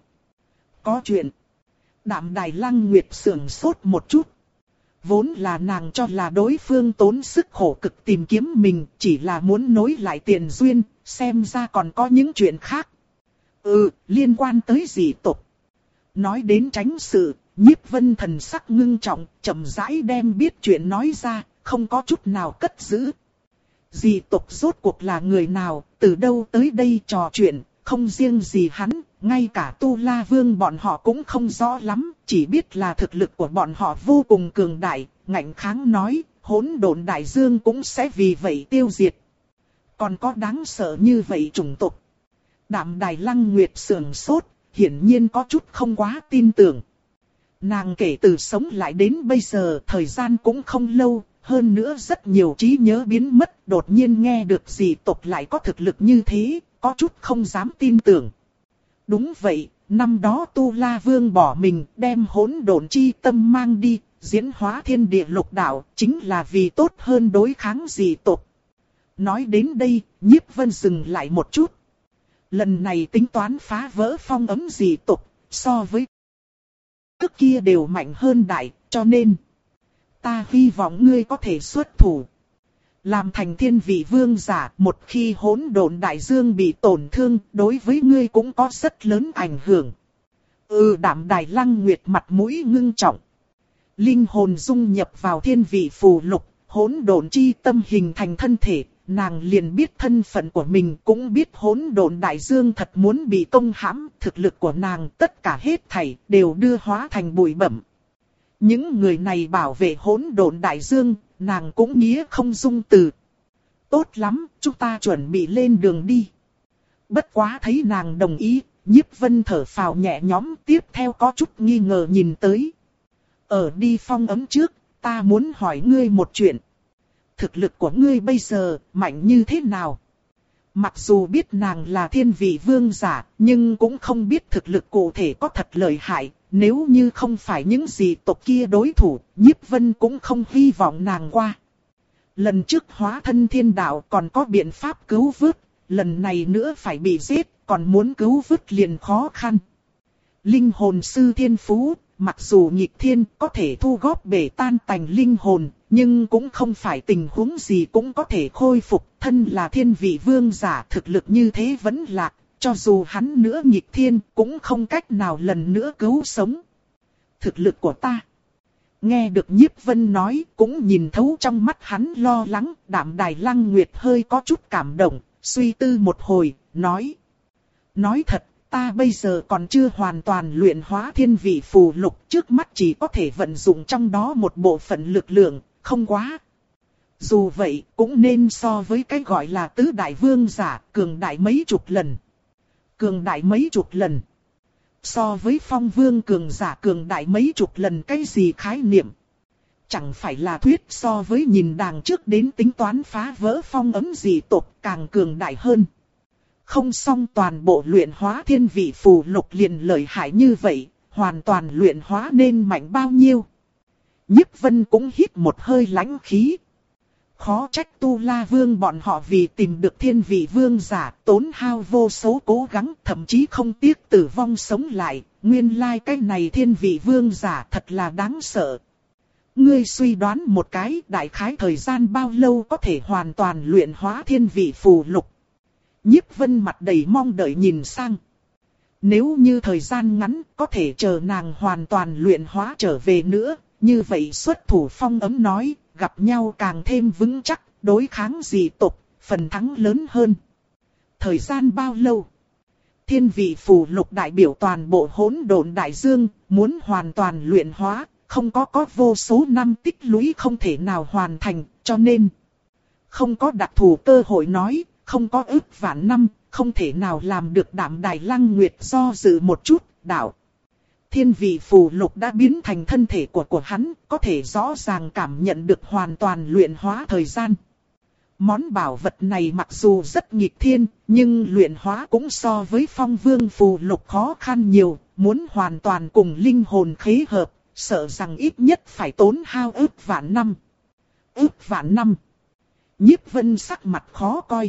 Có chuyện. Đạm Đài Lăng Nguyệt sưởng sốt một chút. Vốn là nàng cho là đối phương tốn sức khổ cực tìm kiếm mình, chỉ là muốn nối lại tiền duyên, xem ra còn có những chuyện khác. Ừ, liên quan tới dị tộc. Nói đến tránh sự, Nhiếp Vân thần sắc ngưng trọng, chậm rãi đem biết chuyện nói ra, không có chút nào cất giữ. Dị tộc rốt cuộc là người nào, từ đâu tới đây trò chuyện, không riêng gì hắn, ngay cả Tu La Vương bọn họ cũng không rõ lắm, chỉ biết là thực lực của bọn họ vô cùng cường đại, ngạnh kháng nói, hỗn độn đại dương cũng sẽ vì vậy tiêu diệt. Còn có đáng sợ như vậy chủng tộc. Đạm Đài Lăng Nguyệt sườn sốt, hiển nhiên có chút không quá tin tưởng. Nàng kể từ sống lại đến bây giờ, thời gian cũng không lâu, hơn nữa rất nhiều trí nhớ biến mất, đột nhiên nghe được dị tộc lại có thực lực như thế, có chút không dám tin tưởng. Đúng vậy, năm đó Tu La Vương bỏ mình, đem hỗn độn chi tâm mang đi, diễn hóa thiên địa lục đạo, chính là vì tốt hơn đối kháng dị tộc. Nói đến đây, Nhiếp Vân dừng lại một chút. Lần này tính toán phá vỡ phong ấn dị tộc, so với trước kia đều mạnh hơn đại, cho nên ta hy vọng ngươi có thể xuất thủ. Làm thành thiên vị vương giả, một khi hỗn độn đại dương bị tổn thương, đối với ngươi cũng có rất lớn ảnh hưởng. Ừ, Đạm Đài Lăng Nguyệt mặt mũi ngưng trọng. Linh hồn dung nhập vào thiên vị phù lục, hỗn độn chi tâm hình thành thân thể, nàng liền biết thân phận của mình, cũng biết hỗn độn đại dương thật muốn bị công hãm, thực lực của nàng tất cả hết thảy đều đưa hóa thành bụi bặm. Những người này bảo vệ hỗn độn đại dương, nàng cũng nghĩa không dung từ. Tốt lắm, chúng ta chuẩn bị lên đường đi. Bất quá thấy nàng đồng ý, Nhiếp Vân thở phào nhẹ nhõm, tiếp theo có chút nghi ngờ nhìn tới. Ở đi phong ấm trước, ta muốn hỏi ngươi một chuyện. Thực lực của ngươi bây giờ, mạnh như thế nào? Mặc dù biết nàng là thiên vị vương giả, nhưng cũng không biết thực lực cụ thể có thật lợi hại. Nếu như không phải những gì tộc kia đối thủ, Nhiếp Vân cũng không hy vọng nàng qua. Lần trước hóa thân thiên đạo còn có biện pháp cứu vớt, lần này nữa phải bị giết, còn muốn cứu vớt liền khó khăn. Linh hồn sư thiên phú, mặc dù nghịch thiên có thể thu góp bể tan tành linh hồn, nhưng cũng không phải tình huống gì cũng có thể khôi phục. Thân là thiên vị vương giả, thực lực như thế vẫn lạc, cho dù hắn nữa nghịch thiên cũng không cách nào lần nữa cứu sống. Thực lực của ta. Nghe được Nhiếp Vân nói, cũng nhìn thấu trong mắt hắn lo lắng. Đạm Đài Lăng Nguyệt hơi có chút cảm động, suy tư một hồi, nói. Nói thật, ta bây giờ còn chưa hoàn toàn luyện hóa thiên vị phù lục, trước mắt chỉ có thể vận dụng trong đó một bộ phận lực lượng, không quá. Dù vậy, cũng nên so với cái gọi là tứ đại vương giả, cường đại mấy chục lần. Cường đại mấy chục lần. So với phong vương cường giả cường đại mấy chục lần cái gì khái niệm. Chẳng phải là thuyết so với nhìn đàng trước đến tính toán phá vỡ phong ấm dị tộc càng cường đại hơn. Không xong toàn bộ luyện hóa thiên vị phù lục liền lợi hại như vậy, hoàn toàn luyện hóa nên mạnh bao nhiêu. Nhiếp Vân cũng hít một hơi lãnh khí. Khó trách Tu La Vương bọn họ vì tìm được thiên vị vương giả, tốn hao vô số cố gắng, thậm chí không tiếc tử vong sống lại. Nguyên lai like cái này thiên vị vương giả thật là đáng sợ. Ngươi suy đoán một cái, đại khái thời gian bao lâu có thể hoàn toàn luyện hóa thiên vị phù lục. Nhiếp Vân mặt đầy mong đợi nhìn sang. Nếu như thời gian ngắn, có thể chờ nàng hoàn toàn luyện hóa trở về nữa, như vậy xuất thủ phong ấm nói, gặp nhau càng thêm vững chắc, đối kháng dị tộc, phần thắng lớn hơn. Thời gian bao lâu? Thiên vị phù lục đại biểu toàn bộ hỗn độn đại dương, muốn hoàn toàn luyện hóa, không có có vô số năm tích lũy không thể nào hoàn thành, cho nên không có đặc thù cơ hội nói, không có ước vạn năm, không thể nào làm được. Đạm Đài Lăng Nguyệt do dự một chút, đạo. Thiên vị phù lục đã biến thành thân thể của của hắn, có thể rõ ràng cảm nhận được hoàn toàn luyện hóa thời gian. Món bảo vật này mặc dù rất nghịch thiên, nhưng luyện hóa cũng so với phong vương phù lục khó khăn nhiều, muốn hoàn toàn cùng linh hồn khế hợp, sợ rằng ít nhất phải tốn hao ước vạn năm. Ước vạn năm. Nhiếp Vân sắc mặt khó coi.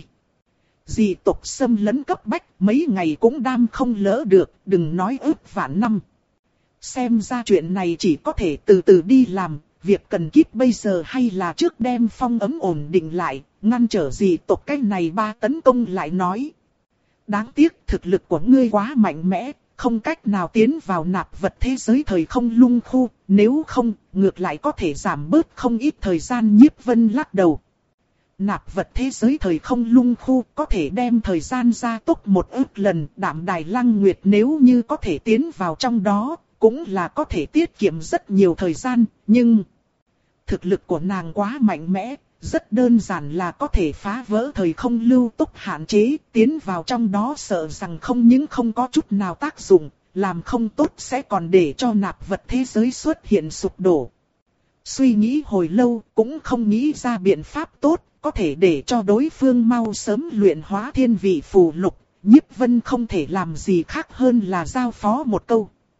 Dị tộc xâm lấn cấp bách, mấy ngày cũng đam không lỡ được, đừng nói ước vạn năm. Xem ra chuyện này chỉ có thể từ từ đi làm, việc cần kíp bây giờ hay là trước đem phong ấm ổn định lại, ngăn trở dị tộc cái này ba tấn công lại nói. Đáng tiếc thực lực của ngươi quá mạnh mẽ, không cách nào tiến vào nạp vật thế giới thời không lung khu, nếu không, ngược lại có thể giảm bớt không ít thời gian. Nhiếp Vân lắc đầu. Nạp vật thế giới thời không lung khu có thể đem thời gian gia tốc một ức lần. Đạm Đài Lăng Nguyệt nếu như có thể tiến vào trong đó, cũng là có thể tiết kiệm rất nhiều thời gian, nhưng thực lực của nàng quá mạnh mẽ, rất đơn giản là có thể phá vỡ thời không lưu tốc hạn chế, tiến vào trong đó sợ rằng không những không có chút nào tác dụng, làm không tốt sẽ còn để cho nạp vật thế giới xuất hiện sụp đổ. Suy nghĩ hồi lâu cũng không nghĩ ra biện pháp tốt, có thể để cho đối phương mau sớm luyện hóa thiên vị phù lục. Nhiếp Vân không thể làm gì khác hơn là giao phó một câu.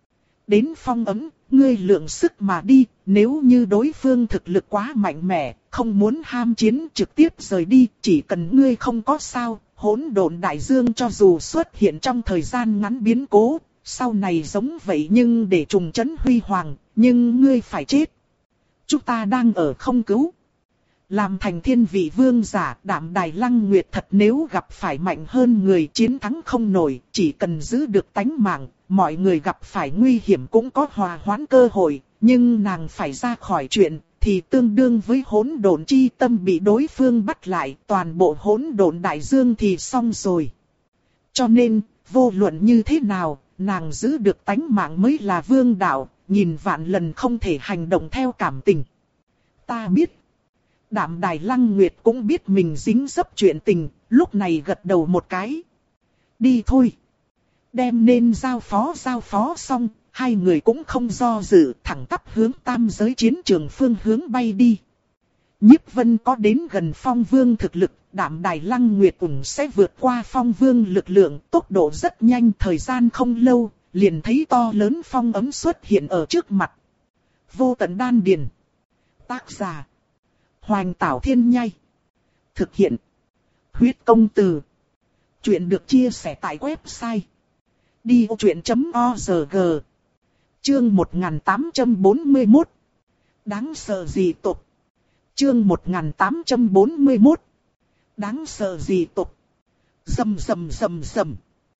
Đến phong ấm, ngươi lượng sức mà đi, nếu như đối phương thực lực quá mạnh mẽ, không muốn ham chiến trực tiếp rời đi, chỉ cần ngươi không có sao, hỗn độn đại dương cho dù xuất hiện trong thời gian ngắn biến cố, sau này giống vậy nhưng để trùng trấn huy hoàng, nhưng ngươi phải chết. Chúng ta đang ở không cứu. Làm thành thiên vị vương giả, Đạm Đài Lăng Nguyệt thật nếu gặp phải mạnh hơn người chiến thắng không nổi, chỉ cần giữ được tánh mạng, mọi người gặp phải nguy hiểm cũng có hòa hoãn cơ hội, nhưng nàng phải ra khỏi chuyện, thì tương đương với hỗn độn chi tâm bị đối phương bắt lại, toàn bộ hỗn độn đại dương thì xong rồi. Cho nên, vô luận như thế nào, nàng giữ được tánh mạng mới là vương đạo, nghìn vạn lần không thể hành động theo cảm tình. Ta biết. Đạm Đài Lăng Nguyệt cũng biết mình dính dấp chuyện tình, lúc này gật đầu một cái. Đi thôi. Đem nên giao phó giao phó xong, hai người cũng không do dự, thẳng tắp hướng tam giới chiến trường phương hướng bay đi. Nhiếp Vân có đến gần Phong Vương thực lực, Đạm Đài Lăng Nguyệt cũng sẽ vượt qua Phong Vương lực lượng, tốc độ rất nhanh, thời gian không lâu, liền thấy to lớn phong ấm xuất hiện ở trước mặt. Vô Tận Đan Điền. Tác giả: Hoành Tảo Thiên Nhai. Thực hiện: Huyết Công Từ. Chuyện được chia sẻ tại website đi ô truyện chấm org. Chương một nghìn tám trăm bốn mươi mốt. Đáng sợ gì tục. Chương một nghìn tám trăm bốn mươi mốt. Đáng sợ gì tục. Rầm rầm rầm rầm.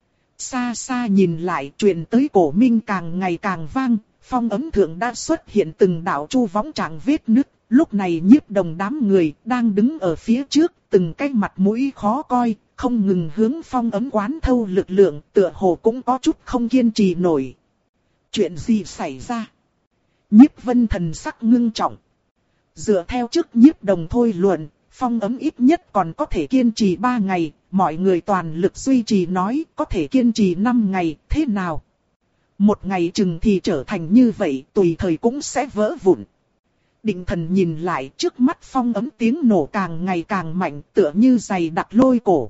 Xa xa nhìn lại, truyền tới cổ minh càng ngày càng vang, phong ấm thượng đã xuất hiện từng đạo chu võng trạng vết nứt. Lúc này Nhiếp Đồng đám người đang đứng ở phía trước, từng cái mặt mũi khó coi, không ngừng hướng phong ấm quán thâu lực lượng, tựa hồ cũng có chút không kiên trì nổi. Chuyện gì xảy ra? Nhiếp Vân thần sắc ngưng trọng. Dựa theo trước Nhiếp Đồng thôi luận, phong ấm ít nhất còn có thể kiên trì ba ngày, mọi người toàn lực duy trì nói có thể kiên trì năm ngày, thế nào? Một ngày chừng thì trở thành như vậy, tùy thời cũng sẽ vỡ vụn. Định Thần nhìn lại, trước mắt phong ấm tiếng nổ càng ngày càng mạnh, tựa như giày đặc lôi cổ.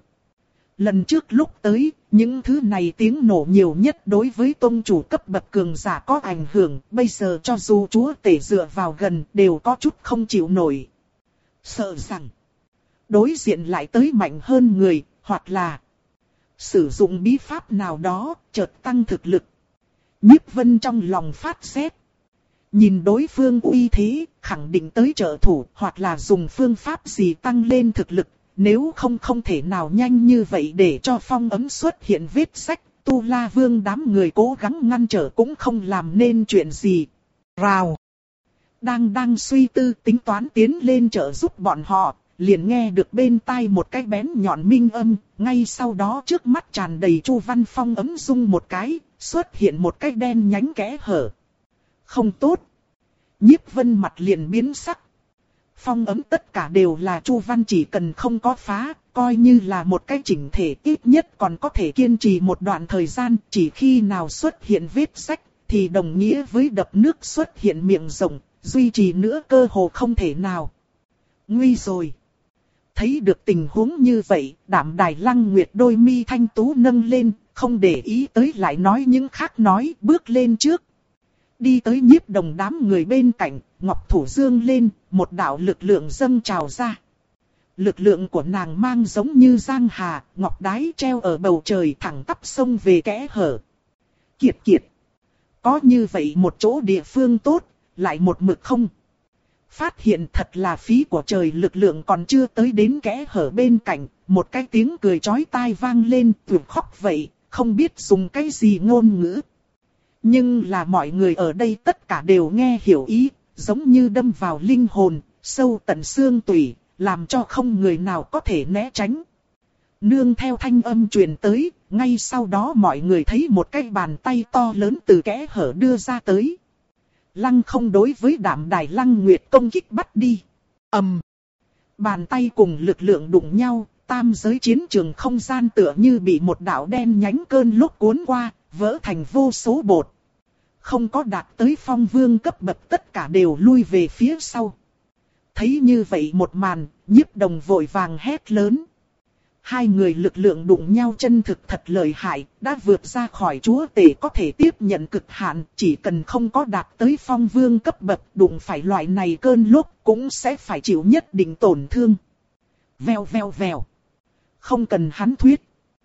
Lần trước lúc tới, những thứ này tiếng nổ nhiều nhất đối với tông chủ cấp bậc cường giả có ảnh hưởng, bây giờ cho dù chúa tể dựa vào gần đều có chút không chịu nổi. Sợ rằng đối diện lại tới mạnh hơn người, hoặc là sử dụng bí pháp nào đó, chợt tăng thực lực. Nhiếp Vân trong lòng phát rét. Nhìn đối phương uy thế, khẳng định tới trợ thủ, hoặc là dùng phương pháp gì tăng lên thực lực, nếu không không thể nào nhanh như vậy để cho phong ấm xuất hiện vết rách, Tu La Vương đám người cố gắng ngăn trở cũng không làm nên chuyện gì. Rào! Đang đang suy tư tính toán tiến lên trợ giúp bọn họ, liền nghe được bên tai một cái bén nhọn minh âm, ngay sau đó trước mắt tràn đầy chu văn phong ấm rung một cái, xuất hiện một cái đen nhánh kẽ hở. Không tốt. Nhiếp Vân mặt liền biến sắc. Phong ấm tất cả đều là chu văn, chỉ cần không có phá, coi như là một cái chỉnh thể, ít nhất còn có thể kiên trì một đoạn thời gian, chỉ khi nào xuất hiện vết rách thì đồng nghĩa với đập nước xuất hiện miệng rộng, duy trì nữa cơ hồ không thể nào. Nguy rồi. Thấy được tình huống như vậy, Đạm Đài Lăng Nguyệt đôi mi thanh tú nâng lên, không để ý tới lại nói những khác nói, bước lên trước. Đi tới Nhiếp Đồng đám người bên cạnh, ngọc thủ dương lên, một đạo lực lượng dâng trào ra. Lực lượng của nàng mang giống như giang hà, ngọc đái treo ở bầu trời thẳng tắp sông về kẽ hở. Kiệt kiệt! Có như vậy một chỗ địa phương tốt, lại một mực không. Phát hiện thật là phí của trời, lực lượng còn chưa tới đến kẽ hở bên cạnh, một cái tiếng cười chói tai vang lên, tuyệt khóc vậy, không biết dùng cái gì ngôn ngữ. Nhưng là mọi người ở đây tất cả đều nghe hiểu ý, giống như đâm vào linh hồn, sâu tận xương tủy, làm cho không người nào có thể né tránh. Nương theo thanh âm truyền tới, ngay sau đó mọi người thấy một cái bàn tay to lớn từ kẽ hở đưa ra tới. Lăng không đối với Đạm Đài Lăng Nguyệt công kích bắt đi. ầm, bàn tay cùng lực lượng đụng nhau, tam giới chiến trường không gian tựa như bị một đạo đen nhánh cơn lốc cuốn qua, vỡ thành vô số bột. Không có đạt tới phong vương cấp bậc tất cả đều lui về phía sau. Thấy như vậy một màn, Nhiếp Đồng vội vàng hét lớn. Hai người lực lượng đụng nhau chân thực thật lợi hại, đã vượt ra khỏi chúa tể có thể tiếp nhận cực hạn, chỉ cần không có đạt tới phong vương cấp bậc, đụng phải loại này cơn lốc cũng sẽ phải chịu nhất định tổn thương. Vèo vèo vèo. Không cần hắn thuyết.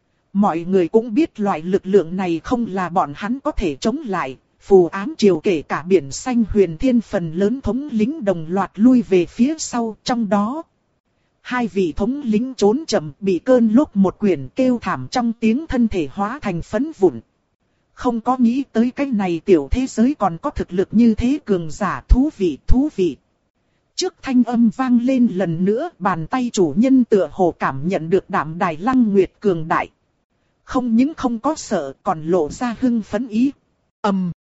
Mọi người cũng biết loại lực lượng này không là bọn hắn có thể chống lại. Phù ám triều kể cả biển xanh huyền thiên phần lớn thống lĩnh đồng loạt lui về phía sau, trong đó hai vị thống lĩnh trốn chậm bị cơn lốc một quyển kêu thảm trong tiếng thân thể hóa thành phấn vụn. Không có nghĩ tới cái này tiểu thế giới còn có thực lực như thế cường giả, thú vị thú vị. Trước thanh âm vang lên lần nữa, bàn tay chủ nhân tựa hồ cảm nhận được Đạm Đài Lăng Nguyệt cường đại. Không những không có sợ còn lộ ra hưng phấn ý. Ầm.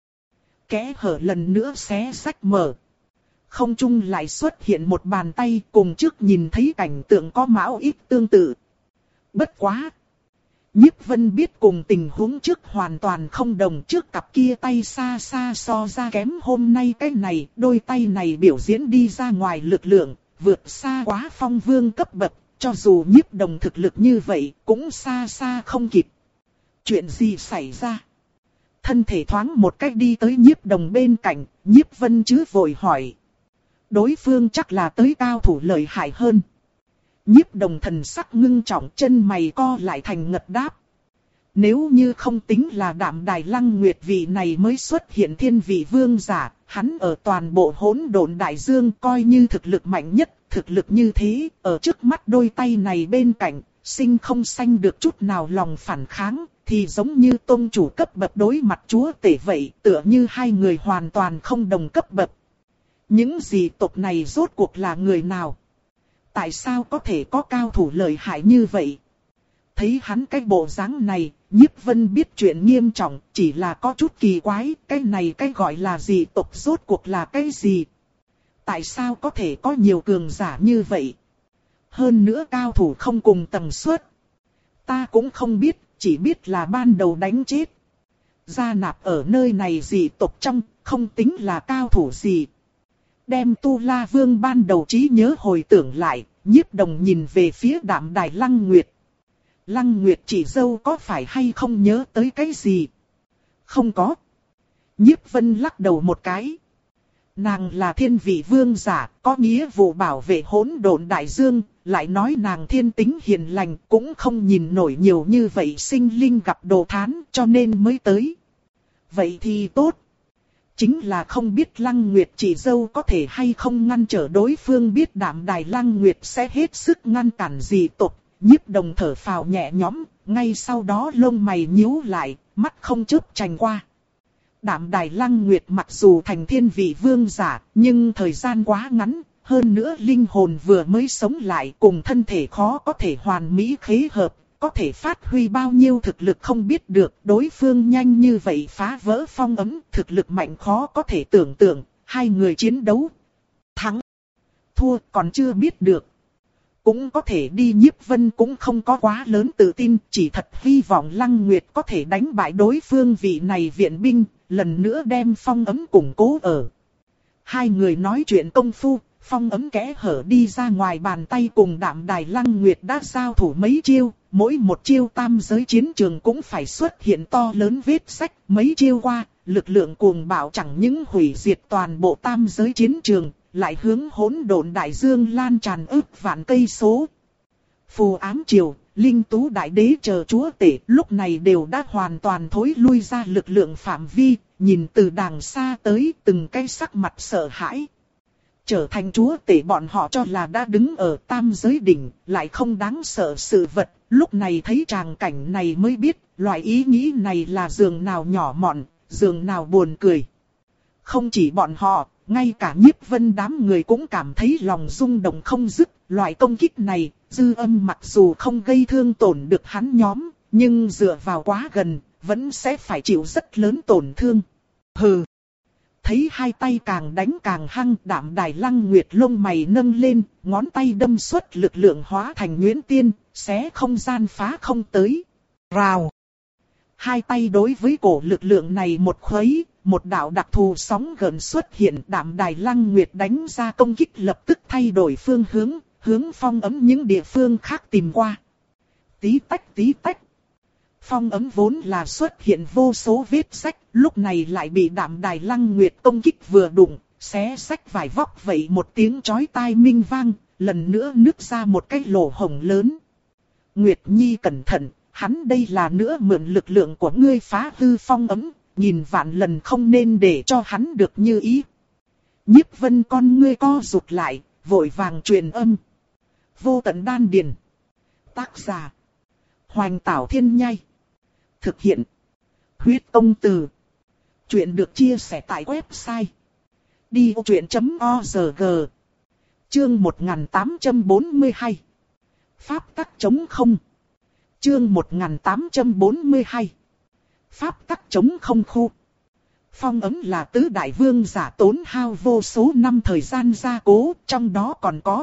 Kẽ hở lần nữa xé rách mở. Không trung lại xuất hiện một bàn tay, cùng trước nhìn thấy cảnh tượng có mão ít tương tự. Bất quá. Nhiếp Vân biết cùng tình huống trước hoàn toàn không đồng, trước cặp kia tay xa xa so ra kém hôm nay cái này, đôi tay này biểu diễn đi ra ngoài lực lượng, vượt xa quá phong vương cấp bậc, cho dù Nhiếp Đồng thực lực như vậy, cũng xa xa không kịp. Chuyện gì xảy ra? Thân thể thoáng một cách đi tới Nhiếp Đồng bên cạnh, Nhiếp Vân chứ vội hỏi. Đối phương chắc là tới cao thủ lợi hại hơn. Nhiếp Đồng thần sắc ngưng trọng, chân mày co lại thành ngật đáp. Nếu như không tính là Đạm Đài Lăng Nguyệt vị này mới xuất hiện thiên vị vương giả, hắn ở toàn bộ hỗn độn đại dương coi như thực lực mạnh nhất, thực lực như thế, ở trước mắt đôi tay này bên cạnh, sinh không sanh được chút nào lòng phản kháng, thì giống như tôn chủ cấp bậc đối mặt chúa tể vậy, tựa như hai người hoàn toàn không đồng cấp bậc. Những dị tộc này rốt cuộc là người nào? Tại sao có thể có cao thủ lợi hại như vậy? Thấy hắn cái bộ dáng này, Nhiếp Vân biết chuyện nghiêm trọng, chỉ là có chút kỳ quái, cái này cái gọi là dị tộc rốt cuộc là cái gì? Tại sao có thể có nhiều cường giả như vậy? Hơn nữa cao thủ không cùng tầng suất. Ta cũng không biết, chỉ biết là ban đầu đánh chết. Gia nạp ở nơi này dị tộc trong, không tính là cao thủ gì. Đem Tu La Vương ban đầu trí nhớ hồi tưởng lại, Nhiếp Đồng nhìn về phía Đạm Đài Lăng Nguyệt. Lăng Nguyệt chỉ dâu có phải hay không nhớ tới cái gì? Không có. Nhiếp Vân lắc đầu một cái. Nàng là thiên vị vương giả, có nghĩa vụ bảo vệ hỗn độn đại dương, lại nói nàng thiên tính hiền lành, cũng không nhìn nổi nhiều như vậy sinh linh gặp đồ thán, cho nên mới tới. Vậy thì tốt. Chính là không biết Lăng Nguyệt chỉ dâu có thể hay không ngăn trở đối phương, biết Đạm Đài Lăng Nguyệt sẽ hết sức ngăn cản dị tộc. Nhiếp Đồng thở phào nhẹ nhõm, ngay sau đó lông mày nhíu lại, mắt không chớp chành qua. Đạm Đài Lăng Nguyệt mặc dù thành thiên vị vương giả, nhưng thời gian quá ngắn, hơn nữa linh hồn vừa mới sống lại, cùng thân thể khó có thể hoàn mỹ khế hợp, có thể phát huy bao nhiêu thực lực không biết được. Đối phương nhanh như vậy phá vỡ phong ấn, thực lực mạnh khó có thể tưởng tượng. Hai người chiến đấu, thắng, thua còn chưa biết được. Cũng có thể đi. Nhiếp Vân cũng không có quá lớn tự tin, chỉ thật hy vọng Lăng Nguyệt có thể đánh bại đối phương vị này viện binh, lần nữa đem phong ấn củng cố ở. Hai người nói chuyện công phu, phong ấn kẽ hở đi ra ngoài, bàn tay cùng Đạm Đài Lăng Nguyệt đã giao thủ mấy chiêu, mỗi một chiêu tam giới chiến trường cũng phải xuất hiện to lớn vết sách. Mấy chiêu qua, lực lượng cuồng bạo chẳng những hủy diệt toàn bộ tam giới chiến trường, lại hướng hỗn độn đại dương lan tràn ức vạn cây số. Phù ám triều, linh tú đại đế chờ chúa tể lúc này đều đã hoàn toàn thối lui ra lực lượng phạm vi, nhìn từ đàng xa tới từng cái sắc mặt sợ hãi. Trở thành chúa tể bọn họ cho là đã đứng ở tam giới đỉnh, lại không đáng sợ sự vật, lúc này thấy tràng cảnh này mới biết, loại ý nghĩ này là giường nào nhỏ mọn, giường nào buồn cười. Không chỉ bọn họ, ngay cả Nhiếp Vân đám người cũng cảm thấy lòng rung động không dứt. Loại công kích này, dư âm mặc dù không gây thương tổn được hắn nhóm, nhưng dựa vào quá gần, vẫn sẽ phải chịu rất lớn tổn thương. Hừ! Thấy hai tay càng đánh càng hăng, Đạm Đài Lăng Nguyệt lông mày nâng lên, ngón tay đâm xuất lực lượng hóa thành nhuyễn tiên, xé không gian phá không tới. Rào! Hai tay đối với cổ lực lượng này một khuấy, một đạo đặc thù sóng gần xuất hiện. Đạm Đài Lăng Nguyệt đánh ra công kích lập tức thay đổi phương hướng, hướng phong ấm những địa phương khác tìm qua. Tí tách tí tách. Phong ấm vốn là xuất hiện vô số vết rách, lúc này lại bị Đạm Đài Lăng Nguyệt công kích vừa đụng, xé rách vải vóc vậy một tiếng chói tai minh vang, lần nữa nứt ra một cái lỗ hổng lớn. Nguyệt Nhi cẩn thận, hắn đây là nữa mượn lực lượng của ngươi phá hư phong ấm, nhìn vạn lần không nên để cho hắn được như ý. Nhiếp Vân con ngươi co rụt lại, vội vàng truyền âm. Vô Tận Đan Điền. Tác giả: Hoành Tảo Thiên Nhai. Thực hiện: Huyết Công Từ. Chuyện được chia sẻ tại website đi ô truyện chấm org. Chương một nghìn tám trăm bốn mươi hai. Pháp tắc chống không. Chương một nghìn tám trăm bốn mươi hai. Pháp tắc chống không khu. Phong ấm là tứ đại vương giả tốn hao vô số năm thời gian gia cố, trong đó còn có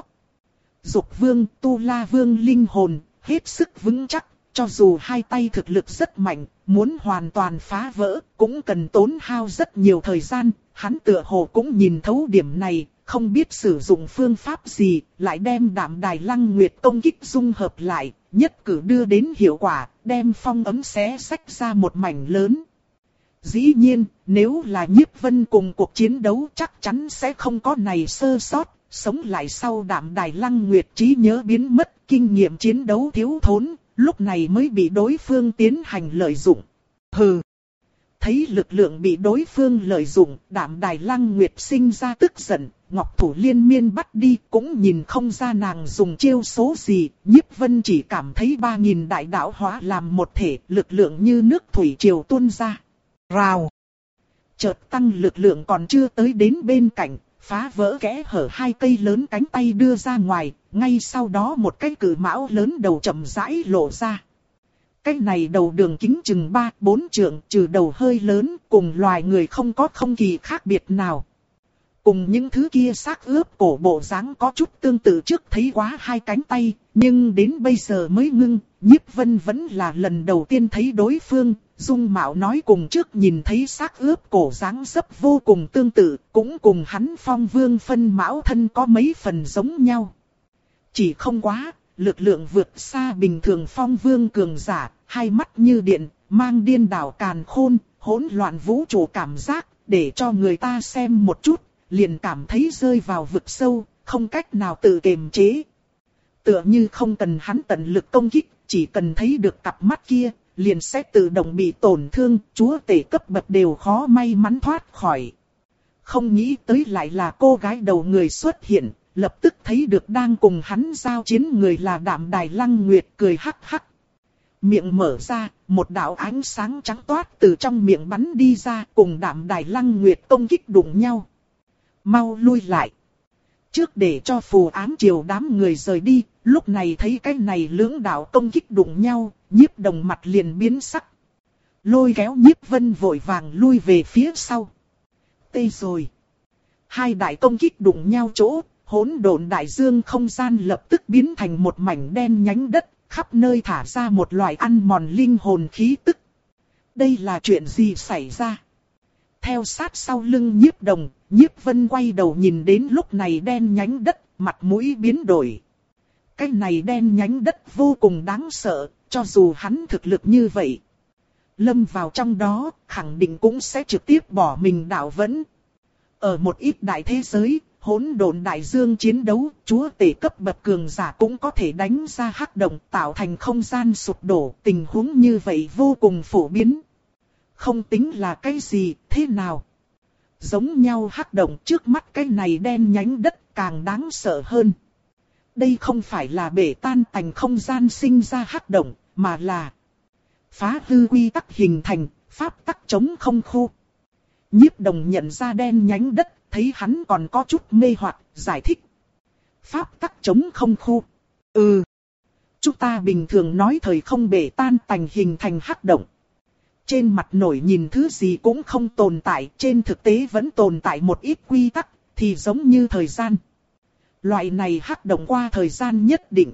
Dục Vương, Tu La Vương linh hồn, hết sức vững chắc, cho dù hai tay thực lực rất mạnh, muốn hoàn toàn phá vỡ, cũng cần tốn hao rất nhiều thời gian, hắn tựa hồ cũng nhìn thấu điểm này, không biết sử dụng phương pháp gì, lại đem Đạm Đài Lăng Nguyệt công kích dung hợp lại, nhất cử đưa đến hiệu quả, đem phong ấm xé xách ra một mảnh lớn. Dĩ nhiên, nếu là Nhiếp Vân cùng cuộc chiến đấu chắc chắn sẽ không có này sơ sót, sống lại sau Đạm Đài Lăng Nguyệt trí nhớ biến mất, kinh nghiệm chiến đấu thiếu thốn, lúc này mới bị đối phương tiến hành lợi dụng. Hừ! Thấy lực lượng bị đối phương lợi dụng, Đạm Đài Lăng Nguyệt sinh ra tức giận, Ngọc Thủ liên miên bắt đi, cũng nhìn không ra nàng dùng chiêu số gì, Nhiếp Vân chỉ cảm thấy ba nghìn đại đạo hóa làm một thể, lực lượng như nước thủy triều tuôn ra. Rào! Chợt tăng lực lượng còn chưa tới đến bên cạnh, phá vỡ kẽ hở hai cây lớn cánh tay đưa ra ngoài, ngay sau đó một cái cự mão lớn đầu chậm rãi lộ ra. Cái này đầu đường kính chừng ba bốn trượng, trừ đầu hơi lớn, cùng loài người không có không kỳ khác biệt nào. Cùng những thứ kia xác ướp cổ bộ dáng có chút tương tự trước thấy quá hai cánh tay, nhưng đến bây giờ mới ngưng, Nhiếp Vân vẫn là lần đầu tiên thấy đối phương, dung mạo nói cùng trước nhìn thấy xác ướp cổ dáng dấp vô cùng tương tự, cũng cùng hắn Phong Vương phân mão thân có mấy phần giống nhau. Chỉ không quá, lực lượng vượt xa bình thường Phong Vương cường giả, hai mắt như điện, mang điên đảo càn khôn, hỗn loạn vũ trụ cảm giác, để cho người ta xem một chút, liền cảm thấy rơi vào vực sâu, không cách nào tự kiềm chế. Tựa như không cần hắn tận lực công kích, chỉ cần thấy được cặp mắt kia, liền sẽ tự động bị tổn thương, chúa tể cấp bậc đều khó may mắn thoát khỏi. Không nghĩ tới lại là cô gái đầu người xuất hiện, lập tức thấy được đang cùng hắn giao chiến người là Đạm Đài Lăng Nguyệt, cười hắc hắc. Miệng mở ra, một đạo ánh sáng trắng toát từ trong miệng bắn đi ra, cùng Đạm Đài Lăng Nguyệt công kích đụng nhau. Mau lui lại. Trước để cho phù ám triều đám người rời đi, lúc này thấy cái này lưỡng đạo công kích đụng nhau, Nhiếp Đồng mặt liền biến sắc. Lôi kéo Nhiếp Vân vội vàng lui về phía sau. Tê rồi. Hai đại công kích đụng nhau chỗ, hỗn độn đại dương không gian lập tức biến thành một mảnh đen nhánh đất, khắp nơi thả ra một loại ăn mòn linh hồn khí tức. Đây là chuyện gì xảy ra? Theo sát sau lưng Nhiếp Đồng, Nhiếp Vân quay đầu nhìn đến lúc này đen nhánh đất, mặt mũi biến đổi. Cái này đen nhánh đất vô cùng đáng sợ, cho dù hắn thực lực như vậy. Lâm vào trong đó, khẳng định cũng sẽ trực tiếp bỏ mình đạo vẫn. Ở một ít đại thế giới, hỗn độn đại dương chiến đấu, chúa tể cấp bậc cường giả cũng có thể đánh ra hắc động tạo thành không gian sụp đổ, tình huống như vậy vô cùng phổ biến. Không tính là cái gì, thế nào? Giống nhau hắc động trước mắt cái này đen nhánh đất càng đáng sợ hơn. Đây không phải là bể tan tành không gian sinh ra hắc động, mà là phá hư quy tắc hình thành, pháp tắc chống không khu. Nhiếp Đồng nhận ra đen nhánh đất, thấy hắn còn có chút mê hoặc, giải thích. Pháp tắc chống không khu. Ừ. Chúng ta bình thường nói thời không bể tan tành hình thành hắc động. Trên mặt nổi nhìn thứ gì cũng không tồn tại, trên thực tế vẫn tồn tại một ít quy tắc, thì giống như thời gian. Loại này hắc động qua thời gian nhất định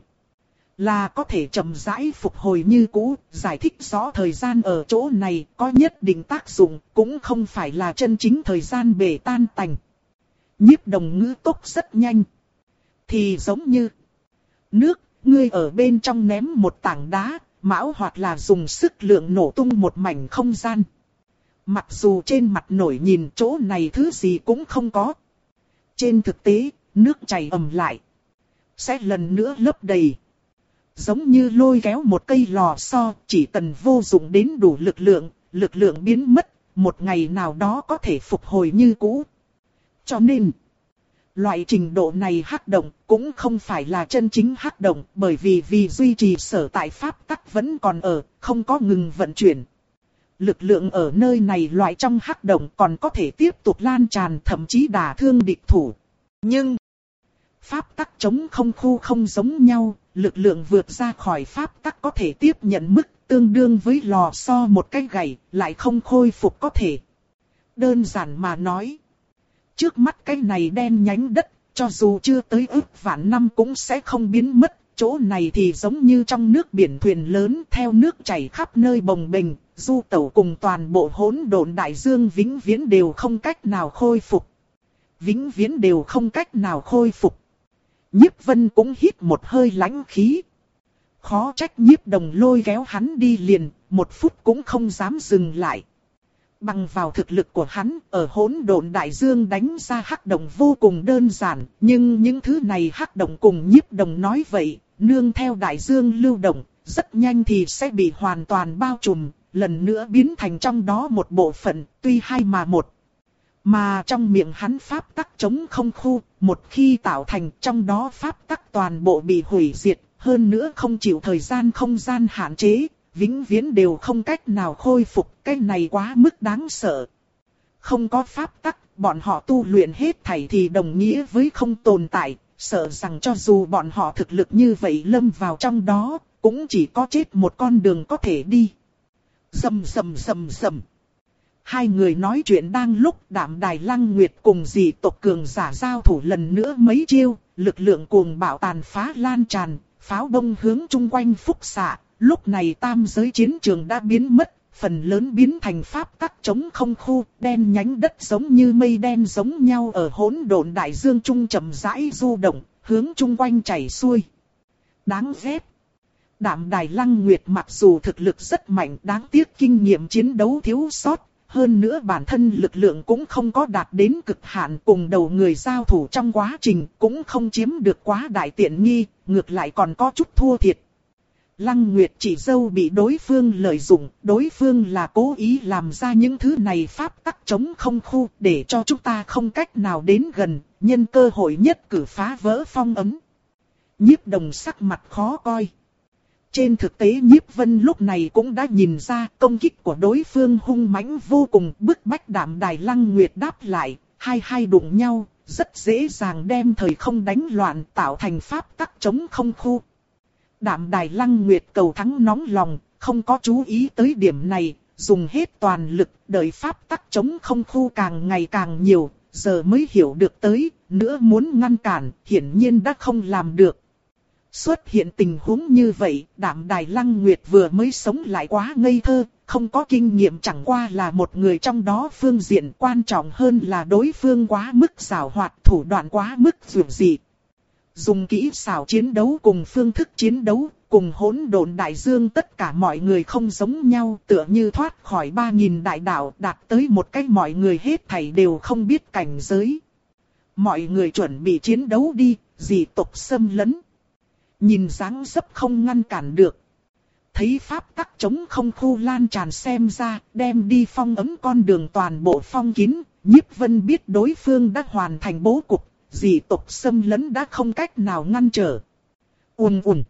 là có thể chậm rãi phục hồi như cũ, giải thích rõ thời gian ở chỗ này có nhất định tác dụng, cũng không phải là chân chính thời gian bể tan tành. Nhiếp Đồng ngữ tốc rất nhanh. Thì giống như nước, ngươi ở bên trong ném một tảng đá, mão hoặc là dùng sức lượng nổ tung một mảnh không gian. Mặc dù trên mặt nổi nhìn chỗ này thứ gì cũng không có. Trên thực tế, nước chảy ầm lại, sẽ lần nữa lấp đầy. Giống như lôi kéo một cây lò xo, chỉ cần vô dụng đến đủ lực lượng, lực lượng biến mất, một ngày nào đó có thể phục hồi như cũ. Cho nên, loại trình độ này hắc động cũng không phải là chân chính hắc động, bởi vì vì duy trì sở tại pháp tắc vẫn còn ở, không có ngừng vận chuyển. Lực lượng ở nơi này loại trong hắc động còn có thể tiếp tục lan tràn, thậm chí đả thương địch thủ. Nhưng, pháp tắc chống không khu không giống nhau, lực lượng vượt ra khỏi pháp tắc có thể tiếp nhận mức tương đương với lò xo một cái gậy, lại không khôi phục có thể. Đơn giản mà nói, trước mắt cái này đen nhánh đất, cho dù chưa tới ức vạn năm cũng sẽ không biến mất. Chỗ này thì giống như trong nước biển thuyền lớn theo nước chảy khắp nơi bồng bềnh, du tẩu cùng toàn bộ hỗn độn đại dương vĩnh viễn đều không cách nào khôi phục. Vĩnh viễn đều không cách nào khôi phục. Nhiếp Vân cũng hít một hơi lãnh khí. Khó trách Nhiếp Đồng lôi kéo hắn đi liền, một phút cũng không dám dừng lại. Bằng vào thực lực của hắn, ở hỗn độn đại dương đánh ra hắc động vô cùng đơn giản, nhưng những thứ này hắc động cùng Nhiếp Đồng nói vậy, nương theo đại dương lưu động, rất nhanh thì sẽ bị hoàn toàn bao trùm, lần nữa biến thành trong đó một bộ phận, tuy hai mà một. Mà trong miệng hắn pháp tắc chống không khu, một khi tạo thành trong đó pháp tắc toàn bộ bị hủy diệt, hơn nữa không chịu thời gian không gian hạn chế, vĩnh viễn đều không cách nào khôi phục, cái này quá mức đáng sợ. Không có pháp tắc, bọn họ tu luyện hết thảy thì đồng nghĩa với không tồn tại, sợ rằng cho dù bọn họ thực lực như vậy lâm vào trong đó, cũng chỉ có chết một con đường có thể đi. Rầm rầm rầm rầm. Hai người nói chuyện đang lúc Đạm Đài Lăng Nguyệt cùng dị tộc cường giả giao thủ lần nữa mấy chiêu, lực lượng cuồng bạo tàn phá lan tràn, pháo bông hướng chung quanh phúc xạ. Lúc này tam giới chiến trường đã biến mất, phần lớn biến thành pháp tắc chống không khu, đen nhánh đất giống như mây đen giống nhau ở hỗn độn đại dương trung chậm rãi du động, hướng chung quanh chảy xuôi. Đáng ghét. Đạm Đài Lăng Nguyệt mặc dù thực lực rất mạnh, đáng tiếc kinh nghiệm chiến đấu thiếu sót, hơn nữa bản thân lực lượng cũng không có đạt đến cực hạn, cùng đầu người giao thủ trong quá trình cũng không chiếm được quá đại tiện nghi, ngược lại còn có chút thua thiệt. Lăng Nguyệt chỉ dâu bị đối phương lợi dụng, đối phương là cố ý làm ra những thứ này pháp tắc chống không khu để cho chúng ta không cách nào đến gần, nhân cơ hội nhất cử phá vỡ phong ấn. Nhiếp Đồng sắc mặt khó coi. Trên thực tế Nhiếp Vân lúc này cũng đã nhìn ra công kích của đối phương hung mãnh vô cùng, bức bách Đạm Đài Lăng Nguyệt đáp lại, hai hai đụng nhau, rất dễ dàng đem thời không đánh loạn tạo thành pháp tắc chống không khu. Đạm Đài Lăng Nguyệt cầu thắng nóng lòng, không có chú ý tới điểm này, dùng hết toàn lực, đợi pháp tắc chống không khu càng ngày càng nhiều, giờ mới hiểu được tới, nữa muốn ngăn cản, hiển nhiên đã không làm được. Xuất hiện tình huống như vậy, Đạm Đài Lăng Nguyệt vừa mới sống lại quá ngây thơ, không có kinh nghiệm, chẳng qua là một người trong đó, phương diện quan trọng hơn là đối phương quá mức xảo hoạt, thủ đoạn quá mức dữ dị. Dùng kỹ xảo chiến đấu cùng phương thức chiến đấu, cùng hỗn độn đại dương tất cả mọi người không giống nhau, tựa như thoát khỏi ba nghìn đại đạo, đạt tới một cách mọi người hết thảy đều không biết cảnh giới. Mọi người chuẩn bị chiến đấu đi, dị tộc xâm lấn. Nhìn dáng dấp không ngăn cản được. Thấy pháp tắc chống không khu lan tràn xem ra, đem đi phong ấm con đường toàn bộ phong kín, Nhiếp Vân biết đối phương đã hoàn thành bố cục, dị tộc xâm lấn đã không cách nào ngăn trở. Ùn ùn.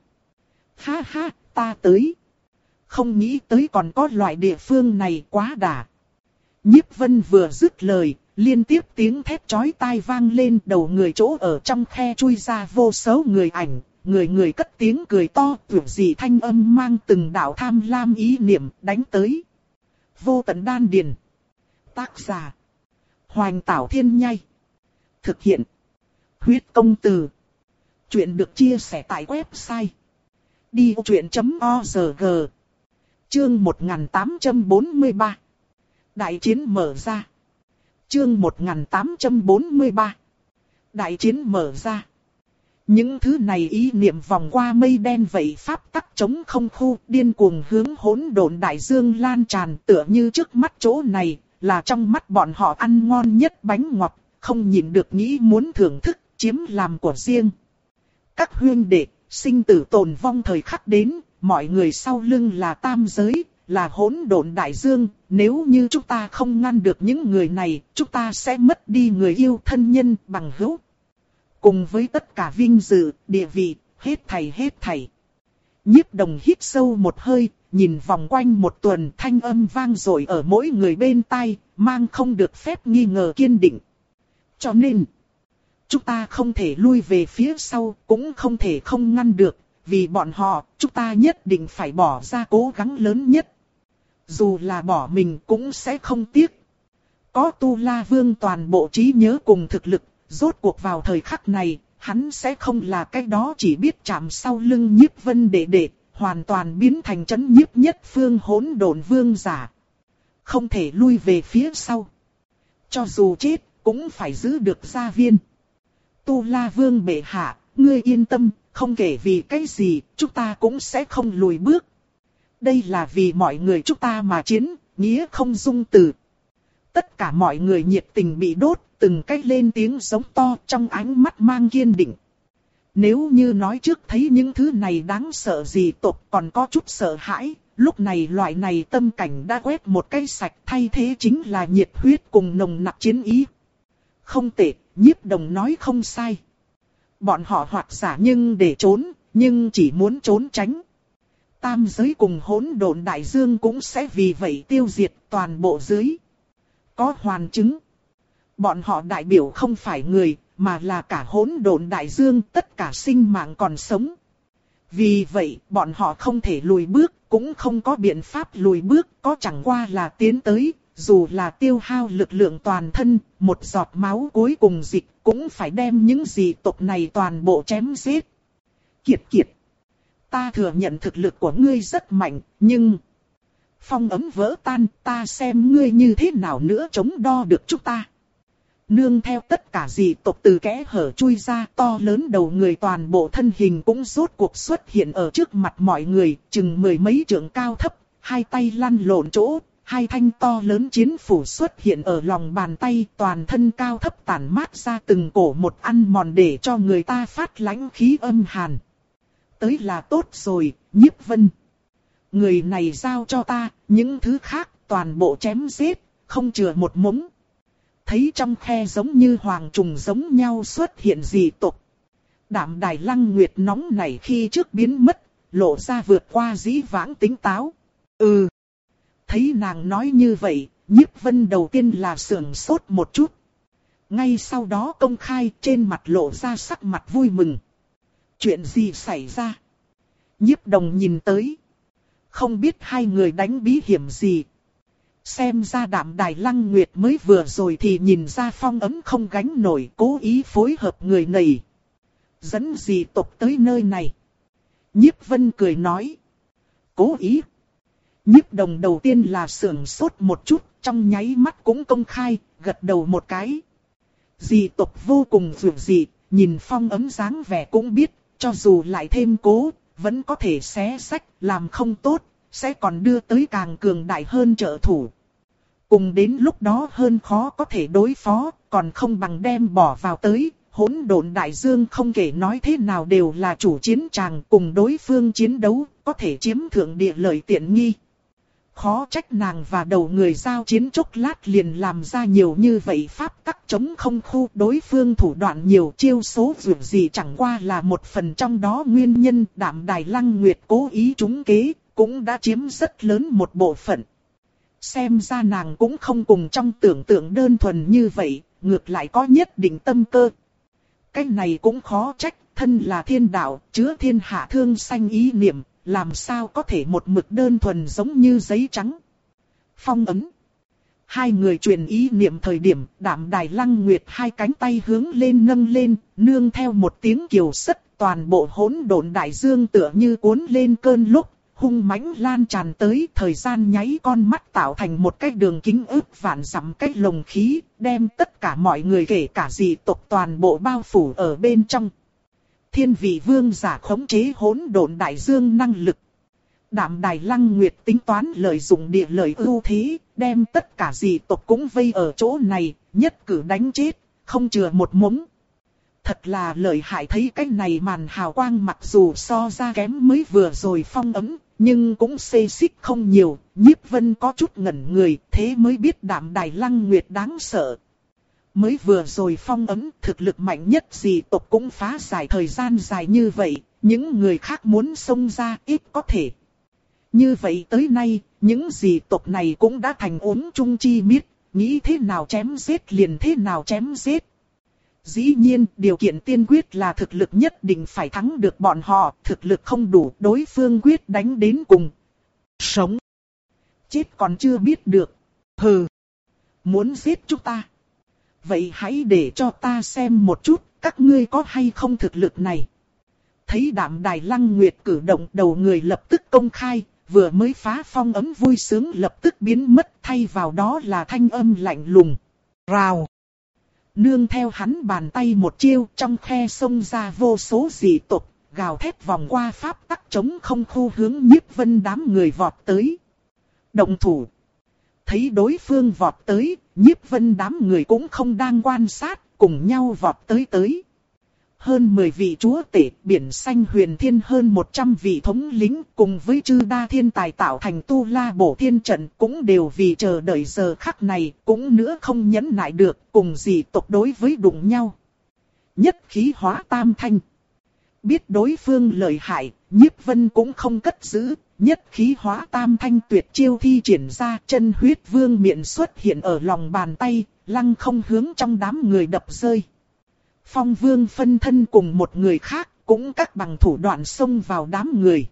Ha ha, ta tới. Không nghĩ tới còn có loại địa phương này, quá đà. Nhiếp Vân vừa dứt lời, liên tiếp tiếng thét chói tai vang lên, đầu người chỗ ở trong khe chui ra vô số người ảnh. Người người cất tiếng cười to, tưởng gì thanh âm mang từng đạo tham lam ý niệm đánh tới. Vô tận đan điền. Tác giả: Hoành Tảo Thiên Nhai. Thực hiện: Huyết Công Từ. Chuyện được chia sẻ tại website đi ô chuyện chấm org. Chương một nghìn tám trăm bốn mươi ba. Đại chiến mở ra. Chương một nghìn tám trăm bốn mươi ba. Đại chiến mở ra. Những thứ này ý niệm vòng qua mây đen vậy pháp tắc chống không khu điên cuồng hướng hỗn độn đại dương lan tràn, tựa như trước mắt chỗ này là trong mắt bọn họ ăn ngon nhất bánh ngọt, không nhịn được nghĩ muốn thưởng thức, chiếm làm của riêng. Các huynh đệ, sinh tử tồn vong thời khắc đến, mọi người sau lưng là tam giới, là hỗn độn đại dương, nếu như chúng ta không ngăn được những người này, chúng ta sẽ mất đi người yêu thân nhân bằng hữu. Cùng với tất cả vinh dự, địa vị, hết thảy hết thảy. Nhiếp Đồng hít sâu một hơi, nhìn vòng quanh một tuần, thanh âm vang dội ở mỗi người bên tai, mang không được phép nghi ngờ kiên định. Cho nên, chúng ta không thể lui về phía sau, cũng không thể không ngăn được, vì bọn họ, chúng ta nhất định phải bỏ ra cố gắng lớn nhất. Dù là bỏ mình cũng sẽ không tiếc. Có Tu La Vương toàn bộ trí nhớ cùng thực lực, rốt cuộc vào thời khắc này, hắn sẽ không là cái đó chỉ biết chạm sau lưng Nhiếp Vân đệ đệ, hoàn toàn biến thành chấn nhiếp nhất phương hỗn độn vương giả. Không thể lui về phía sau. Cho dù chết, cũng phải giữ được gia viên. Tu La Vương bệ hạ, ngươi yên tâm, không kể vì cái gì, chúng ta cũng sẽ không lùi bước. Đây là vì mọi người chúng ta mà chiến, nghĩa không dung từ. Tất cả mọi người nhiệt tình bị đốt, từng cách lên tiếng giống to trong ánh mắt mang kiên định. Nếu như nói trước thấy những thứ này đáng sợ gì tộc còn có chút sợ hãi, lúc này loại này tâm cảnh đã quét một cái sạch, thay thế chính là nhiệt huyết cùng nồng nặc chiến ý. Không tệ, Nhiếp Đồng nói không sai. Bọn họ hoặc giả nhưng để trốn, nhưng chỉ muốn trốn tránh. Tam giới cùng hỗn độn đại dương cũng sẽ vì vậy tiêu diệt toàn bộ dưới. Có hoàn chứng. Bọn họ đại biểu không phải người, mà là cả hỗn độn đại dương, tất cả sinh mạng còn sống. Vì vậy, bọn họ không thể lùi bước, cũng không có biện pháp lùi bước, có chẳng qua là tiến tới, dù là tiêu hao lực lượng toàn thân, một giọt máu cuối cùng dịch, cũng phải đem những dị tộc này toàn bộ chém giết. Kiệt kiệt, ta thừa nhận thực lực của ngươi rất mạnh, nhưng phong ấm vỡ tan, ta xem ngươi như thế nào nữa chống đo được chúng ta. Nương theo tất cả dị tộc từ kẽ hở chui ra, to lớn đầu người toàn bộ thân hình cũng rốt cuộc xuất hiện ở trước mặt mọi người, chừng mười mấy trượng cao thấp, hai tay lăn lộn chỗ, hai thanh to lớn chiến phủ xuất hiện ở lòng bàn tay, toàn thân cao thấp tản mát ra từng cổ một ăn mòn để cho người ta phát lãnh khí âm hàn. Tới là tốt rồi, Nhiếp Vân. Người này giao cho ta, những thứ khác toàn bộ chém giết, không chừa một mống. Thấy trong khe giống như hoàng trùng giống nhau xuất hiện dị tộc. Đạm Đài Lăng Nguyệt nóng nảy khi trước biến mất, lộ ra vượt qua dĩ vãng tính táo. Ừ. Thấy nàng nói như vậy, Nhiếp Vân đầu tiên là sưởng sốt một chút. Ngay sau đó công khai trên mặt lộ ra sắc mặt vui mừng. Chuyện gì xảy ra? Nhiếp Đồng nhìn tới. Không biết hai người đánh bí hiểm gì. Xem ra Đạm Đài Lăng Nguyệt mới vừa rồi thì nhìn ra phong ấm không gánh nổi, cố ý phối hợp người này. Dẫn dị tộc tới nơi này. Nhiếp Vân cười nói. Cố ý. Nhiếp Đồng đầu tiên là sưởng sốt một chút, trong nháy mắt cũng công khai, gật đầu một cái. Dị tộc vô cùng dường dị, nhìn phong ấm dáng vẻ cũng biết, cho dù lại thêm cố, vẫn có thể xé sách, làm không tốt, sẽ còn đưa tới càng cường đại hơn trợ thủ. Cùng đến lúc đó hơn khó có thể đối phó, còn không bằng đem bỏ vào tới, hỗn độn đại dương không kể nói thế nào đều là chủ chiến tràng, cùng đối phương chiến đấu, có thể chiếm thượng địa lợi tiện nghi. Khó trách nàng và đầu người giao chiến chốc lát liền làm ra nhiều như vậy pháp tắc chống không khu, đối phương thủ đoạn nhiều, chiêu số dù gì chẳng qua là một phần trong đó nguyên nhân. Đạm Đài Lăng Nguyệt cố ý trúng kế, cũng đã chiếm rất lớn một bộ phận. Xem ra nàng cũng không cùng trong tưởng tượng đơn thuần như vậy, ngược lại có nhất định tâm cơ. Cái này cũng khó trách, thân là thiên đạo, chứa thiên hạ thương sanh ý niệm, làm sao có thể một mực đơn thuần giống như giấy trắng. Phong ấn. Hai người truyền ý niệm thời điểm, Đạm Đài Lăng Nguyệt hai cánh tay hướng lên nâng lên, nương theo một tiếng kiều sất, toàn bộ hỗn độn đại dương tựa như cuốn lên cơn lốc, hung mãnh lan tràn tới, thời gian nháy con mắt tạo thành một cái đường kính ước vạn dặm cái lồng khí, đem tất cả mọi người kể cả dị tộc toàn bộ bao phủ ở bên trong. thiên vị vương giả khống chế hỗn độn đại dương năng lực. Đạm Đài Lăng Nguyệt tính toán lợi dụng địa lợi ưu thế, đem tất cả dị tộc cũng vây ở chỗ này, nhất cử đánh chết, không chừa một mống. Thật là lợi hại, thấy cái này màn hào quang mặc dù so ra kém mới vừa rồi phong ấm, nhưng cũng xê xích không nhiều. Nhiếp Vân có chút ngẩn người, thế mới biết Đạm Đài Lăng Nguyệt đáng sợ. Mới vừa rồi phong ấm, thực lực mạnh nhất dị tộc cũng phá giải thời gian dài như vậy, những người khác muốn xông ra ít có thể. Như vậy tới nay, những dị tộc này cũng đã thành uống chung chi miết, nghĩ thế nào chém giết liền thế nào chém giết. Dĩ nhiên, điều kiện tiên quyết là thực lực nhất định phải thắng được bọn họ, thực lực không đủ, đối phương quyết đánh đến cùng. Sống. Chết còn chưa biết được. Hừ. Muốn giết chúng ta. Vậy hãy để cho ta xem một chút, các ngươi có hay không thực lực này. Thấy Đạm Đài Lăng Nguyệt cử động, đầu người lập tức công khai, vừa mới phá phong ấm vui sướng lập tức biến mất, thay vào đó là thanh âm lạnh lùng. Rào. Nương theo hắn bàn tay một chiêu, trong khe xông ra vô số dị tộc, gào thét vòng qua pháp tắc chống không khu hướng Nhiếp Vân đám người vọt tới. Động thủ. Thấy đối phương vọt tới, Nhiếp Vân đám người cũng không đang quan sát, cùng nhau vọt tới tới. Hơn mười vị chúa tể, biển xanh huyền thiên, hơn một trăm vị thống lĩnh, cùng với chư đa thiên tài tạo thành tu la bổ thiên trận, cũng đều vì chờ đợi giờ khắc này, cũng nữa không nhẫn nại được, cùng dị tộc đối với đụng nhau. Nhất khí hóa tam thanh. Biết đối phương lợi hại, Nhiếp Vân cũng không cất giữ, nhất khí hóa tam thanh tuyệt chiêu thi triển ra, chân huyết vương miện xuất hiện ở lòng bàn tay, lăng không hướng trong đám người đập rơi. Phong Vương phân thân cùng một người khác, cũng các bằng thủ đoạn xông vào đám người.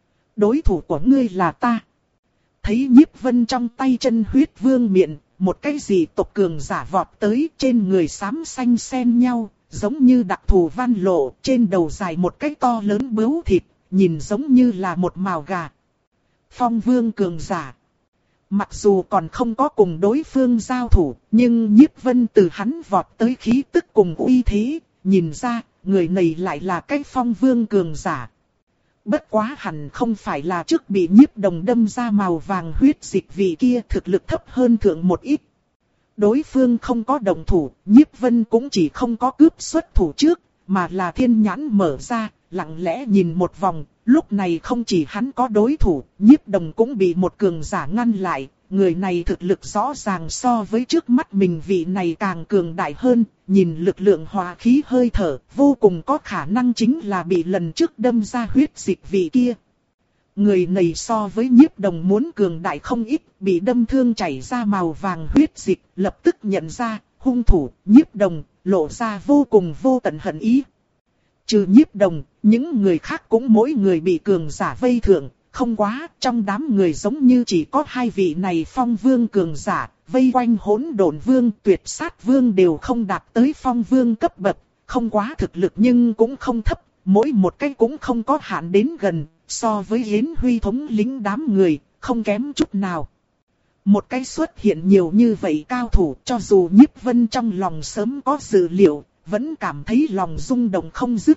Đối thủ của ngươi là ta. Thấy Nhiếp Vân trong tay chân huyết vương miện, một cái dị tộc cường giả vọt tới, trên người xám xanh xen nhau, giống như đặc thù văn lộ, trên đầu dài một cái to lớn bướu thịt, nhìn giống như là một mào gà. Phong Vương cường giả. Mặc dù còn không có cùng đối phương giao thủ, nhưng Nhiếp Vân từ hắn vọt tới khí tức cùng uy thế, nhìn ra, người này lại là cái Phong Vương cường giả. Bất quá hẳn không phải là trước bị Nhiếp Đồng đâm ra màu vàng huyết dịch vị kia, thực lực thấp hơn thượng một ít. Đối phương không có động thủ, Nhiếp Vân cũng chỉ không có cướp xuất thủ trước, mà là thiên nhãn mở ra, lặng lẽ nhìn một vòng. Lúc này không chỉ hắn có đối thủ, Nhiếp Đồng cũng bị một cường giả ngăn lại. Người này thực lực rõ ràng so với trước mắt mình vị này càng cường đại hơn. Nhìn lực lượng hòa khí hơi thở, vô cùng có khả năng chính là bị lần trước đâm ra huyết dịch vị kia. Người này so với Nhiếp Đồng muốn cường đại không ít, bị đâm thương chảy ra màu vàng huyết dịch, lập tức nhận ra, hung thủ, Nhiếp Đồng, lộ ra vô cùng vô tận hận ý. Trừ Nhiếp Đồng, những người khác cũng mỗi người bị cường giả vây thượng, không quá, trong đám người giống như chỉ có hai vị này Phong Vương cường giả, vây quanh Hỗn Độn Vương, Tuyệt Sát Vương đều không đạt tới Phong Vương cấp bậc, không quá thực lực nhưng cũng không thấp, mỗi một cái cũng không có hạn đến gần, so với Yến Huy thống lĩnh đám người, không kém chút nào. Một cái xuất hiện nhiều như vậy cao thủ, cho dù Nhiếp Vân trong lòng sớm có dự liệu, vẫn cảm thấy lòng rung động không dứt.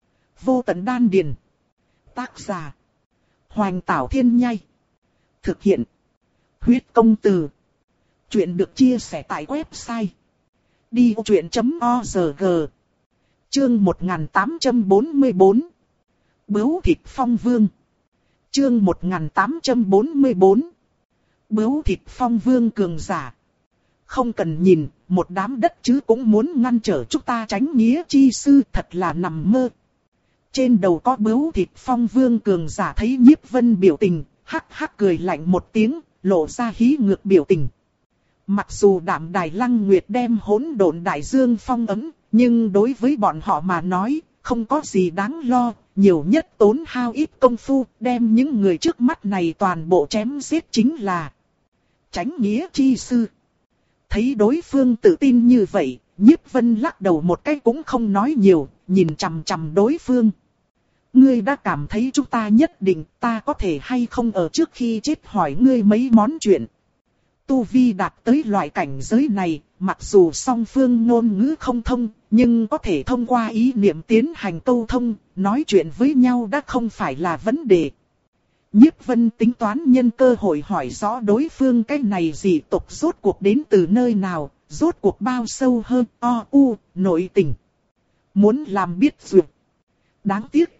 Vô tận đan điền. Tác giả: Hoành Tảo Thiên Nhai. Thực hiện: Huyết Công Từ. Chuyện được chia sẻ tại website đi vô chuyện chấm org. Chương một nghìn tám trăm bốn mươi bốn. Bướu thịt Phong Vương. Chương một nghìn tám trăm bốn mươi bốn. Bướu thịt Phong Vương cường giả. Không cần nhìn, một đám đất chứ cũng muốn ngăn trở chúng ta tránh nghĩa chi sư, thật là nằm mơ. Trên đầu có bướu thịt Phong Vương cường giả thấy Nhiếp Vân biểu tình, hắc hắc cười lạnh một tiếng, lộ ra hí ngược biểu tình. Mặc dù Đạm Đài Lăng Nguyệt đem hỗn độn đại dương phong ấm, nhưng đối với bọn họ mà nói, không có gì đáng lo, nhiều nhất tốn hao ít công phu, đem những người trước mắt này toàn bộ chém giết chính là tránh nghĩa chi sư. Thấy đối phương tự tin như vậy, Nhiếp Vân lắc đầu một cái cũng không nói nhiều, nhìn chằm chằm đối phương. Ngươi đã cảm thấy chúng ta nhất định, ta có thể hay không ở trước khi chết hỏi ngươi mấy món chuyện. Tu vi đạt tới loại cảnh giới này, mặc dù song phương ngôn ngữ không thông, nhưng có thể thông qua ý niệm tiến hành câu thông, nói chuyện với nhau đã không phải là vấn đề. Nhiếp Vân tính toán nhân cơ hội hỏi rõ đối phương cái này dị tộc rốt cuộc đến từ nơi nào, rốt cuộc bao sâu hơn, o u, nội tình. Muốn làm biết duyệt. Đáng tiếc.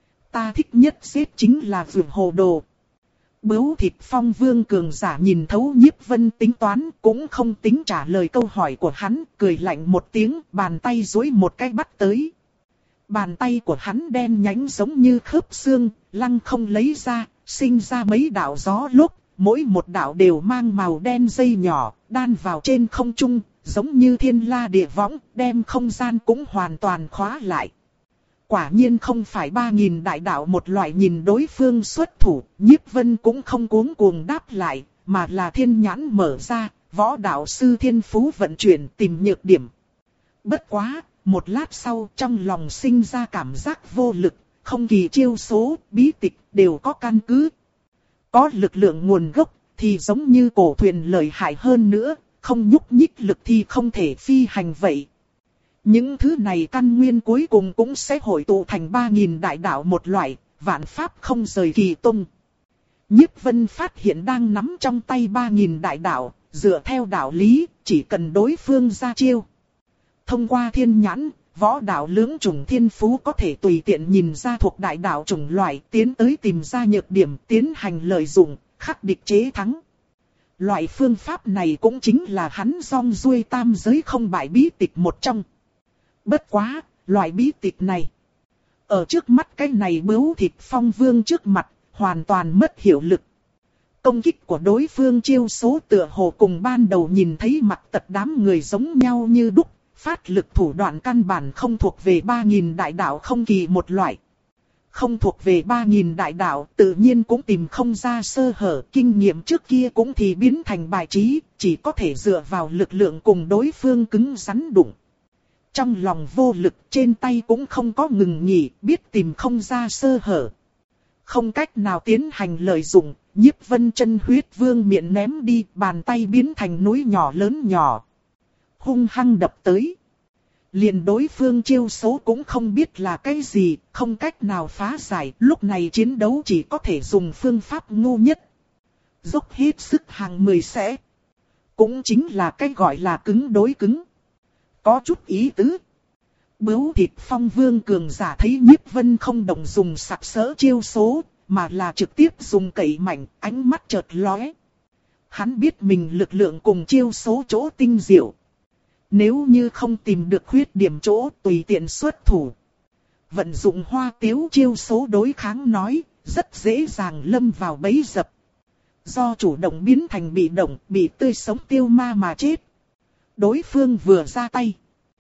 Ta thích nhất giết chính là vượt hồ đồ. Bướu thịt Phong Vương cường giả nhìn thấu Nhiếp Vân tính toán, cũng không tính trả lời câu hỏi của hắn, cười lạnh một tiếng, bàn tay duỗi một cái bắt tới. Bàn tay của hắn đen nhánh giống như khớp xương, lăng không lấy ra, sinh ra mấy đạo gió lốc, mỗi một đạo đều mang màu đen dây nhỏ, đan vào trên không trung, giống như thiên la địa võng, đem không gian cũng hoàn toàn khóa lại. Quả nhiên không phải ba nghìn đại đạo một loại, nhìn đối phương xuất thủ, Nhiếp Vân cũng không cuống cuồng đáp lại, mà là thiên nhãn mở ra, võ đạo sư thiên phú vận chuyển tìm nhược điểm. Bất quá, một lát sau trong lòng sinh ra cảm giác vô lực, không kỳ chiêu số, bí tịch đều có căn cứ. Có lực lượng nguồn gốc thì giống như cổ thuyền lợi hại hơn nữa, không nhúc nhích lực thì không thể phi hành vậy. Những thứ này căn nguyên cuối cùng cũng sẽ hội tụ thành ba nghìn đại đạo một loại, vạn pháp không rời kỳ tung. Nhiếp Vân phát hiện đang nắm trong tay ba nghìn đại đạo, dựa theo đạo lý, chỉ cần đối phương ra chiêu. Thông qua thiên nhãn, võ đạo lưỡng chủng thiên phú có thể tùy tiện nhìn ra thuộc đại đạo chủng loại, tiến tới tìm ra nhược điểm, tiến hành lợi dụng, khắc địch chế thắng. Loại phương pháp này cũng chính là hắn Dong Duy tam giới không bại bí tịch một trong. Bất quá, loại bí tịch này, ở trước mắt cái này bướu thịt Phong Vương trước mặt, hoàn toàn mất hiệu lực. Công kích của đối phương chiêu số tựa hồ cùng ban đầu nhìn thấy mặt tật đám người giống nhau như đúc, phát lực thủ đoạn căn bản không thuộc về ba nghìn đại đạo không kỳ một loại. Không thuộc về ba nghìn đại đạo, tự nhiên cũng tìm không ra sơ hở, kinh nghiệm trước kia cũng thì biến thành bài trí, chỉ có thể dựa vào lực lượng cùng đối phương cứng rắn đụng. Trong lòng vô lực, trên tay cũng không có ngừng nghỉ, biết tìm không ra sơ hở. Không cách nào tiến hành lợi dụng, Nhiếp Vân chân huyết vương miệng ném đi, bàn tay biến thành núi nhỏ lớn nhỏ. Hung hăng đập tới. Liền đối phương chiêu số cũng không biết là cái gì, không cách nào phá giải, lúc này chiến đấu chỉ có thể dùng phương pháp ngu nhất. Dốc hết sức hàng mười sẽ. Cũng chính là cái gọi là cứng đối cứng. Có chút ý tứ. Bướu thịt Phong Vương cường giả thấy Nhiếp Vân không đồng dùng sặc sỡ chiêu số, mà là trực tiếp dùng cậy mạnh, ánh mắt chợt lóe. Hắn biết mình lực lượng cùng chiêu số chỗ tinh diệu. Nếu như không tìm được khuyết điểm chỗ tùy tiện xuất thủ. Vận dụng hoa tiếu chiêu số đối kháng nói, rất dễ dàng lâm vào bẫy dập. Do chủ động biến thành bị động, bị tươi sống tiêu ma mà chết. Đối phương vừa ra tay.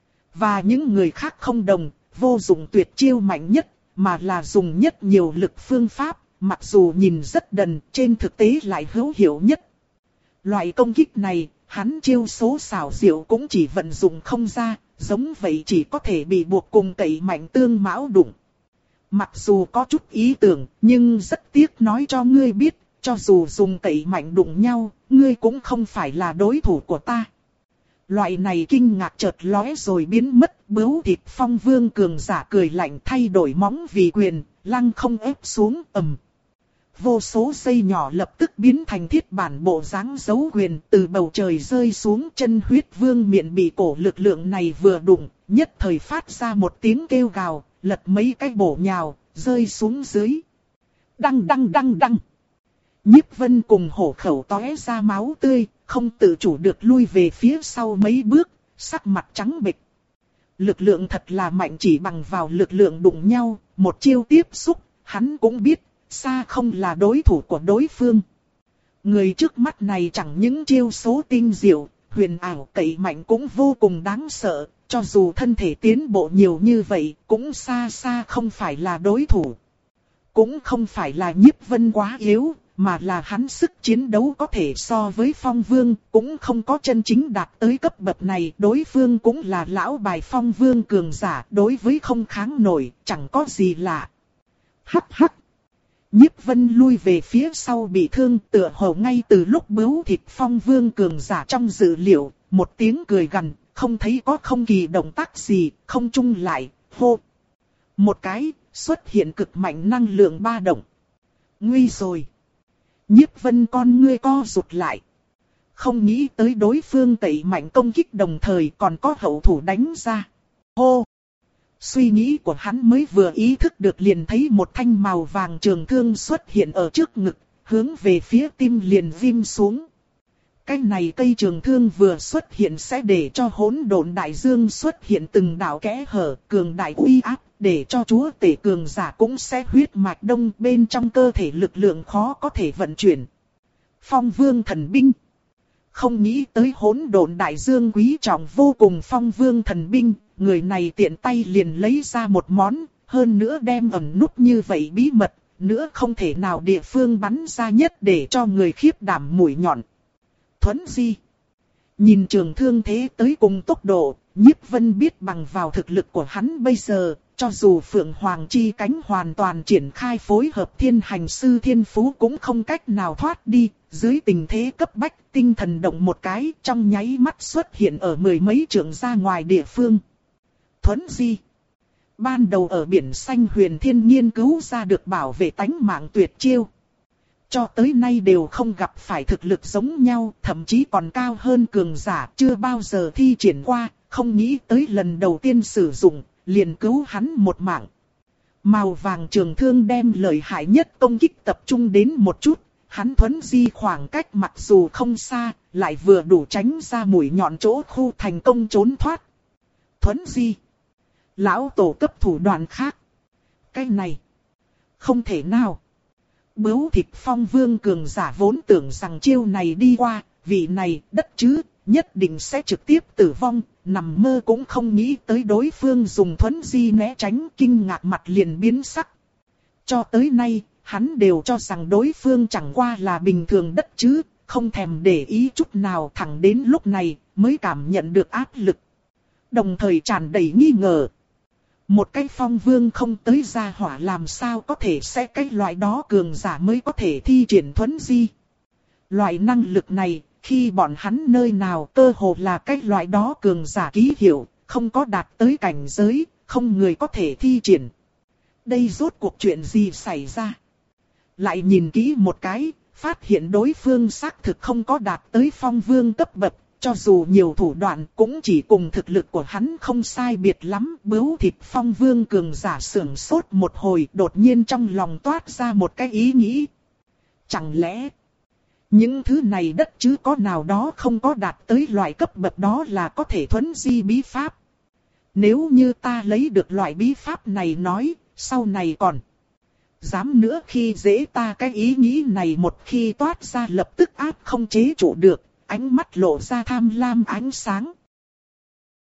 Và những người khác không đồng, vô dụng tuyệt chiêu mạnh nhất, mà là dùng nhất nhiều lực phương pháp, mặc dù nhìn rất đần, trên thực tế lại hữu hiệu nhất. Loại công kích này, hắn chiêu số xảo diệu cũng chỉ vận dụng không ra, giống vậy chỉ có thể bị buộc cùng cậy mạnh tương mão đụng. Mặc dù có chút ý tưởng, nhưng rất tiếc nói cho ngươi biết, cho dù dùng cậy mạnh đụng nhau, ngươi cũng không phải là đối thủ của ta. Loại này kinh ngạc chợt lóe rồi biến mất, bướu thịt Phong Vương cường giả cười lạnh thay đổi móng vì quyền, lăng không ép xuống ầm. Vô số dây nhỏ lập tức biến thành thiết bản bộ dáng dấu quyền từ bầu trời rơi xuống, chân huyết vương miệng bị cổ lực lượng này vừa đụng, nhất thời phát ra một tiếng kêu gào, lật mấy cái bổ nhào, rơi xuống dưới. Đăng đăng đăng đăng. Nhiếp Vân cùng hổ khẩu tóe ra máu tươi, không tự chủ được lui về phía sau mấy bước, sắc mặt trắng bệch. Lực lượng thật là mạnh, chỉ bằng vào lực lượng đụng nhau, một chiêu tiếp xúc, hắn cũng biết, xa không là đối thủ của đối phương. Người trước mắt này chẳng những chiêu số tinh diệu, huyền ảo cậy mạnh cũng vô cùng đáng sợ, cho dù thân thể tiến bộ nhiều như vậy, cũng xa xa không phải là đối thủ. Cũng không phải là Nhiếp Vân quá yếu, mà là hắn sức chiến đấu có thể so với Phong Vương, cũng không có chân chính đạt tới cấp bậc này. Đối phương cũng là lão bài Phong Vương cường giả, đối với không kháng nổi, chẳng có gì lạ. Hắc hắc. Nhiếp Vân lui về phía sau bị thương, tựa hồ ngay từ lúc bướu thịt Phong Vương cường giả trong dự liệu, một tiếng cười gằn, không thấy có không kỳ động tác gì, không chung lại, hô. Một cái, xuất hiện cực mạnh năng lượng ba động. Nguy rồi. Nhiếp Vân con ngươi co rụt lại. Không nghĩ tới đối phương tẩy mạnh công kích đồng thời còn có hậu thủ đánh ra. Hô! Suy nghĩ của hắn mới vừa ý thức được liền thấy một thanh màu vàng trường thương xuất hiện ở trước ngực, hướng về phía tim liền viêm xuống. Cái này cây trường thương vừa xuất hiện sẽ để cho hỗn độn đại dương xuất hiện từng đạo kẽ hở, cường đại uy áp, để cho chúa tể cường giả cũng sẽ huyết mạch đông bên trong cơ thể lực lượng khó có thể vận chuyển. Phong Vương thần binh. Không nghĩ tới hỗn độn đại dương quý trọng vô cùng Phong Vương thần binh, người này tiện tay liền lấy ra một món, hơn nữa đem ẩn núp như vậy bí mật, nữa không thể nào địa phương bắn ra nhất để cho người khiếp đảm mũi nhọn. Thuấn di. Nhìn trường thương thế tới cùng tốc độ, Nhiếp Vân biết bằng vào thực lực của hắn bây giờ, cho dù Phượng Hoàng chi cánh hoàn toàn triển khai phối hợp thiên hành sư thiên phú cũng không cách nào thoát đi, dưới tình thế cấp bách tinh thần động một cái trong nháy mắt xuất hiện ở mười mấy trượng ra ngoài địa phương. Thuấn di. Ban đầu ở biển xanh huyền thiên nghiên cứu ra được bảo vệ tánh mạng tuyệt chiêu. Cho tới nay đều không gặp phải thực lực giống nhau, thậm chí còn cao hơn cường giả chưa bao giờ thi triển qua, không nghĩ tới lần đầu tiên sử dụng, liền cứu hắn một mạng. Màu vàng trường thương đem lợi hại nhất công kích tập trung đến một chút, hắn thuấn di khoảng cách mặc dù không xa, lại vừa đủ tránh ra mũi nhọn chỗ khu thành công trốn thoát. Thuấn di. Lão tổ cấp thủ đoạn khác. Cái này. Không thể nào. Bướu thịt Phong Vương cường giả vốn tưởng rằng chiêu này đi qua, vị này đất chứ, nhất định sẽ trực tiếp tử vong, nằm mơ cũng không nghĩ tới đối phương dùng thuấn di né tránh, kinh ngạc mặt liền biến sắc. Cho tới nay, hắn đều cho rằng đối phương chẳng qua là bình thường đất chứ, không thèm để ý chút nào, thẳng đến lúc này mới cảm nhận được áp lực. Đồng thời tràn đầy nghi ngờ. Một cái Phong Vương không tới gia hỏa làm sao có thể sẽ cái loại đó cường giả mới có thể thi triển thuấn di. Loại năng lực này, khi bọn hắn nơi nào cơ hồ là cái loại đó cường giả ký hiệu, không có đạt tới cảnh giới, không người có thể thi triển. Đây rốt cuộc chuyện gì xảy ra? Lại nhìn kỹ một cái, phát hiện đối phương xác thực không có đạt tới Phong Vương cấp bậc. Cho dù nhiều thủ đoạn cũng chỉ cùng thực lực của hắn không sai biệt lắm. Bướu thịt Phong Vương cường giả sưởng sốt một hồi, đột nhiên trong lòng toát ra một cái ý nghĩ. Chẳng lẽ những thứ này đất chứ có nào đó không có đạt tới loại cấp bậc đó là có thể thuấn di bí pháp? Nếu như ta lấy được loại bí pháp này nói, sau này còn dám nữa khi dễ ta, cái ý nghĩ này một khi toát ra lập tức áp không chế trụ được. Ánh mắt lộ ra tham lam ánh sáng.